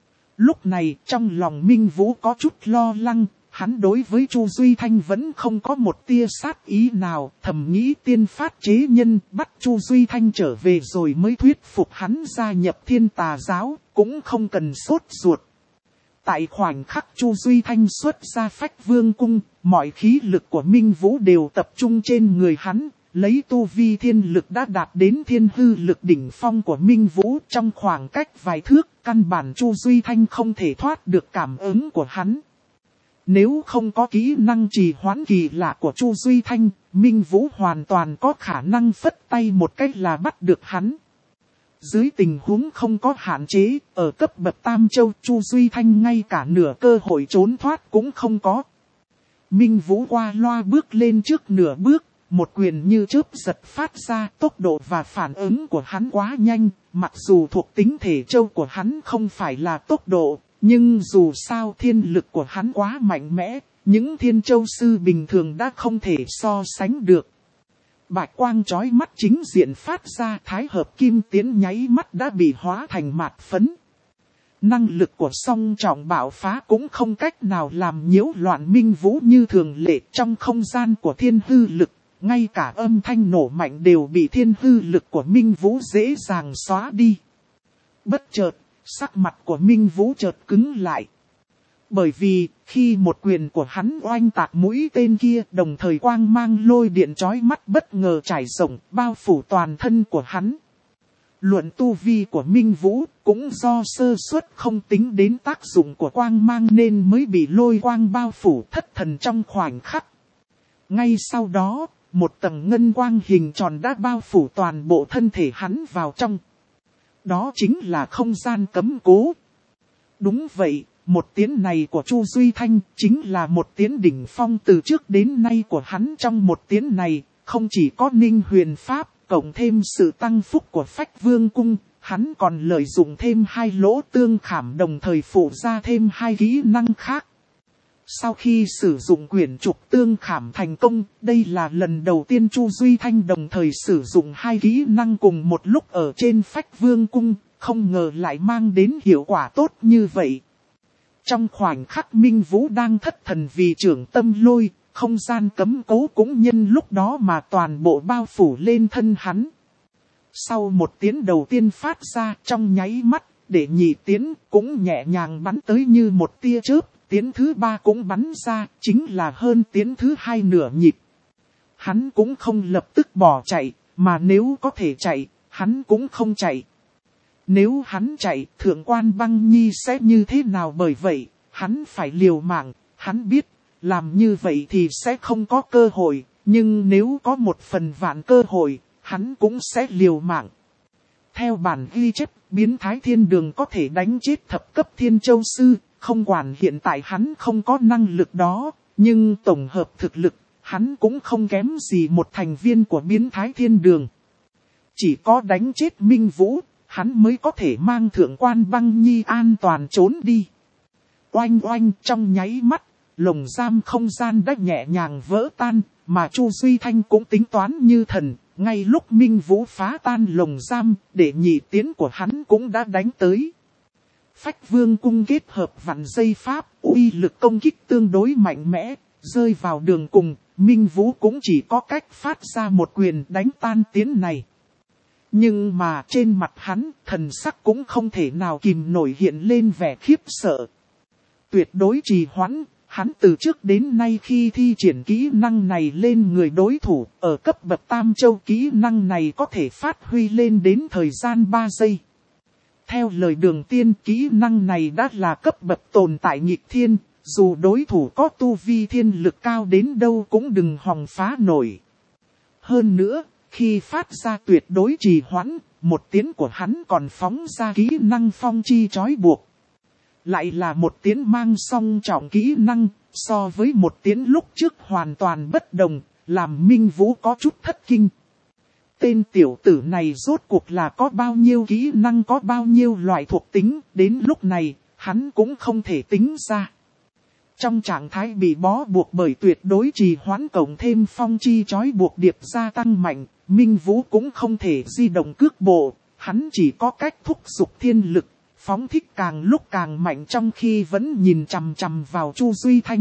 Lúc này, trong lòng Minh Vũ có chút lo lắng, hắn đối với Chu Duy Thanh vẫn không có một tia sát ý nào, thầm nghĩ tiên phát chế nhân, bắt Chu Duy Thanh trở về rồi mới thuyết phục hắn gia nhập Thiên Tà giáo, cũng không cần sốt ruột. Tại khoảnh khắc Chu Duy Thanh xuất ra Phách Vương cung, mọi khí lực của Minh Vũ đều tập trung trên người hắn. Lấy tu vi thiên lực đã đạt đến thiên hư lực đỉnh phong của Minh Vũ trong khoảng cách vài thước, căn bản Chu Duy Thanh không thể thoát được cảm ứng của hắn. Nếu không có kỹ năng trì hoãn kỳ lạ của Chu Duy Thanh, Minh Vũ hoàn toàn có khả năng phất tay một cách là bắt được hắn. Dưới tình huống không có hạn chế, ở cấp bậc Tam Châu, Chu Duy Thanh ngay cả nửa cơ hội trốn thoát cũng không có. Minh Vũ qua loa bước lên trước nửa bước. một quyền như chớp giật phát ra, tốc độ và phản ứng của hắn quá nhanh, mặc dù thuộc tính thể châu của hắn không phải là tốc độ, nhưng dù sao thiên lực của hắn quá mạnh mẽ, những thiên châu sư bình thường đã không thể so sánh được. Bạch quang chói mắt chính diện phát ra, thái hợp kim tiến nháy mắt đã bị hóa thành mạt phấn. Năng lực của song trọng bạo phá cũng không cách nào làm nhiễu loạn Minh Vũ như thường lệ trong không gian của thiên hư lực. Ngay cả âm thanh nổ mạnh đều bị thiên hư lực của Minh Vũ dễ dàng xóa đi. Bất chợt, sắc mặt của Minh Vũ chợt cứng lại. Bởi vì, khi một quyền của hắn oanh tạc mũi tên kia, đồng thời quang mang lôi điện chói mắt bất ngờ trải rộng, bao phủ toàn thân của hắn. Luận tu vi của Minh Vũ, cũng do sơ suất không tính đến tác dụng của quang mang nên mới bị lôi quang bao phủ thất thần trong khoảnh khắc. Ngay sau đó, một tầng ngân quang hình tròn đã bao phủ toàn bộ thân thể hắn vào trong. Đó chính là không gian cấm cố. Đúng vậy, một tiến này của Chu Duy Thanh chính là một tiến đỉnh phong từ trước đến nay của hắn. Trong một tiến này, không chỉ có Ninh Huyền Pháp, cộng thêm sự tăng phúc của Phách Vương Cung, hắn còn lợi dụng thêm 2 lỗ tương khảm đồng thời phụ ra thêm 2 kỹ năng khác. Sau khi sử dụng quyển trục tương khảm thành công, đây là lần đầu tiên Chu Duy Thanh đồng thời sử dụng 2 kỹ năng cùng một lúc ở trên Phách Vương Cung, không ngờ lại mang đến hiệu quả tốt như vậy. Trong khoảnh khắc Minh Vũ đang thất thần vì trưởng tâm lôi, không gian cấm cố cũng nhân lúc đó mà toàn bộ bao phủ lên thân hắn. Sau một tiếng đầu tiên phát ra trong nháy mắt, để nhị tiến cũng nhẹ nhàng bắn tới như một tia chớp. Tiến thứ 3 cũng bắn ra, chính là hơn tiến thứ 2 nửa nhịp. Hắn cũng không lập tức bỏ chạy, mà nếu có thể chạy, hắn cũng không chạy. Nếu hắn chạy, Thượng quan Băng Nhi sẽ như thế nào? Bởi vậy, hắn phải liều mạng, hắn biết, làm như vậy thì sẽ không có cơ hội, nhưng nếu có 1/1000 cơ hội, hắn cũng sẽ liều mạng. Theo bản ghi chép, biến thái thiên đường có thể đánh chết thập cấp thiên châu sư. Không quản hiện tại hắn không có năng lực đó, nhưng tổng hợp thực lực, hắn cũng không kém gì một thành viên của biến thái thiên đường. Chỉ có đánh chết Minh Vũ, hắn mới có thể mang Thượng quan Băng Nhi an toàn trốn đi. Oanh oanh, trong nháy mắt, lồng giam không gian đã nhẹ nhàng vỡ tan, mà Chu Duy Thanh cũng tính toán như thần. Ngay lúc Minh Vũ phá tan lồng giam, để nhị tiến của hắn cũng đã đánh tới. Phách Vương Cung kết hợp vạn dây pháp, uy lực công kích tương đối mạnh mẽ, rơi vào đường cùng, Minh Vũ cũng chỉ có cách phát ra một quyền đánh tan tiến này. Nhưng mà trên mặt hắn, thần sắc cũng không thể nào kìm nổi hiện lên vẻ khiếp sợ. Tuyệt đối trì hoãn, hắn từ trước đến nay khi thi triển kỹ năng này lên người đối thủ, ở cấp bậc Tam Châu kỹ năng này có thể phát huy lên đến thời gian 3 giây. Theo lời Đường Tiên, kỹ năng này đã là cấp bậc tồn tại nghịch thiên, dù đối thủ có tu vi thiên lực cao đến đâu cũng đừng hòng phá nổi. Hơn nữa, khi phát ra tuyệt đối trì hoãn, một tiếng của hắn còn phóng ra kỹ năng phong chi trói buộc. Lại là một tiếng mang song trọng kỹ năng, so với một tiếng lúc trước hoàn toàn bất đồng, làm Minh Vũ có chút thất kinh. Tên tiểu tử này rốt cuộc là có bao nhiêu kỹ năng, có bao nhiêu loại thuộc tính, đến lúc này, hắn cũng không thể tính ra. Trong trạng thái bị bó buộc bởi tuyệt đối trì hoãn cộng thêm phong chi trói buộc điệp gia tăng mạnh, Minh Vũ cũng không thể di động cước bộ, hắn chỉ có cách thúc giục thiên lực, phóng thích càng lúc càng mạnh trong khi vẫn nhìn chằm chằm vào Chu Duy Thanh.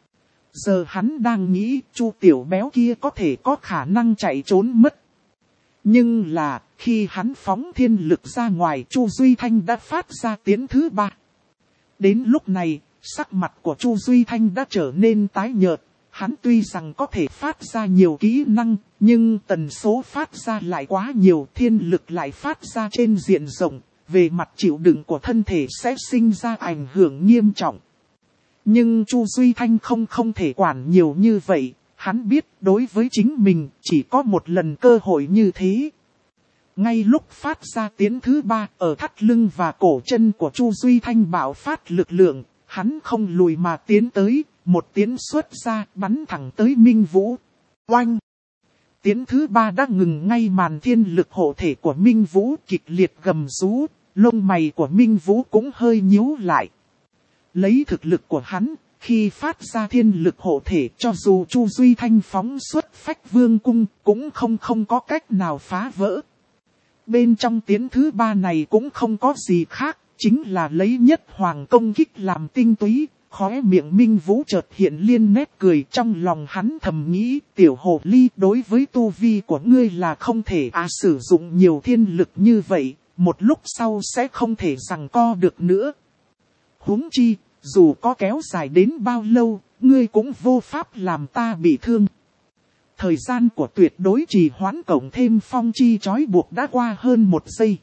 Giờ hắn đang nghĩ Chu tiểu béo kia có thể có khả năng chạy trốn mất. Nhưng là, khi hắn phóng thiên lực ra ngoài, Chu Duy Thanh đã phát ra tiếng thứ 3. Đến lúc này, sắc mặt của Chu Duy Thanh đã trở nên tái nhợt. Hắn tuy rằng có thể phát ra nhiều kỹ năng, nhưng tần số phát ra lại quá nhiều, thiên lực lại phát ra trên diện rộng. Về mặt chịu đựng của thân thể sẽ sinh ra ảnh hưởng nghiêm trọng. Nhưng Chu Duy Thanh không thể quản nhiều như vậy. Hắn biết đối với chính mình chỉ có một lần cơ hội như thế. Ngay lúc phát ra tiếng thứ 3 ở thắt lưng và cổ chân của Chu Duy Thanh bạo phát lực lượng, hắn không lùi mà tiến tới, một tiếng xuất ra bắn thẳng tới Minh Vũ. Oanh! Tiến thứ 3 đã ngừng ngay màn thiên lực hộ thể của Minh Vũ kịch liệt gầm rú, lông mày của Minh Vũ cũng hơi nhíu lại. Lấy thực lực của hắn, khi phát ra thiên lực hộ thể cho dù Chu Duy Thanh phóng xuất Phách Vương Cung cũng không có cách nào phá vỡ. Bên trong tiến thứ 3 này cũng không có gì khác, chính là lấy nhất hoàng công kích làm tinh túy. Khóe miệng Minh Vũ chợt hiện liên nét cười, trong lòng hắn thầm nghĩ, tiểu hồ ly, đối với tu vi của ngươi là không thể sử dụng nhiều thiên lực như vậy, một lúc sau sẽ không thể giằng co được nữa. Huống chi, dù có kéo dài đến bao lâu, ngươi cũng vô pháp làm ta bị thương. Thời gian của tuyệt đối trì hoãn cộng thêm phong chi trói buộc đã qua hơn 1 giây.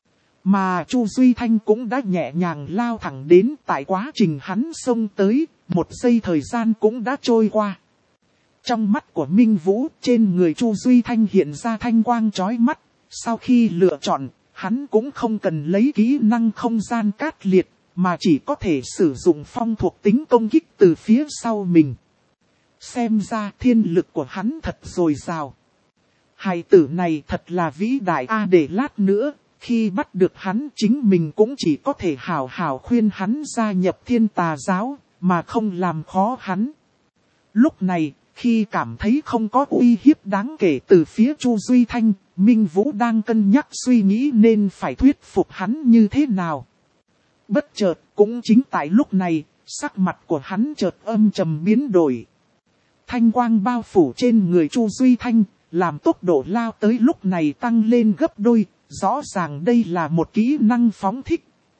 Mà Chu Duy Thanh cũng đã nhẹ nhàng lao thẳng đến, tại quá trình hắn xông tới, 1 giây thời gian cũng đã trôi qua. Trong mắt của Minh Vũ, trên người Chu Duy Thanh hiện ra thanh quang chói mắt. Sau khi lựa chọn, hắn cũng không cần lấy kỹ năng không gian cát liệt, mà chỉ có thể sử dụng phong thuộc tính công kích từ phía sau mình. Xem ra thiên lực của hắn thật dồi dào. Hài tử này thật là vĩ đại để lát nữa. Khi bắt được hắn chính mình cũng chỉ có thể hảo hảo khuyên hắn gia nhập Thiên Tà giáo, mà không làm khó hắn. Lúc này, khi cảm thấy không có uy hiếp đáng kể từ phía Chu Duy Thanh, Minh Vũ đang cân nhắc suy nghĩ nên phải thuyết phục hắn như thế nào. Bất chợt, cũng chính tại lúc này, sắc mặt của hắn chợt âm trầm biến đổi. Thanh quang bao phủ trên người Chu Duy Thanh, làm tốc độ lao tới lúc này tăng lên gấp đôi. Rõ ràng đây là một kỹ năng phóng thích.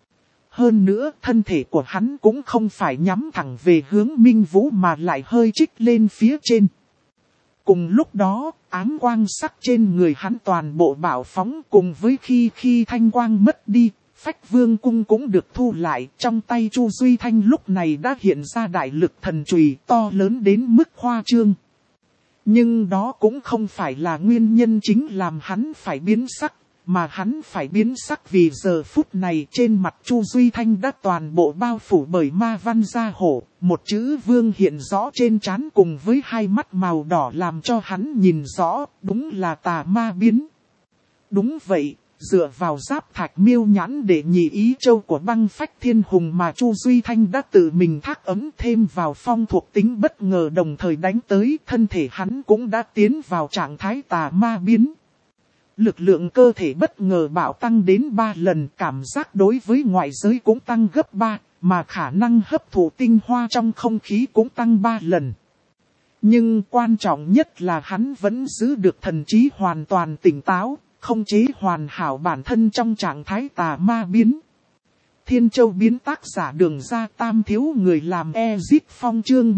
Hơn nữa, thân thể của hắn cũng không phải nhắm thẳng về hướng Minh Vũ mà lại hơi trích lên phía trên. Cùng lúc đó, ám quang sắc trên người hắn toàn bộ bạo phóng cùng với khi thanh quang mất đi, Phách Vương Cung cũng được thu lại. Trong tay Chu Duy Thanh lúc này đã hiện ra đại lực thần chùy to lớn đến mức khoa trương. Nhưng đó cũng không phải là nguyên nhân chính làm hắn phải biến sắc. Mà hắn phải biến sắc vì giờ phút này trên mặt Chu Duy Thanh đã toàn bộ bao phủ bởi ma văn gia hổ, một chữ vương hiện rõ trên trán cùng với hai mắt màu đỏ làm cho hắn nhìn rõ, đúng là tà ma biến. Đúng vậy, dựa vào giáp thạch miêu nhãn để nhị ý châu của băng phách thiên hùng mà Chu Duy Thanh đã tự mình thác ấm thêm vào phong thuộc tính bất ngờ đồng thời đánh tới, thân thể hắn cũng đã tiến vào trạng thái tà ma biến. Lực lượng cơ thể bất ngờ bạo tăng đến 3 lần, cảm giác đối với ngoại giới cũng tăng gấp 3, mà khả năng hấp thụ tinh hoa trong không khí cũng tăng 3 lần. Nhưng quan trọng nhất là hắn vẫn giữ được thần trí hoàn toàn tỉnh táo, không chế hoàn hảo bản thân trong trạng thái tà ma biến. Thiên Châu biến tác giả Đường Ra Tam thiếu người làm Ezit Phong chương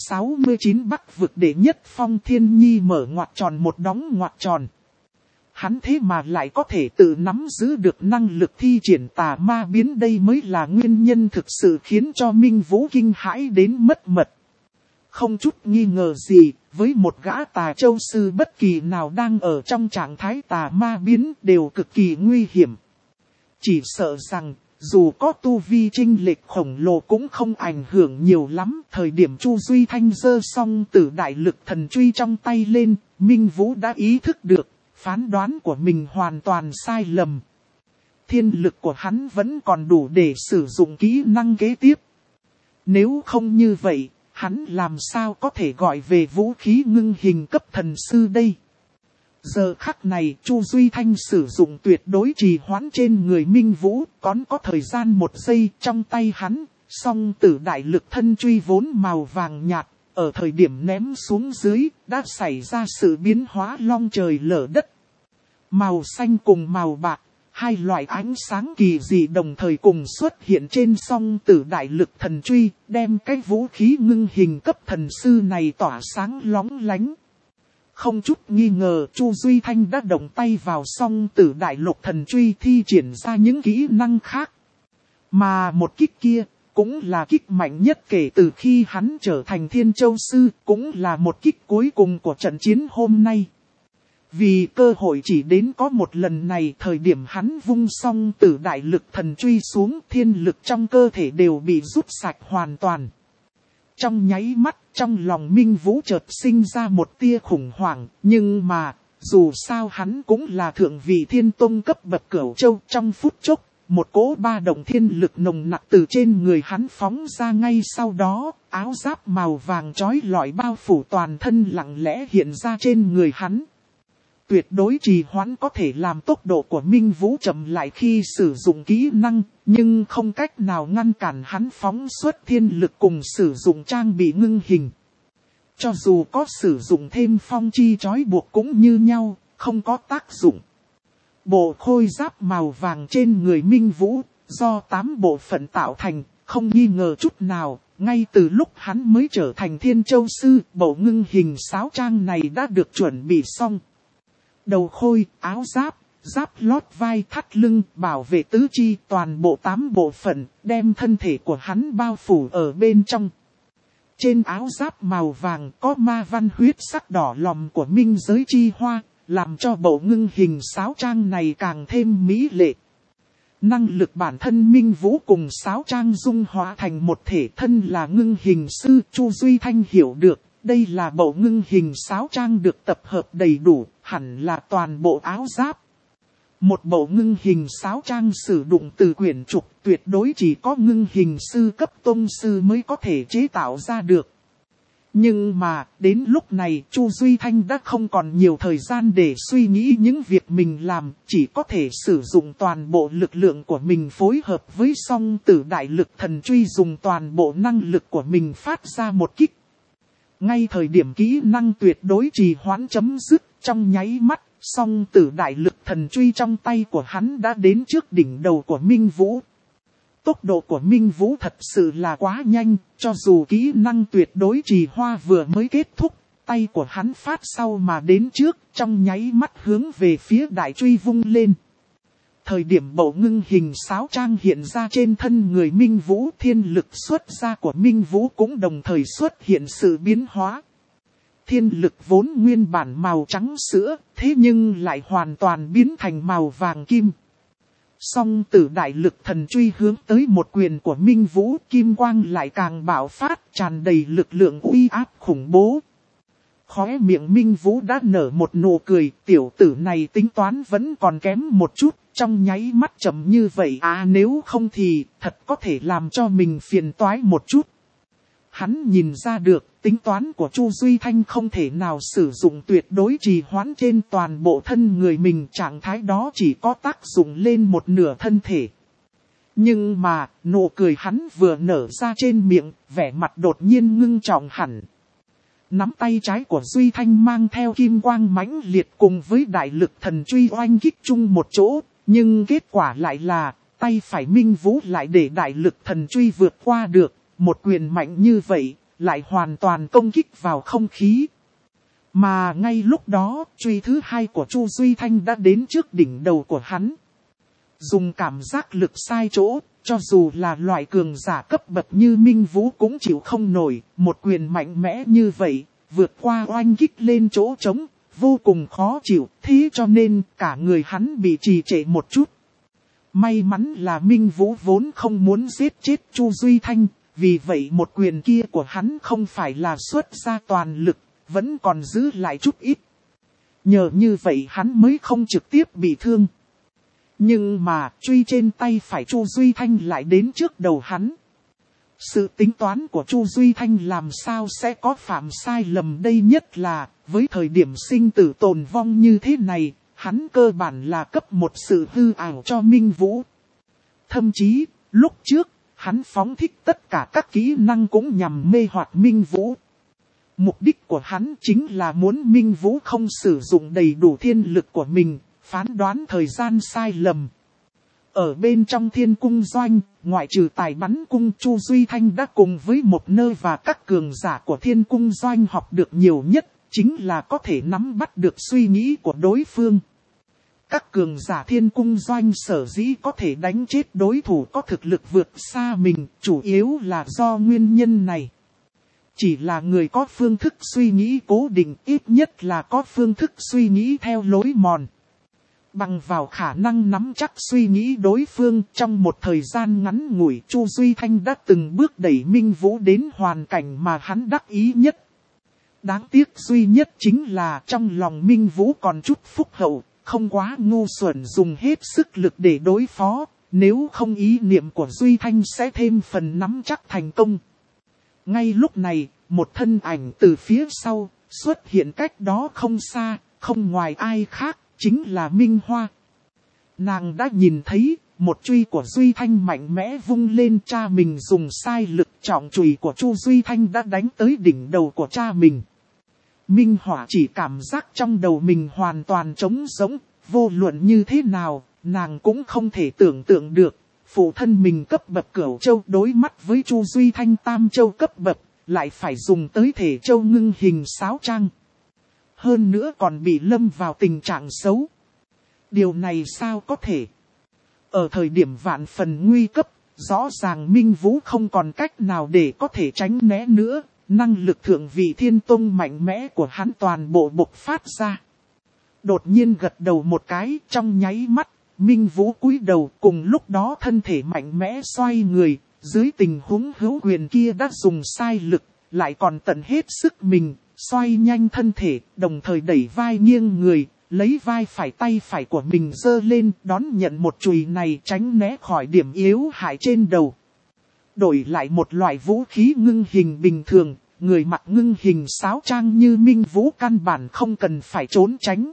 169 Bắc vực đệ nhất Phong Thiên Nhi mở ngoặc tròn một đóng ngoặc tròn. Hắn thế mà lại có thể tự nắm giữ được năng lực thi triển tà ma biến, đây mới là nguyên nhân thực sự khiến cho Minh Vũ kinh hãi đến mất mật. Không chút nghi ngờ gì, với một gã tà châu sư bất kỳ nào đang ở trong trạng thái tà ma biến đều cực kỳ nguy hiểm. Chỉ sợ rằng, dù có tu vi chênh lệch khổng lồ cũng không ảnh hưởng nhiều lắm. Thời điểm Chu Duy Thanh giơ xong Tử đại lực thần truy trong tay lên, Minh Vũ đã ý thức được. Phán đoán của mình hoàn toàn sai lầm. Thiên lực của hắn vẫn còn đủ để sử dụng kỹ năng kế tiếp. Nếu không như vậy, hắn làm sao có thể gọi về vũ khí ngưng hình cấp thần sư đây? Giờ khắc này, Chu Duy Thanh sử dụng tuyệt đối trì hoãn trên người Minh Vũ, còn có thời gian 1 giây trong tay hắn, song Tử đại lực thân truy vốn màu vàng nhạt. Ở thời điểm ném xuống dưới, đã xảy ra sự biến hóa long trời lở đất. Màu xanh cùng màu bạc, hai loại ánh sáng kỳ dị đồng thời cùng xuất hiện trên song Tử đại lực thần truy, đem cái vũ khí ngưng hình cấp thần sư này tỏa sáng lóng lánh. Không chút nghi ngờ Chu Duy Thanh đã động tay vào song Tử đại lục thần truy thi triển ra những kỹ năng khác. Mà một kích kia, cũng là kích mạnh nhất kể từ khi hắn trở thành Thiên Châu Sư, cũng là một kích cuối cùng của trận chiến hôm nay. Vì cơ hội chỉ đến có một lần này, thời điểm hắn vung song Tử đại lực thần truy xuống, thiên lực trong cơ thể đều bị rút sạch hoàn toàn. Trong nháy mắt, trong lòng Minh Vũ chợt sinh ra một tia khủng hoảng, nhưng mà, dù sao hắn cũng là thượng vị thiên tông cấp bậc Cửu Châu. Trong phút chốc, một cỗ ba động thiên lực nồng nặc từ trên người hắn phóng ra, ngay sau đó, áo giáp màu vàng chói lọi bao phủ toàn thân lặng lẽ hiện ra trên người hắn. Tuyệt đối trì hoãn có thể làm tốc độ của Minh Vũ chậm lại khi sử dụng kỹ năng, nhưng không cách nào ngăn cản hắn phóng xuất thiên lực cùng sử dụng trang bị ngưng hình. Cho dù có sử dụng thêm phong chi trói buộc cũng như nhau, không có tác dụng. Bộ khôi giáp màu vàng trên người Minh Vũ, do 8 bộ phận tạo thành, không nghi ngờ chút nào, ngay từ lúc hắn mới trở thành Thiên Châu Sư, bộ ngưng hình sáo trang này đã được chuẩn bị xong. Đầu khôi, áo giáp, giáp lót vai thắt lưng, bảo vệ tứ chi, toàn bộ 8 bộ phận, đem thân thể của hắn bao phủ ở bên trong. Trên áo giáp màu vàng có ma văn huyết sắc đỏ lòm của minh giới chi hoa, làm cho bộ ngưng hình sáo trang này càng thêm mỹ lệ. Năng lực bản thân Minh Vũ cùng sáo trang dung hóa thành một thể, thân là ngưng hình sư. Chu Duy Thanh hiểu được, đây là bộ ngưng hình sáo trang được tập hợp đầy đủ, hẳn là toàn bộ áo giáp. Một bộ ngưng hình sáo trang sử dụng từ quyển trục, tuyệt đối chỉ có ngưng hình sư cấp tông sư mới có thể chế tạo ra được. Nhưng mà, đến lúc này, Chu Duy Thanh đã không còn nhiều thời gian để suy nghĩ những việc mình làm, chỉ có thể sử dụng toàn bộ lực lượng của mình phối hợp với song tử đại lực thần truy, dùng toàn bộ năng lực của mình phát ra một kích. Ngay thời điểm kỹ năng tuyệt đối trì hoãn chấm dứt, trong nháy mắt, song tử đại lực thần truy trong tay của hắn đã đến trước đỉnh đầu của Minh Vũ. Tốc độ của Minh Vũ thật sự là quá nhanh, cho dù kỹ năng tuyệt đối trì hoa vừa mới kết thúc, tay của hắn phát sau mà đến trước, trong nháy mắt hướng về phía đại truy vung lên. Thời điểm bộ ngưng hình sáo trang hiện ra trên thân người Minh Vũ, thiên lực xuất ra của Minh Vũ cũng đồng thời xuất hiện sự biến hóa. Thiên lực vốn nguyên bản màu trắng sữa, thế nhưng lại hoàn toàn biến thành màu vàng kim. Song tử đại lực thần truy hướng tới một quyền của Minh Vũ, kim quang lại càng bạo phát, tràn đầy lực lượng uy áp khủng bố. Khóe miệng Minh Vũ đã nở một nụ cười, tiểu tử này tính toán vẫn còn kém một chút, trong nháy mắt chậm như vậy nếu không thì thật có thể làm cho mình phiền toái một chút. Hắn nhìn ra được, tính toán của Chu Duy Thanh không thể nào sử dụng tuyệt đối trì hoãn trên toàn bộ thân người mình, trạng thái đó chỉ có tác dụng lên một nửa thân thể. Nhưng mà, nụ cười hắn vừa nở ra trên miệng, vẻ mặt đột nhiên ngưng trọng hẳn. Nắm tay trái của Duy Thanh mang theo kim quang mãnh liệt cùng với đại lực thần truy oanh kích chung một chỗ, nhưng kết quả lại là, tay phải Minh Vũ lại để đại lực thần truy vượt qua được. Một quyền mạnh như vậy, lại hoàn toàn công kích vào không khí. Mà ngay lúc đó, truy thứ hai của Chu Duy Thanh đã đến trước đỉnh đầu của hắn. Dùng cảm giác lực sai chỗ, cho dù là loại cường giả cấp bậc như Minh Vũ cũng chịu không nổi. Một quyền mạnh mẽ như vậy, vượt qua oanh kích lên chỗ trống, vô cùng khó chịu. Thế cho nên cả người hắn bị trì trệ một chút. May mắn là Minh Vũ vốn không muốn giết chết Chu Duy Thanh. Vì vậy một quyền kia của hắn không phải là xuất ra toàn lực, vẫn còn giữ lại chút ít. Nhờ như vậy hắn mới không trực tiếp bị thương. Nhưng mà truy trên tay phải Chu Duy Thanh lại đến trước đầu hắn. Sự tính toán của Chu Duy Thanh làm sao sẽ có phạm sai lầm đây, nhất là với thời điểm sinh tử tồn vong như thế này, hắn cơ bản là cấp một sự hư ảo cho Minh Vũ. Thậm chí, lúc trước, hắn phóng thích tất cả các kỹ năng cũng nhằm mê hoặc Minh Vũ. Mục đích của hắn chính là muốn Minh Vũ không sử dụng đầy đủ thiên lực của mình, phán đoán thời gian sai lầm. Ở bên trong Thiên Cung Doanh, ngoại trừ tài bắn cung, Chu Duy Thanh đã cùng với một nơi và các cường giả của Thiên Cung Doanh học được nhiều nhất, chính là có thể nắm bắt được suy nghĩ của đối phương. Các cường giả Thiên Cung Doanh sở dĩ có thể đánh chết đối thủ có thực lực vượt xa mình, chủ yếu là do nguyên nhân này. Chỉ là người có phương thức suy nghĩ cố định, ít nhất là có phương thức suy nghĩ theo lối mòn. Bằng vào khả năng nắm chắc suy nghĩ đối phương, trong một thời gian ngắn ngủi, Chu Duy Thanh đã từng bước đẩy Minh Vũ đến hoàn cảnh mà hắn đắc ý nhất. Đáng tiếc duy nhất chính là trong lòng Minh Vũ còn chút phúc hậu, không quá ngu xuẩn dùng hết sức lực để đối phó, nếu không ý niệm của Duy Thanh sẽ thêm phần nắm chắc thành công. Ngay lúc này, một thân ảnh từ phía sau, xuất hiện cách đó không xa, không ngoài ai khác, chính là Minh Hoa. Nàng đã nhìn thấy, một chùy của Duy Thanh mạnh mẽ vung lên, cha mình dùng sai lực, trọng chùy của Chu Duy Thanh đã đánh tới đỉnh đầu của cha mình. Minh Hỏa chỉ cảm giác trong đầu mình hoàn toàn trống rỗng, vô luận như thế nào, nàng cũng không thể tưởng tượng được. Phụ thân mình cấp bậc Cửu Châu đối mắt với Chu Duy Thanh Tam Châu cấp bậc, lại phải dùng tới thể châu ngưng hình sáo trang. Hơn nữa còn bị lâm vào tình trạng xấu. Điều này sao có thể? Ở thời điểm vạn phần nguy cấp, rõ ràng Minh Vũ không còn cách nào để có thể tránh né nữa. Năng lực thượng vị thiên tông mạnh mẽ của hắn toàn bộ bộc phát ra. Đột nhiên gật đầu một cái, trong nháy mắt, Minh Vũ cúi đầu, cùng lúc đó thân thể mạnh mẽ xoay người, dưới tình huống hữu quyền kia đã dùng sai lực, lại còn tận hết sức mình, xoay nhanh thân thể, đồng thời đẩy vai nghiêng người, lấy vai phải tay phải của mình giơ lên, đón nhận một chùy này, tránh né khỏi điểm yếu hại trên đầu. Đổi lại một loại vũ khí ngưng hình bình thường, người mặc ngưng hình sáo trang như Minh Vũ căn bản không cần phải trốn tránh.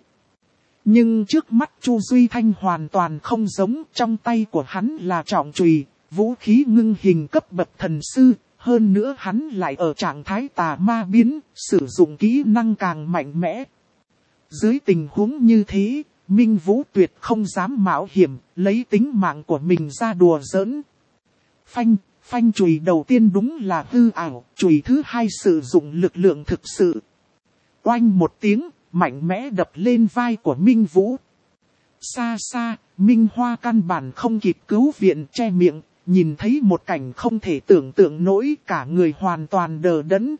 Nhưng trước mắt Chu Duy Thanh hoàn toàn không giống, trong tay của hắn là trọng chùy, vũ khí ngưng hình cấp bậc thần sư, hơn nữa hắn lại ở trạng thái tà ma biến, sử dụng kỹ năng càng mạnh mẽ. Dưới tình huống như thế, Minh Vũ tuyệt không dám mạo hiểm, lấy tính mạng của mình ra đùa giỡn. Phanh chùy đầu tiên đúng là hư ảo, chùy thứ hai sử dụng lực lượng thực sự. Oanh một tiếng, mạnh mẽ đập lên vai của Minh Vũ. Xa xa, Minh Hoa căn bản không kịp cứu viện, che miệng, nhìn thấy một cảnh không thể tưởng tượng nổi, cả người hoàn toàn đờ đẫn.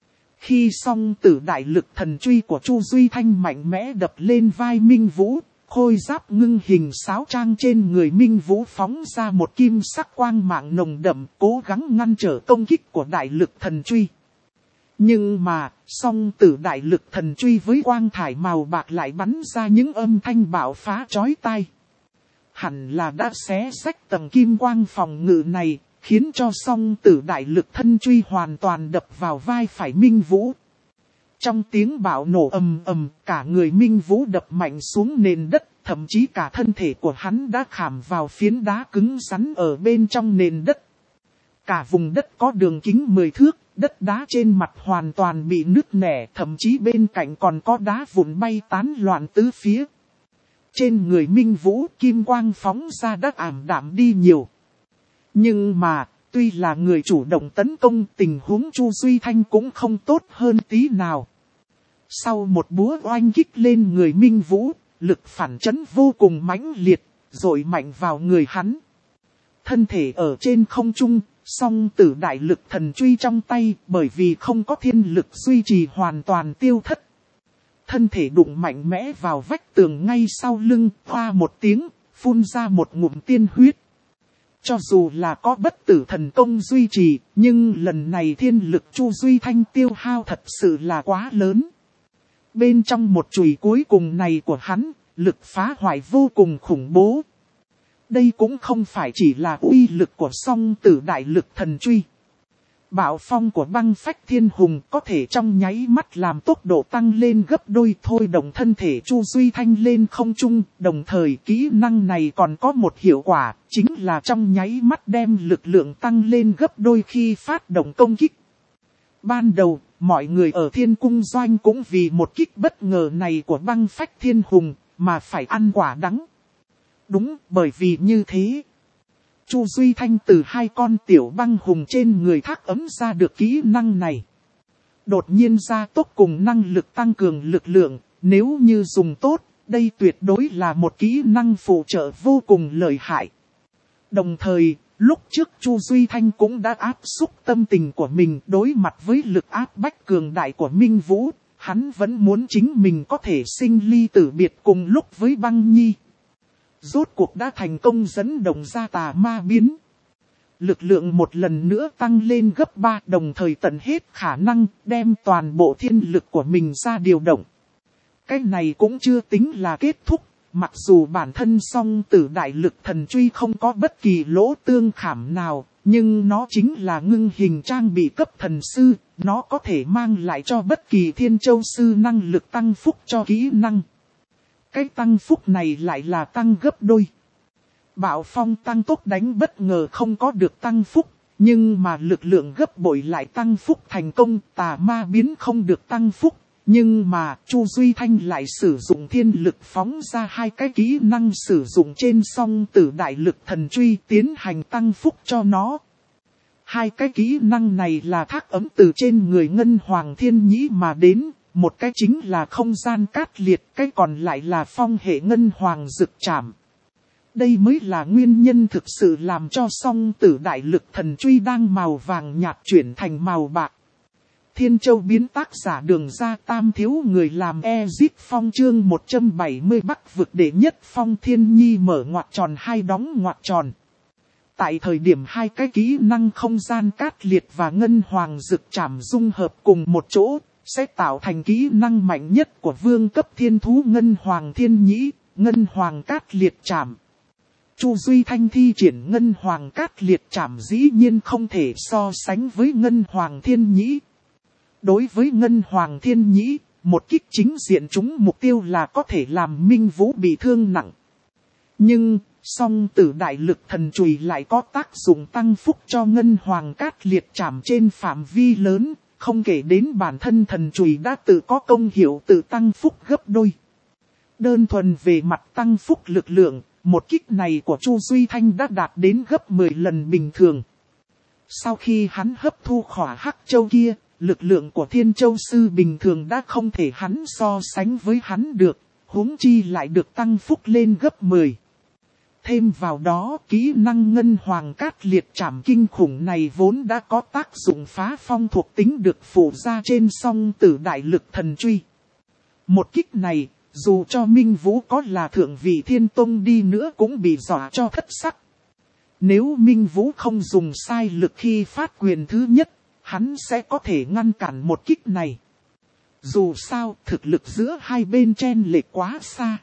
Khi song tử đại lực thần truy của Chu Duy Thanh mạnh mẽ đập lên vai Minh Vũ, khôi giáp ngưng hình sáo trang trên người Minh Vũ phóng ra một kim sắc quang mạng nồng đậm, cố gắng ngăn trở công kích của đại lực thần truy. Nhưng mà, song tử đại lực thần truy với quang thải màu bạc lại bắn ra những âm thanh bạo phá chói tai. Hẳn là đã xé rách tầng kim quang phòng ngự này, khiến cho song tử đại lực thân truy hoàn toàn đập vào vai phải Minh Vũ. Trong tiếng bạo nổ ầm ầm, cả người Minh Vũ đập mạnh xuống nền đất, thậm chí cả thân thể của hắn đã khảm vào phiến đá cứng rắn ở bên trong nền đất. Cả vùng đất có đường kính 10 thước, đất đá trên mặt hoàn toàn bị nứt nẻ, thậm chí bên cạnh còn có đá vụn bay tán loạn tứ phía. Trên người Minh Vũ kim quang phóng ra đã ảm đạm đi nhiều. Nhưng mà, tuy là người chủ động tấn công, tình huống Chu Duy Thanh cũng không tốt hơn tí nào. Sau một búa oanh kích lên người Minh Vũ, lực phản chấn vô cùng mãnh liệt, rồi mạnh vào người hắn. Thân thể ở trên không trung, song tử đại lực thần truy trong tay, bởi vì không có thiên lực duy trì hoàn toàn tiêu thất. Thân thể đụng mạnh mẽ vào vách tường ngay sau lưng, hoa một tiếng, phun ra một ngụm tiên huyết. Cho dù là có bất tử thần công duy trì, nhưng lần này thiên lực Chu Duy Thanh tiêu hao thật sự là quá lớn. Bên trong một chùy cuối cùng này của hắn, lực phá hoại vô cùng khủng bố. Đây cũng không phải chỉ là uy lực của song tử đại lực thần truy. Bạo phong của băng phách thiên hùng có thể trong nháy mắt làm tốc độ tăng lên gấp đôi, thôi động thân thể Chu Duy Thanh lên không trung. Đồng thời kỹ năng này còn có một hiệu quả, chính là trong nháy mắt đem lực lượng tăng lên gấp đôi khi phát động công kích. Ban đầu, mọi người ở Thiên Cung Doanh cũng vì một kích bất ngờ này của băng phách thiên hùng mà phải ăn quả đắng. Đúng, bởi vì như thế, Chu Duy Thanh từ hai con tiểu băng hùng trên người thác ấm ra được kỹ năng này. Đột nhiên gia tốc cùng năng lực tăng cường lực lượng, nếu như dùng tốt, đây tuyệt đối là một kỹ năng phụ trợ vô cùng lợi hại. Đồng thời, lúc trước Chu Duy Thanh cũng đã áp xúc tâm tình của mình đối mặt với lực áp bách cường đại của Minh Vũ, hắn vẫn muốn chính mình có thể sinh ly tử biệt cùng lúc với Băng Nhi. Rốt cuộc đã thành công dẫn động ra tà ma biến. Lực lượng một lần nữa tăng lên gấp 3, đồng thời tận hết khả năng đem toàn bộ thiên lực của mình ra điều động. Cái này cũng chưa tính là kết thúc, mặc dù bản thân song tử đại lực thần truy không có bất kỳ lỗ tương khảm nào, nhưng nó chính là ngưng hình trang bị cấp thần sư, nó có thể mang lại cho bất kỳ thiên châu sư năng lực tăng phúc cho kỹ năng. Cái tăng phúc này lại là tăng gấp đôi. Bạo phong tăng tốc đánh bất ngờ không có được tăng phúc, nhưng mà lực lượng gấp bội lại tăng phúc thành công, tà ma biến không được tăng phúc. Nhưng mà Chu Duy Thanh lại sử dụng thiên lực phóng ra 2 cái kỹ năng sử dụng trên song tử đại lực thần truy tiến hành tăng phúc cho nó. 2 cái kỹ năng này là thác ấm từ trên người Ngân Hoàng Thiên Nhĩ mà đến, một cái chính là không gian cát liệt, cái còn lại là phong hệ Ngân Hoàng Dực Trảm. Đây mới là nguyên nhân thực sự làm cho song tử đại lực thần truy đang màu vàng nhạt chuyển thành màu bạc. Thiên Châu biến tác giả Đường Ra Tam thiếu người làm Ezit Phong chương 170 Bắc vực đệ nhất Phong Thiên Nhi mở ngoặc tròn 2 đóng ngoặc tròn. Tại thời điểm 2 cái kỹ năng không gian cát liệt và Ngân Hoàng Dực Trảm dung hợp cùng một chỗ, sẽ tạo thành kỹ năng mạnh nhất của vương cấp thiên thú Ngân Hoàng Thiên Nhĩ, Ngân Hoàng Cát Liệt Trảm. Chu Duy Thanh thi triển Ngân Hoàng Cát Liệt Trảm dĩ nhiên không thể so sánh với Ngân Hoàng Thiên Nhĩ. Đối với Ngân Hoàng Thiên Nhĩ, một kích chính diện trúng mục tiêu là có thể làm Minh Vũ bị thương nặng. Nhưng, song tử đại lực thần chùy lại có tác dụng tăng phúc cho Ngân Hoàng Cát Liệt Trảm trên phạm vi lớn, không kể đến bản thân thần chùy đã tự có công hiệu tự tăng phúc gấp đôi. Đơn thuần về mặt tăng phúc lực lượng, một kích này của Chu Duy Thanh đã đạt đến gấp 10 lần bình thường. Sau khi hắn hấp thu khỏa hắc châu kia, lực lượng của thiên châu sư bình thường đã không thể hắn so sánh với hắn được, huống chi lại được tăng phúc lên gấp 10. Thêm vào đó, kỹ năng Ngân Hoàng Cát Liệt Trảm kinh khủng này vốn đã có tác dụng phá phong thuộc tính được phủ ra trên song tử đại lực thần truy. Một kích này, dù cho Minh Vũ có là thượng vị thiên tông đi nữa cũng bị dọa cho thất sắc. Nếu Minh Vũ không dùng sai lực khi phát quyền thứ nhất, hắn sẽ có thể ngăn cản một kích này. Dù sao, thực lực giữa hai bên chen lệch quá xa.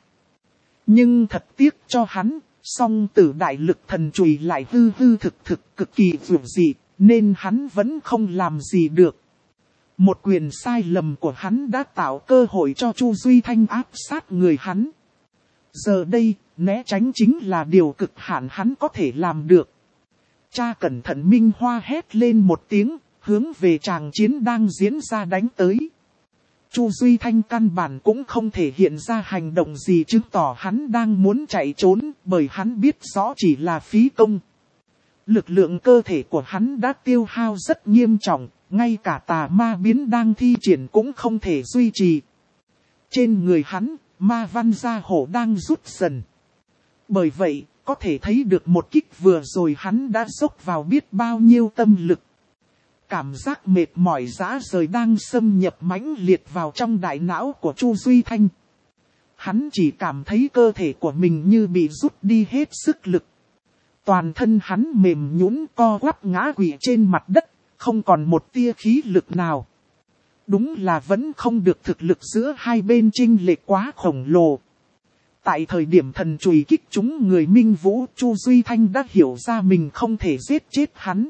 Nhưng thật tiếc cho hắn, song tử đại lực thần chùy lại hư thực cực kỳ vượt dị, nên hắn vẫn không làm gì được. Một quyền sai lầm của hắn đã tạo cơ hội cho Chu Duy Thanh áp sát người hắn. Giờ đây, né tránh chính là điều cực hạn hắn có thể làm được. Cha cẩn thận Minh Hoa hét lên một tiếng, hướng về tràng chiến đang diễn ra đánh tới. Chu Duy Thanh căn bản cũng không thể hiện ra hành động gì chứng tỏ hắn đang muốn chạy trốn, bởi hắn biết rõ chỉ là phí công. Lực lượng cơ thể của hắn đã tiêu hao rất nghiêm trọng, ngay cả tà ma biến đang thi triển cũng không thể duy trì. Trên người hắn, ma văn gia hổ đang rút dần. Bởi vậy, có thể thấy được một kích vừa rồi hắn đã dốc vào biết bao nhiêu tâm lực. Cảm giác mệt mỏi rã rời đang xâm nhập mãnh liệt vào trong đại não của Chu Duy Thanh. Hắn chỉ cảm thấy cơ thể của mình như bị rút đi hết sức lực. Toàn thân hắn mềm nhũn co quắp ngã quỵ trên mặt đất, không còn một tia khí lực nào. Đúng là vẫn không được thực lực giữa hai bên chênh lệch quá khổng lồ. Tại thời điểm thần chùy kích trúng người Minh Vũ, Chu Duy Thanh đã hiểu ra mình không thể giết chết hắn.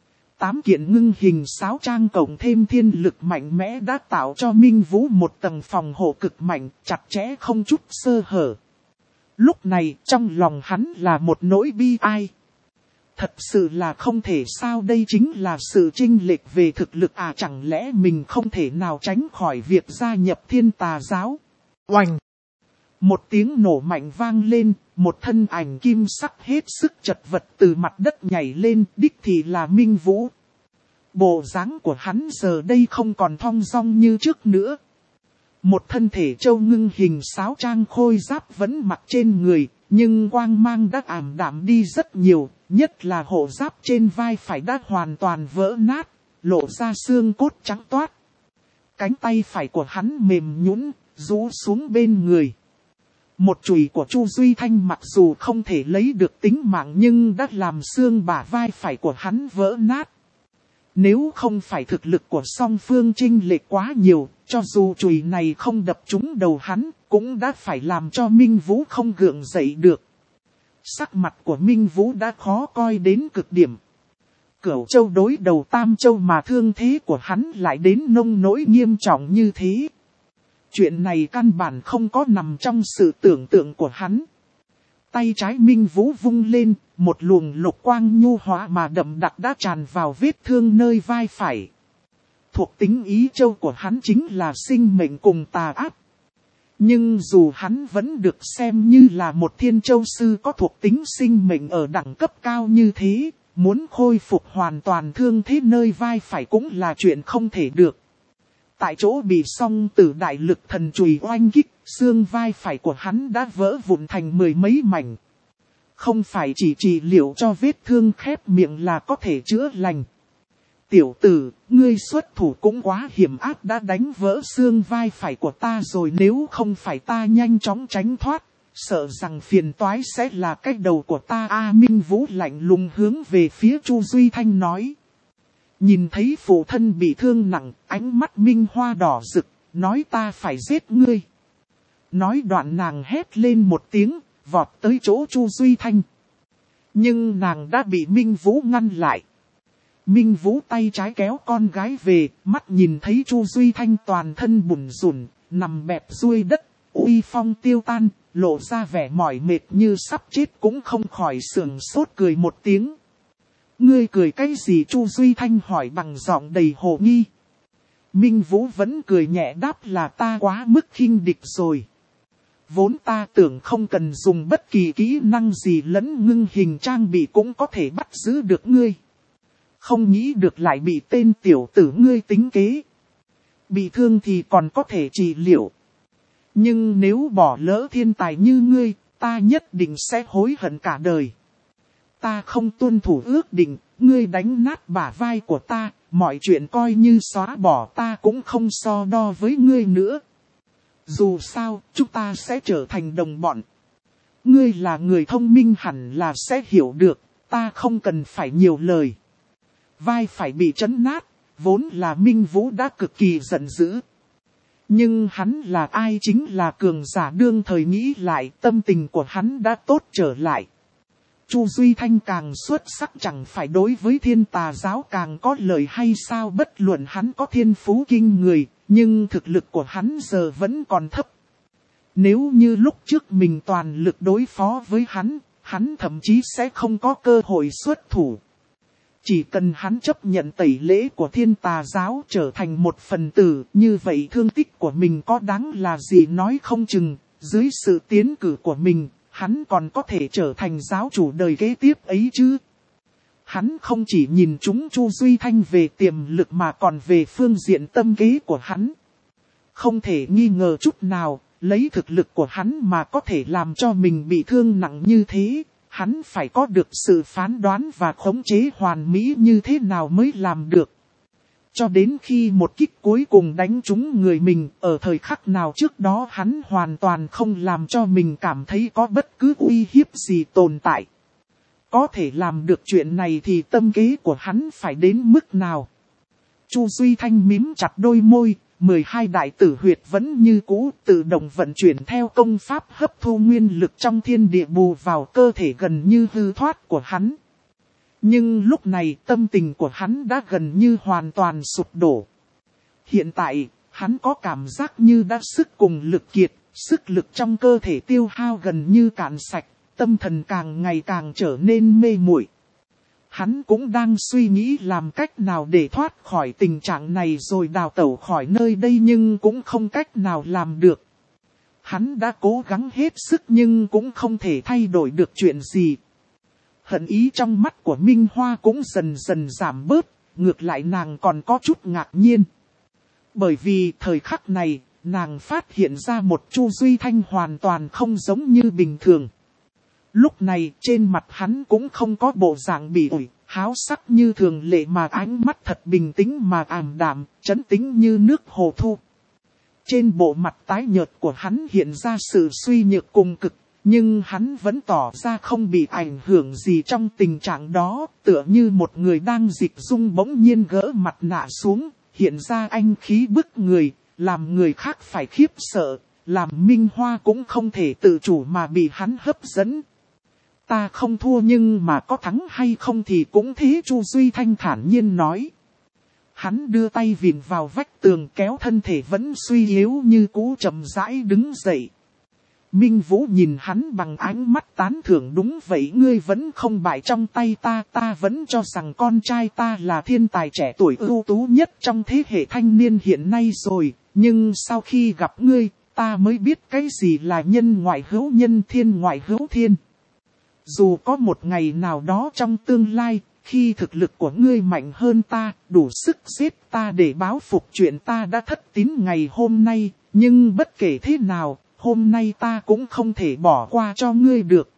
8 kiện ngưng hình sáo trang cộng thêm thiên lực mạnh mẽ đã tạo cho Minh Vũ một tầng phòng hộ cực mạnh, chặt chẽ không chút sơ hở. Lúc này trong lòng hắn là một nỗi bi ai. Thật sự là không thể sao, đây chính là sự chênh lệch về thực lực à, chẳng lẽ mình không thể nào tránh khỏi việc gia nhập Thiên Tà giáo. Oành! Một tiếng nổ mạnh vang lên, một thân ảnh kim sắc hết sức chật vật từ mặt đất nhảy lên, đích thì là Minh Vũ. Bộ dáng của hắn giờ đây không còn thong dong như trước nữa. Một thân thể châu ngưng hình sáo trang khôi giáp vẫn mặc trên người, nhưng quang mang đã ảm đạm đi rất nhiều, nhất là hộ giáp trên vai phải đã hoàn toàn vỡ nát, lộ ra xương cốt trắng toát. Cánh tay phải của hắn mềm nhũn, rũ xuống bên người. Một chùy của Chu Duy Thanh mặc dù không thể lấy được tính mạng nhưng đã làm xương bả vai phải của hắn vỡ nát. Nếu không phải thực lực của song phương chênh lệch quá nhiều, cho dù chùy này không đập trúng đầu hắn, cũng đã phải làm cho Minh Vũ không gượng dậy được. Sắc mặt của Minh Vũ đã khó coi đến cực điểm. Cửu Châu đối đầu Tam Châu mà thương thế của hắn lại đến nông nỗi nghiêm trọng như thế. Chuyện này căn bản không có nằm trong sự tưởng tượng của hắn. Tay trái Minh Vũ vung lên, một luồng lục quang nhu hóa mà đậm đặc đã tràn vào vết thương nơi vai phải. Thuộc tính ý châu của hắn chính là sinh mệnh cùng tà ác. Nhưng dù hắn vẫn được xem như là một thiên châu sư có thuộc tính sinh mệnh ở đẳng cấp cao như thế, muốn khôi phục hoàn toàn thương thế nơi vai phải cũng là chuyện không thể được. Tại chỗ bị song tử đại lực thần chùy oanh kích, xương vai phải của hắn đã vỡ vụn thành mười mấy mảnh. Không phải chỉ trị liệu cho vết thương khép miệng là có thể chữa lành. Tiểu tử, ngươi xuất thủ cũng quá hiểm ác, đã đánh vỡ xương vai phải của ta rồi, nếu không phải ta nhanh chóng tránh thoát, sợ rằng phiền toái sẽ là cái đầu của ta. Minh Vũ lạnh lùng hướng về phía Chu Duy Thanh nói. Nhìn thấy phụ thân bị thương nặng, ánh mắt Minh Hoa đỏ rực, nói ta phải giết ngươi. Nói đoạn nàng hét lên một tiếng, vọt tới chỗ Chu Duy Thanh. Nhưng nàng đã bị Minh Vũ ngăn lại. Minh Vũ tay trái kéo con gái về, mắt nhìn thấy Chu Duy Thanh toàn thân bủn rủn, nằm bẹp ruôi đất, uy phong tiêu tan, lộ ra vẻ mỏi mệt như sắp chết cũng không khỏi sưởng sốt cười một tiếng. Ngươi cười cái gì? Chu Duy Thanh hỏi bằng giọng đầy hồ nghi. Minh Vũ vẫn cười nhẹ đáp là ta quá mức khinh địch rồi. Vốn ta tưởng không cần dùng bất kỳ kỹ năng gì lẫn ngưng hình trang bị cũng có thể bắt giữ được ngươi. Không nghĩ được lại bị tên tiểu tử ngươi tính kế. Bị thương thì còn có thể trị liệu. Nhưng nếu bỏ lỡ thiên tài như ngươi, ta nhất định sẽ hối hận cả đời. Ta không tuân thủ ước định, ngươi đánh nát bả vai của ta, mọi chuyện coi như xóa bỏ, ta cũng không so đo với ngươi nữa. Dù sao, chúng ta sẽ trở thành đồng bọn. Ngươi là người thông minh hẳn là sẽ hiểu được, ta không cần phải nhiều lời. Vai phải bị trấn nát, vốn là Minh Vũ đã cực kỳ giận dữ. Nhưng hắn là ai? Chính là cường giả đương thời, nghĩ lại tâm tình của hắn đã tốt trở lại. Chu Duy Thanh càng xuất sắc chẳng phải đối với Thiên Tà giáo càng có lợi hay sao? Bất luận hắn có thiên phú kinh người, nhưng thực lực của hắn giờ vẫn còn thấp. Nếu như lúc trước mình toàn lực đối phó với hắn thậm chí sẽ không có cơ hội xuất thủ. Chỉ cần hắn chấp nhận tẩy lễ của Thiên Tà giáo trở thành một phần tử, như vậy thương tích của mình có đáng là gì nói không chừng, dưới sự tiến cử của mình, hắn còn có thể trở thành giáo chủ đời kế tiếp ấy chứ. Hắn không chỉ nhìn chúng Chu Duy Thanh về tiềm lực mà còn về phương diện tâm kế của hắn. Không thể nghi ngờ chút nào, lấy thực lực của hắn mà có thể làm cho mình bị thương nặng như thế. Hắn phải có được sự phán đoán và khống chế hoàn mỹ như thế nào mới làm được. Cho đến khi một kích cuối cùng đánh trúng người mình, ở thời khắc nào trước đó hắn hoàn toàn không làm cho mình cảm thấy có bất cứ uy hiếp gì tồn tại. Có thể làm được chuyện này thì tâm kế của hắn phải đến mức nào? Chu Duy Thanh mím chặt đôi môi, 12 đại tử huyệt vẫn như cũ, tự động vận chuyển theo công pháp hấp thu nguyên lực trong thiên địa bù vào cơ thể gần như hư thoát của hắn. Nhưng lúc này tâm tình của hắn đã gần như hoàn toàn sụp đổ. Hiện tại, hắn có cảm giác như đã sức cùng lực kiệt, sức lực trong cơ thể tiêu hao gần như cạn sạch, tâm thần càng ngày càng trở nên mê muội. Hắn cũng đang suy nghĩ làm cách nào để thoát khỏi tình trạng này rồi đào tẩu khỏi nơi đây nhưng cũng không cách nào làm được. Hắn đã cố gắng hết sức nhưng cũng không thể thay đổi được chuyện gì. Hận ý trong mắt của Minh Hoa cũng dần dần giảm bớt, ngược lại nàng còn có chút ngạc nhiên. Bởi vì thời khắc này, nàng phát hiện ra một Chu Duy Thanh hoàn toàn không giống như bình thường. Lúc này trên mặt hắn cũng không có bộ dạng bị ủi, háo sắc như thường lệ mà ánh mắt thật bình tĩnh mà ảm đạm, trấn tĩnh như nước hồ thu. Trên bộ mặt tái nhợt của hắn hiện ra sự suy nhược cùng cực, nhưng hắn vẫn tỏ ra không bị ảnh hưởng gì trong tình trạng đó, tựa như một người đang dịch dung bỗng nhiên gỡ mặt nạ xuống, hiện ra anh khí bức người, làm người khác phải khiếp sợ, làm Minh Hoa cũng không thể tự chủ mà bị hắn hấp dẫn. Ta không thua nhưng mà có thắng hay không thì cũng thế, Chu Duy Thanh thản nhiên nói. Hắn đưa tay vịn vào vách tường, kéo thân thể vẫn suy yếu như cũ chậm rãi đứng dậy. Minh Vũ nhìn hắn bằng ánh mắt tán thưởng, đúng vậy, ngươi vẫn không bại trong tay ta, ta vẫn cho rằng con trai ta là thiên tài trẻ tuổi ưu tú nhất trong thế hệ thanh niên hiện nay rồi, nhưng sau khi gặp ngươi, ta mới biết cái gì là nhân ngoại hữu nhân, thiên ngoại hữu thiên. Dù có một ngày nào đó trong tương lai, khi thực lực của ngươi mạnh hơn ta, đủ sức giết ta để báo phục chuyện ta đã thất tín ngày hôm nay, nhưng bất kể thế nào, hôm nay ta cũng không thể bỏ qua cho ngươi được.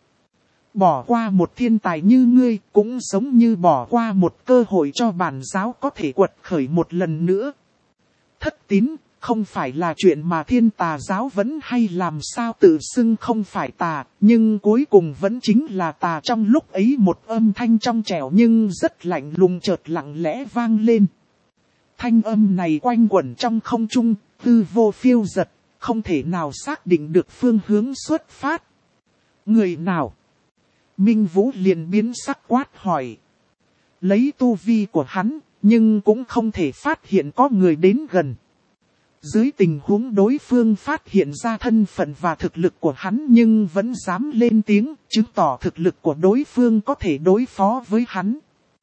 Bỏ qua một thiên tài như ngươi cũng giống như bỏ qua một cơ hội cho bản giáo có thể quật khởi một lần nữa. Thất tín không phải là chuyện mà Thiên Tà giáo vẫn hay làm sao tự xưng không phải tà, nhưng cuối cùng vẫn chính là tà. Trong lúc ấy một âm thanh trong trẻo nhưng rất lạnh lùng chợt lặng lẽ vang lên. Thanh âm này quanh quẩn trong không trung, hư vô phiêu dật, không thể nào xác định được phương hướng xuất phát. Người nào? Minh Vũ liền biến sắc quát hỏi. Lấy tu vi của hắn, nhưng cũng không thể phát hiện có người đến gần. Dưới tình huống đối phương phát hiện ra thân phận và thực lực của hắn nhưng vẫn dám lên tiếng, chứng tỏ thực lực của đối phương có thể đối phó với hắn.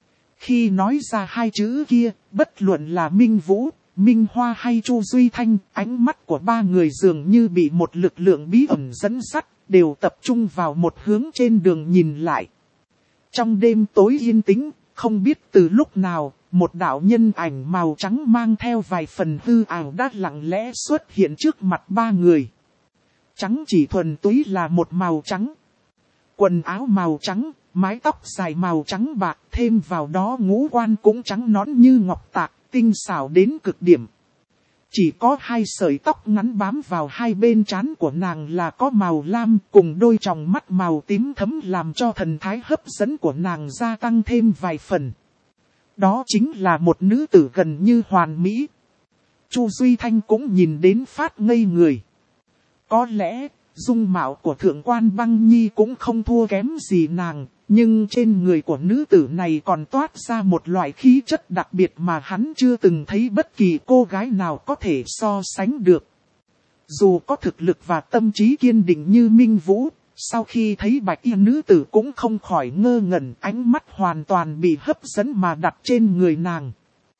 Khi nói ra hai chữ kia, bất luận là Minh Vũ, Minh Hoa hay Chu Duy Thanh, ánh mắt của ba người dường như bị một lực lượng bí ẩn dẫn dắt, đều tập trung vào một hướng trên đường nhìn lại. Trong đêm tối yên tĩnh, không biết từ lúc nào, một đạo nhân ảnh màu trắng mang theo vài phần hư ảo đã lặng lẽ xuất hiện trước mặt ba người. Trắng chỉ thuần túy là một màu trắng. Quần áo màu trắng, mái tóc dài màu trắng bạc, thêm vào đó ngũ quan cũng trắng nõn như ngọc tạc, tinh xảo đến cực điểm. Chỉ có hai sợi tóc ngắn bám vào hai bên trán của nàng là có màu lam, cùng đôi tròng mắt màu tím thẫm làm cho thần thái hấp dẫn của nàng gia tăng thêm vài phần. Đó chính là một nữ tử gần như hoàn mỹ. Chu Duy Thanh cũng nhìn đến phát ngây người. Có lẽ, dung mạo của thượng quan Băng Nhi cũng không thua kém gì nàng, nhưng trên người của nữ tử này còn toát ra một loại khí chất đặc biệt mà hắn chưa từng thấy bất kỳ cô gái nào có thể so sánh được. Dù có thực lực và tâm trí kiên định như Minh Vũ, sau khi thấy bạch y nữ tử cũng không khỏi ngơ ngẩn, ánh mắt hoàn toàn bị hấp dẫn mà đặt trên người nàng.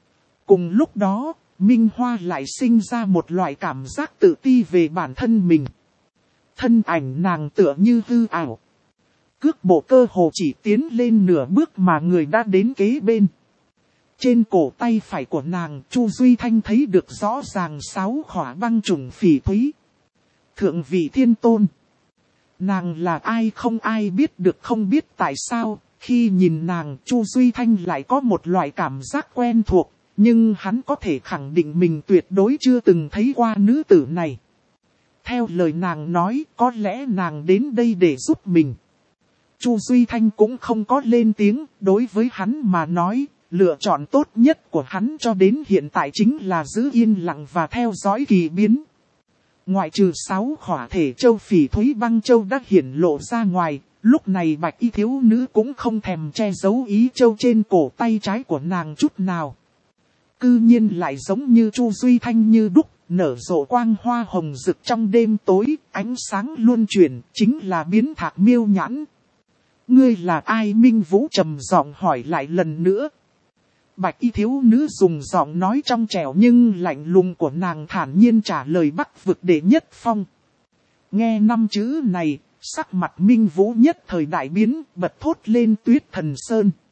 Cùng lúc đó, Minh Hoa lại sinh ra một loại cảm giác tự ti về bản thân mình. Thân ảnh nàng tựa như hư ảo. Cước bộ cơ hồ chỉ tiến lên nửa bước mà người đã đến kế bên. Trên cổ tay phải của nàng, Chu Duy Thanh thấy được rõ ràng 6 khỏa băng trùng phỉ thúy. Thượng vị thiên tôn. Nàng là ai không ai biết được, không biết tại sao, khi nhìn nàng Chu Duy Thanh lại có một loại cảm giác quen thuộc, nhưng hắn có thể khẳng định mình tuyệt đối chưa từng thấy qua nữ tử này. Theo lời nàng nói, có lẽ nàng đến đây để giúp mình. Chu Duy Thanh cũng không có lên tiếng, đối với hắn mà nói, lựa chọn tốt nhất của hắn cho đến hiện tại chính là giữ yên lặng và theo dõi kỳ biến. Ngoại trừ 6 khỏa thể châu phỉ thúy băng châu đã hiển lộ ra ngoài, lúc này bạch y thiếu nữ cũng không thèm che giấu ý châu trên cổ tay trái của nàng chút nào. Cư nhiên lại giống như Chu Duy Thanh như đúc, nở rộ quang hoa hồng rực trong đêm tối, ánh sáng luân chuyển, chính là biến thạc miêu nhãn. Ngươi là ai? Minh Vũ trầm giọng hỏi lại lần nữa. Bạch y thiếu nữ dùng giọng nói trong trẻo nhưng lạnh lùng của nàng thản nhiên trả lời Bắc vực đệ nhất phong. Nghe 5 chữ này, sắc mặt Minh Vũ nhất thời đại biến, bật thốt lên Tuyết Thần Sơn.